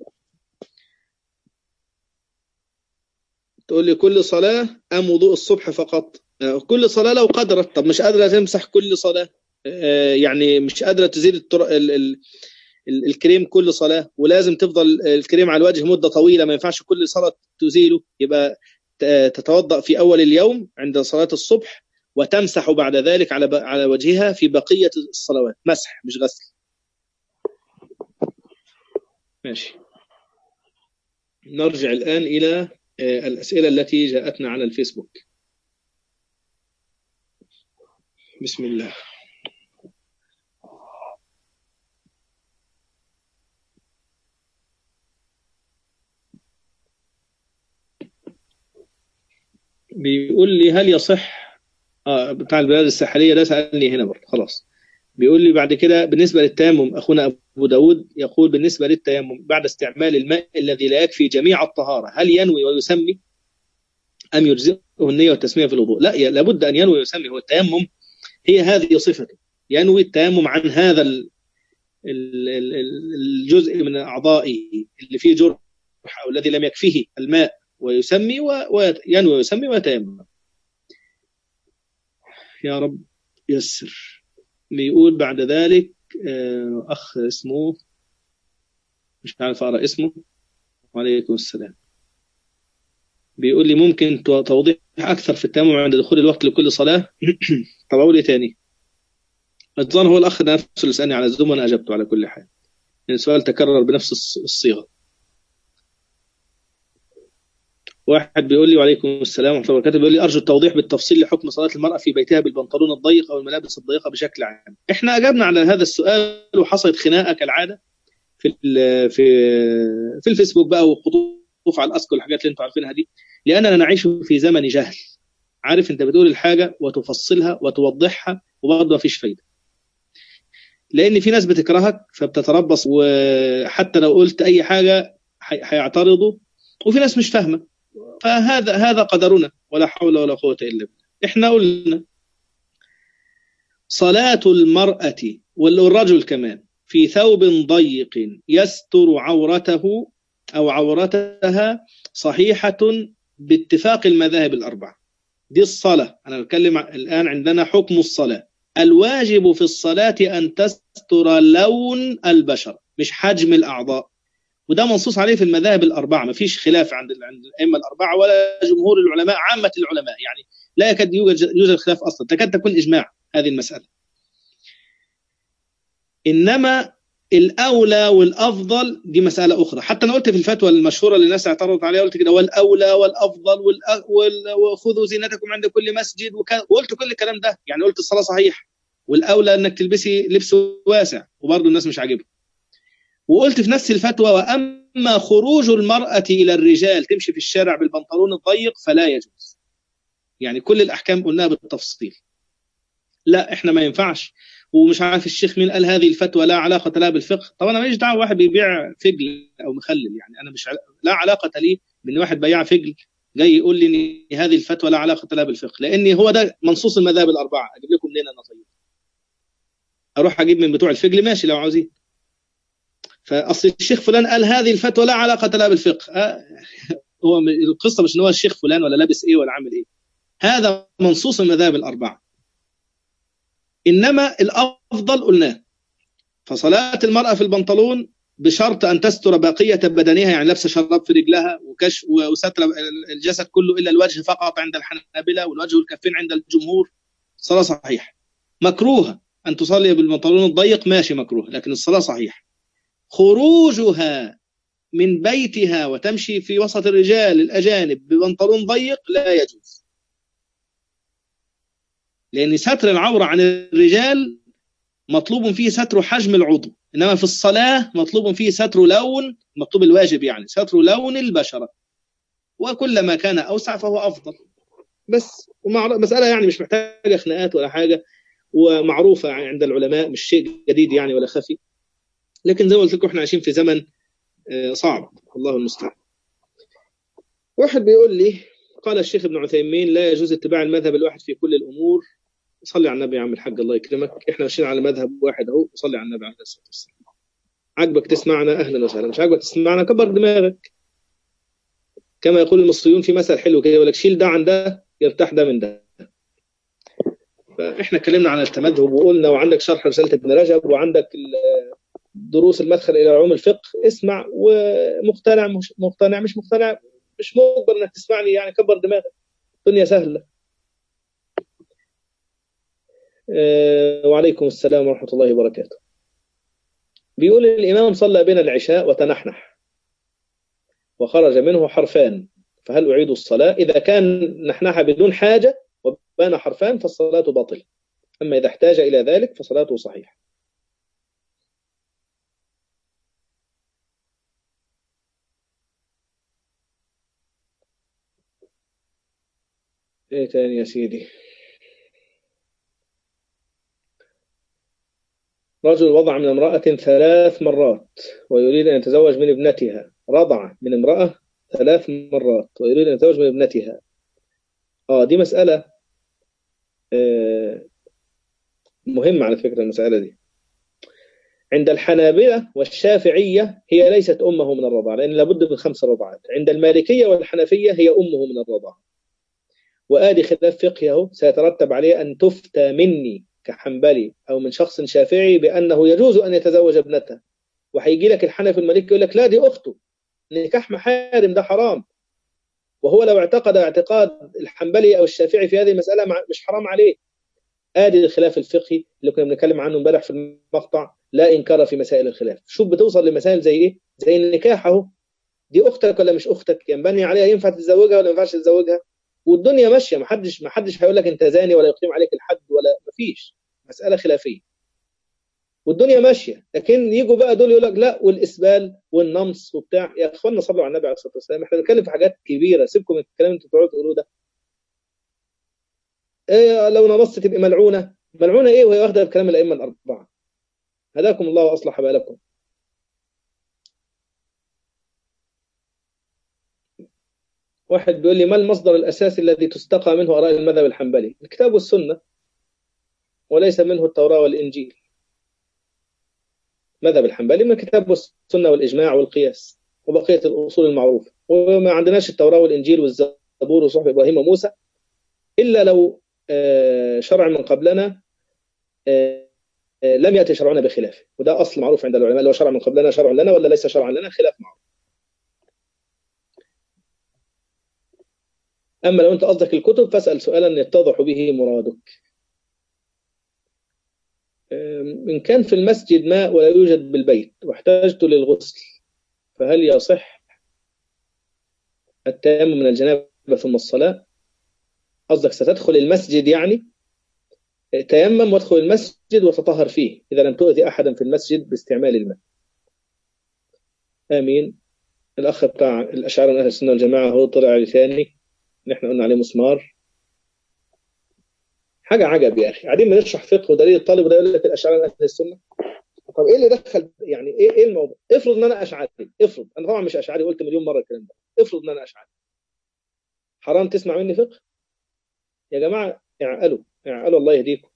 تقول لي كل صلاة أم وضوء الصبح فقط؟ كل صلاة لو قدرت. طب مش قادرة تمسح كل صلاة، يعني مش قادرة تزيل التر... ال... ال... ال... الكريم كل صلاة، ولازم تفضل الكريم على الوجه مدة طويلة، ما ينفعش كل صلاة تزيله، يبقى تتوضأ في أول اليوم عند صلاة الصبح، وتمسح بعد ذلك على ب... على وجهها في بقية الصلوات، مسح مش غسل. ماشي. نرجع الآن إلى الأسئلة التي جاءتنا على الفيسبوك. بسم الله. بيقول لي هل يصح آه بتاع البلاد الساحلية ده سألني هنا برضه، خلاص. بيقول لي بعد كده بالنسبة للتيمم، أخونا أبو داود يقول بالنسبة للتيمم بعد استعمال الماء الذي لا يكفي جميع الطهارة، هل ينوي ويسمي أم يجزئه النية والتسمية في الوضوء؟ لا، لابد أن ينوي ويسمي. هو التيمم هي هذه صفته، ينوي التيمم عن هذا الجزء من أعضائه اللي فيه جرح أو الذي لم يكفيه الماء، ويسمي وينوي ويسمي ويتيمم. يا رب يسر. بيقول بعد ذلك أخ اسمه مش عارف أقرأ اسمه، وعليكم السلام، بيقول لي ممكن توضيح أكثر في التيمم عند دخول الوقت لكل صلاة؟ طب أقول إيه تاني؟ الظاهر هو الأخ نفسه اللي سألني على الزوم وأنا أجبته على كل حال، السؤال تكرر بنفس الصيغة. واحد بيقول لي وعليكم السلام ورحمة الله وبركاته، بيقول لي أرجو التوضيح بالتفصيل لحكم صلاة المرأة في بيتها بالبنطلون الضيق أو الملابس الضيقة بشكل عام. إحنا أجبنا على هذا السؤال، وحصلت خناقة كالعادة في في في الفيسبوك بقى، وخطوف على الأسك والحاجات اللي أنتم عارفينها دي، لأننا نعيش في زمن جهل. عارف أنت بتقول الحاجة وتفصلها وتوضحها وبرضه ما فيش فايدة، لأن في ناس بتكرهك فبتتربص، وحتى لو قلت أي حاجة هيعترضوا، وفي ناس مش فاهمة. فهذا هذا قدرنا، ولا حول ولا قوة إلا بالله. إحنا قلنا صلاة المرأة والرجل كمان في ثوب ضيق يستر عورته أو عورتها صحيحة باتفاق المذاهب الأربعة. دي الصلاة، أنا بتكلم الآن عندنا حكم الصلاة. الواجب في الصلاة أن تستر لون البشر مش حجم الأعضاء، وده منصوص عليه في المذاهب الأربعة، ما فيش خلاف عند عند الأئمة الأربعة ولا جمهور العلماء، عامة العلماء يعني لا يكاد يوجد يوجد خلاف أصلا، تكاد تكون إجماع هذه المسألة. إنما الأولى والأفضل دي مسألة أخرى. حتى أنا قلت في الفتوى المشهورة اللي الناس اعترضت عليها، قلت كده والأولى والأفضل وخذوا زينتكم عند كل مسجد، وقلت كل الكلام ده، يعني قلت الصلاة صحيح، والأولى أنك تلبسي لبس واسع، وبرضه الناس مش عاجبها. وقلت في نفس الفتوى وأما خروج المرأة إلى الرجال تمشي في الشارع بالبنطلون الضيق فلا يجوز. يعني كل الأحكام قلناها بالتفصيل. لا إحنا ما ينفعش، ومش عارف الشيخ مين قال هذه الفتوى لا علاقة لها بالفقه. طبعا أنا ماليش دعوة واحد بيبيع فجل أو مخلل، يعني أنا مش عل... لا علاقة لي بأن واحد بياع فجل جاي يقول لي إن هذه الفتوى لا علاقة لها بالفقه، لأن هو ده منصوص المذاهب الأربعة. أجيب لكم منين أنا؟ طيب أروح أجيب من بتوع الفجل ماشي لو عاوزين. فأصل الشيخ فلان قال هذه الفتوى لا علاقة لها بالفقه، أه هو القصة مش إن هو الشيخ فلان ولا لابس إيه ولا عامل إيه، هذا منصوص المذاهب الأربعة. إنما الأفضل قلناه، فصلاة المرأة في البنطلون بشرط أن تستر بقية بدنها، يعني لابسة شراب في رجلها وكشف وستر الجسد كله إلا الوجه فقط عند الحنابلة، والوجه والكفين عند الجمهور، صلاة صحيح. مكروه أن تصلي بالبنطلون الضيق، ماشي مكروه، لكن الصلاة صحيح. خروجها من بيتها وتمشي في وسط الرجال الأجانب ببنطلون ضيق لا يجوز، لأن ستر العورة عن الرجال مطلوب فيه ستر حجم العضو، إنما في الصلاة مطلوب فيه ستر لون، مطلوب الواجب يعني ستر لون البشرة، وكلما كان أوسع فهو أفضل. بس مسألة يعني مش محتاجة خناقات ولا حاجة، ومعروفة عند العلماء، مش شيء جديد يعني ولا خفي. لكن زي ما قلت لكم احنا عايشين في زمن صعب، الله المستعان. واحد بيقول لي قال الشيخ ابن عثيمين لا يجوز اتباع المذهب الواحد في كل الأمور. صلي على النبي يا عم الحاج الله يكرمك، احنا ماشيين على مذهب واحد اهو، صلي على النبي عليه الصلاة والسلام. عجبك تسمعنا أهلا وسهلا، مش عجبك تسمعنا كبر دماغك. كما يقول المصريون في مثل حلو كده يقول لك شيل ده عن ده يرتاح ده من ده. فاحنا اتكلمنا عن التمذهب وقلنا، وعندك شرح رسالة ابن رجب، وعندك دروس المدخل إلى علوم الفقه، اسمع، ومقتنع مش مقتنع مش مقتنع مش مجبر انك تسمعني، يعني كبر دماغك، الدنيا سهلة. أه وعليكم السلام ورحمة الله وبركاته. بيقول الإمام صلى بنا العشاء وتنحنح وخرج منه حرفان، فهل أعيد الصلاة؟ إذا كان نحنح بدون حاجة وبان حرفان فالصلاة باطلة، أما إذا احتاج إلى ذلك فصلاته صحيحة. إيه تاني يا سيدي؟ رجل وضع من امرأة ثلاث مرات ويريد أن يتزوج من ابنتها. رضع من امرأة ثلاث مرات ويريد أن يتزوج من ابنتها. آه دي مسألة آه مهمة على فكرة. المسألة دي عند الحنابلة والشافعية هي ليست أمه من الرضاعة، لأن لابد من خمس رضعات. عند المالكية والحنفية هي أمه من الرضاعة. وآدي خلاف فقهه سيترتب عليه أن تفتى مني كحنبلي أو من شخص شافعي بأنه يجوز أن يتزوج ابنته، وهيجي لك الحنفي المالكي يقول لك لا دي أخته، نكاح محارم ده حرام. وهو لو اعتقد اعتقاد الحنبلي أو الشافعي في هذه المسألة مش حرام عليه. آدي الخلاف الفقهي اللي كنا بنتكلم عنه امبارح في المقطع، لا إنكار في مسائل الخلاف. شوف بتوصل لمسائل زي إيه؟ زي النكاح أهو، دي أختك ولا مش أختك؟ ينبني عليها ينفع تتزوجها ولا ما ينفعش تتزوجها؟ والدنيا ماشية، محدش محدش هيقول لك أنت زاني ولا يقيم عليك الحد ولا مفيش، مسألة خلافية والدنيا ماشية. لكن يجوا بقى دول يقول لك لا والإسبال والنمص وبتاع. يا إخواننا صلوا على النبي عليه الصلاة والسلام، إحنا بنتكلم في حاجات كبيرة، سيبكم من الكلام اللي أنتوا بتقعدوا تقولوه ده. إيه لو نمصت تبقى ملعونة؟ ملعونة إيه وهي واخدة بكلام الأئمة الأربعة؟ هداكم الله وأصلح بالكم. واحد بيقول لي ما المصدر الأساسي الذي تستقى منه آراء المذهب الحنبلي؟ الكتاب والسنة، وليس منه التوراة والإنجيل. مذهب الحنبلي من الكتاب والسنة والإجماع والقياس وبقية الأصول المعروفة. وما عندناش التوراة والإنجيل والزبور وصحف إبراهيم وموسى إلا لو شرع من قبلنا لم يأتي شرعنا بخلافه، وده أصل معروف عند العلماء، لو شرع من قبلنا شرع لنا ولا ليس شرعا لنا، خلاف معروف. أما لو أنت قصدك الكتب فاسأل سؤالا يتضح به مرادك. إن كان في المسجد ماء ولا يوجد بالبيت واحتاجت للغسل فهل يصح التيمم من الجنابة ثم الصلاة؟ قصدك ستدخل المسجد يعني تيمم وادخل المسجد وتطهر فيه إذا لم تؤذي أحدا في المسجد باستعمال الماء. آمين. الأخ بتاع الأشعار من أهل السنة والجماعة هو طلع على ثاني نحن قلنا عليه مسمار. حاجة عجب يا أخي، قاعدين بنشرح فقه ودليل الطالب وده يقول لك الأشعار من أهل السنة. طب إيه اللي دخل يعني إيه إيه الموضوع؟ افرض إن أنا أشعري، افرض أنا طبعا مش أشعري، قلت مليون مرة الكلام ده، افرض إن أنا أشعري، حرام تسمع مني فقه؟ يا جماعة اعقلوا اعقلوا الله يهديكم.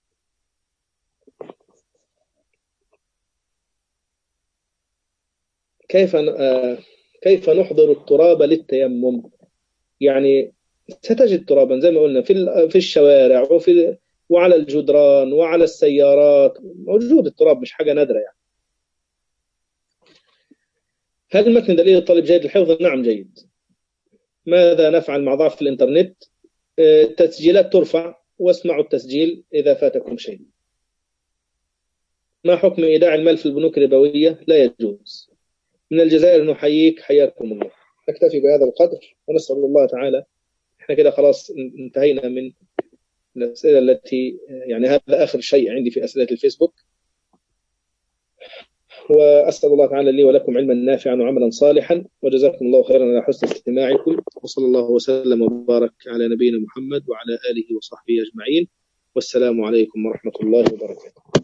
كيف كيف نحضر التراب للتيمم؟ يعني ستجد ترابا زي ما قلنا في في الشوارع وفي وعلى الجدران وعلى السيارات، موجود التراب، مش حاجة نادرة يعني. هل المتن دليل الطالب جيد الحفظ؟ نعم جيد. ماذا نفعل مع ضعف الإنترنت؟ التسجيلات ترفع واسمعوا التسجيل إذا فاتكم شيء. ما حكم إيداع المال في البنوك الربوية؟ لا يجوز. من الجزائر نحييك حياكم الله. نكتفي بهذا القدر ونسأل الله تعالى. احنا كده خلاص انتهينا من الأسئلة التي يعني هذا آخر شيء عندي في أسئلة الفيسبوك، وأسأل الله تعالى لي ولكم علما نافعا وعملا صالحا، وجزاكم الله خيرا على حسن استماعكم، وصلى الله وسلم وبارك على نبينا محمد وعلى آله وصحبه أجمعين. والسلام عليكم ورحمة الله وبركاته.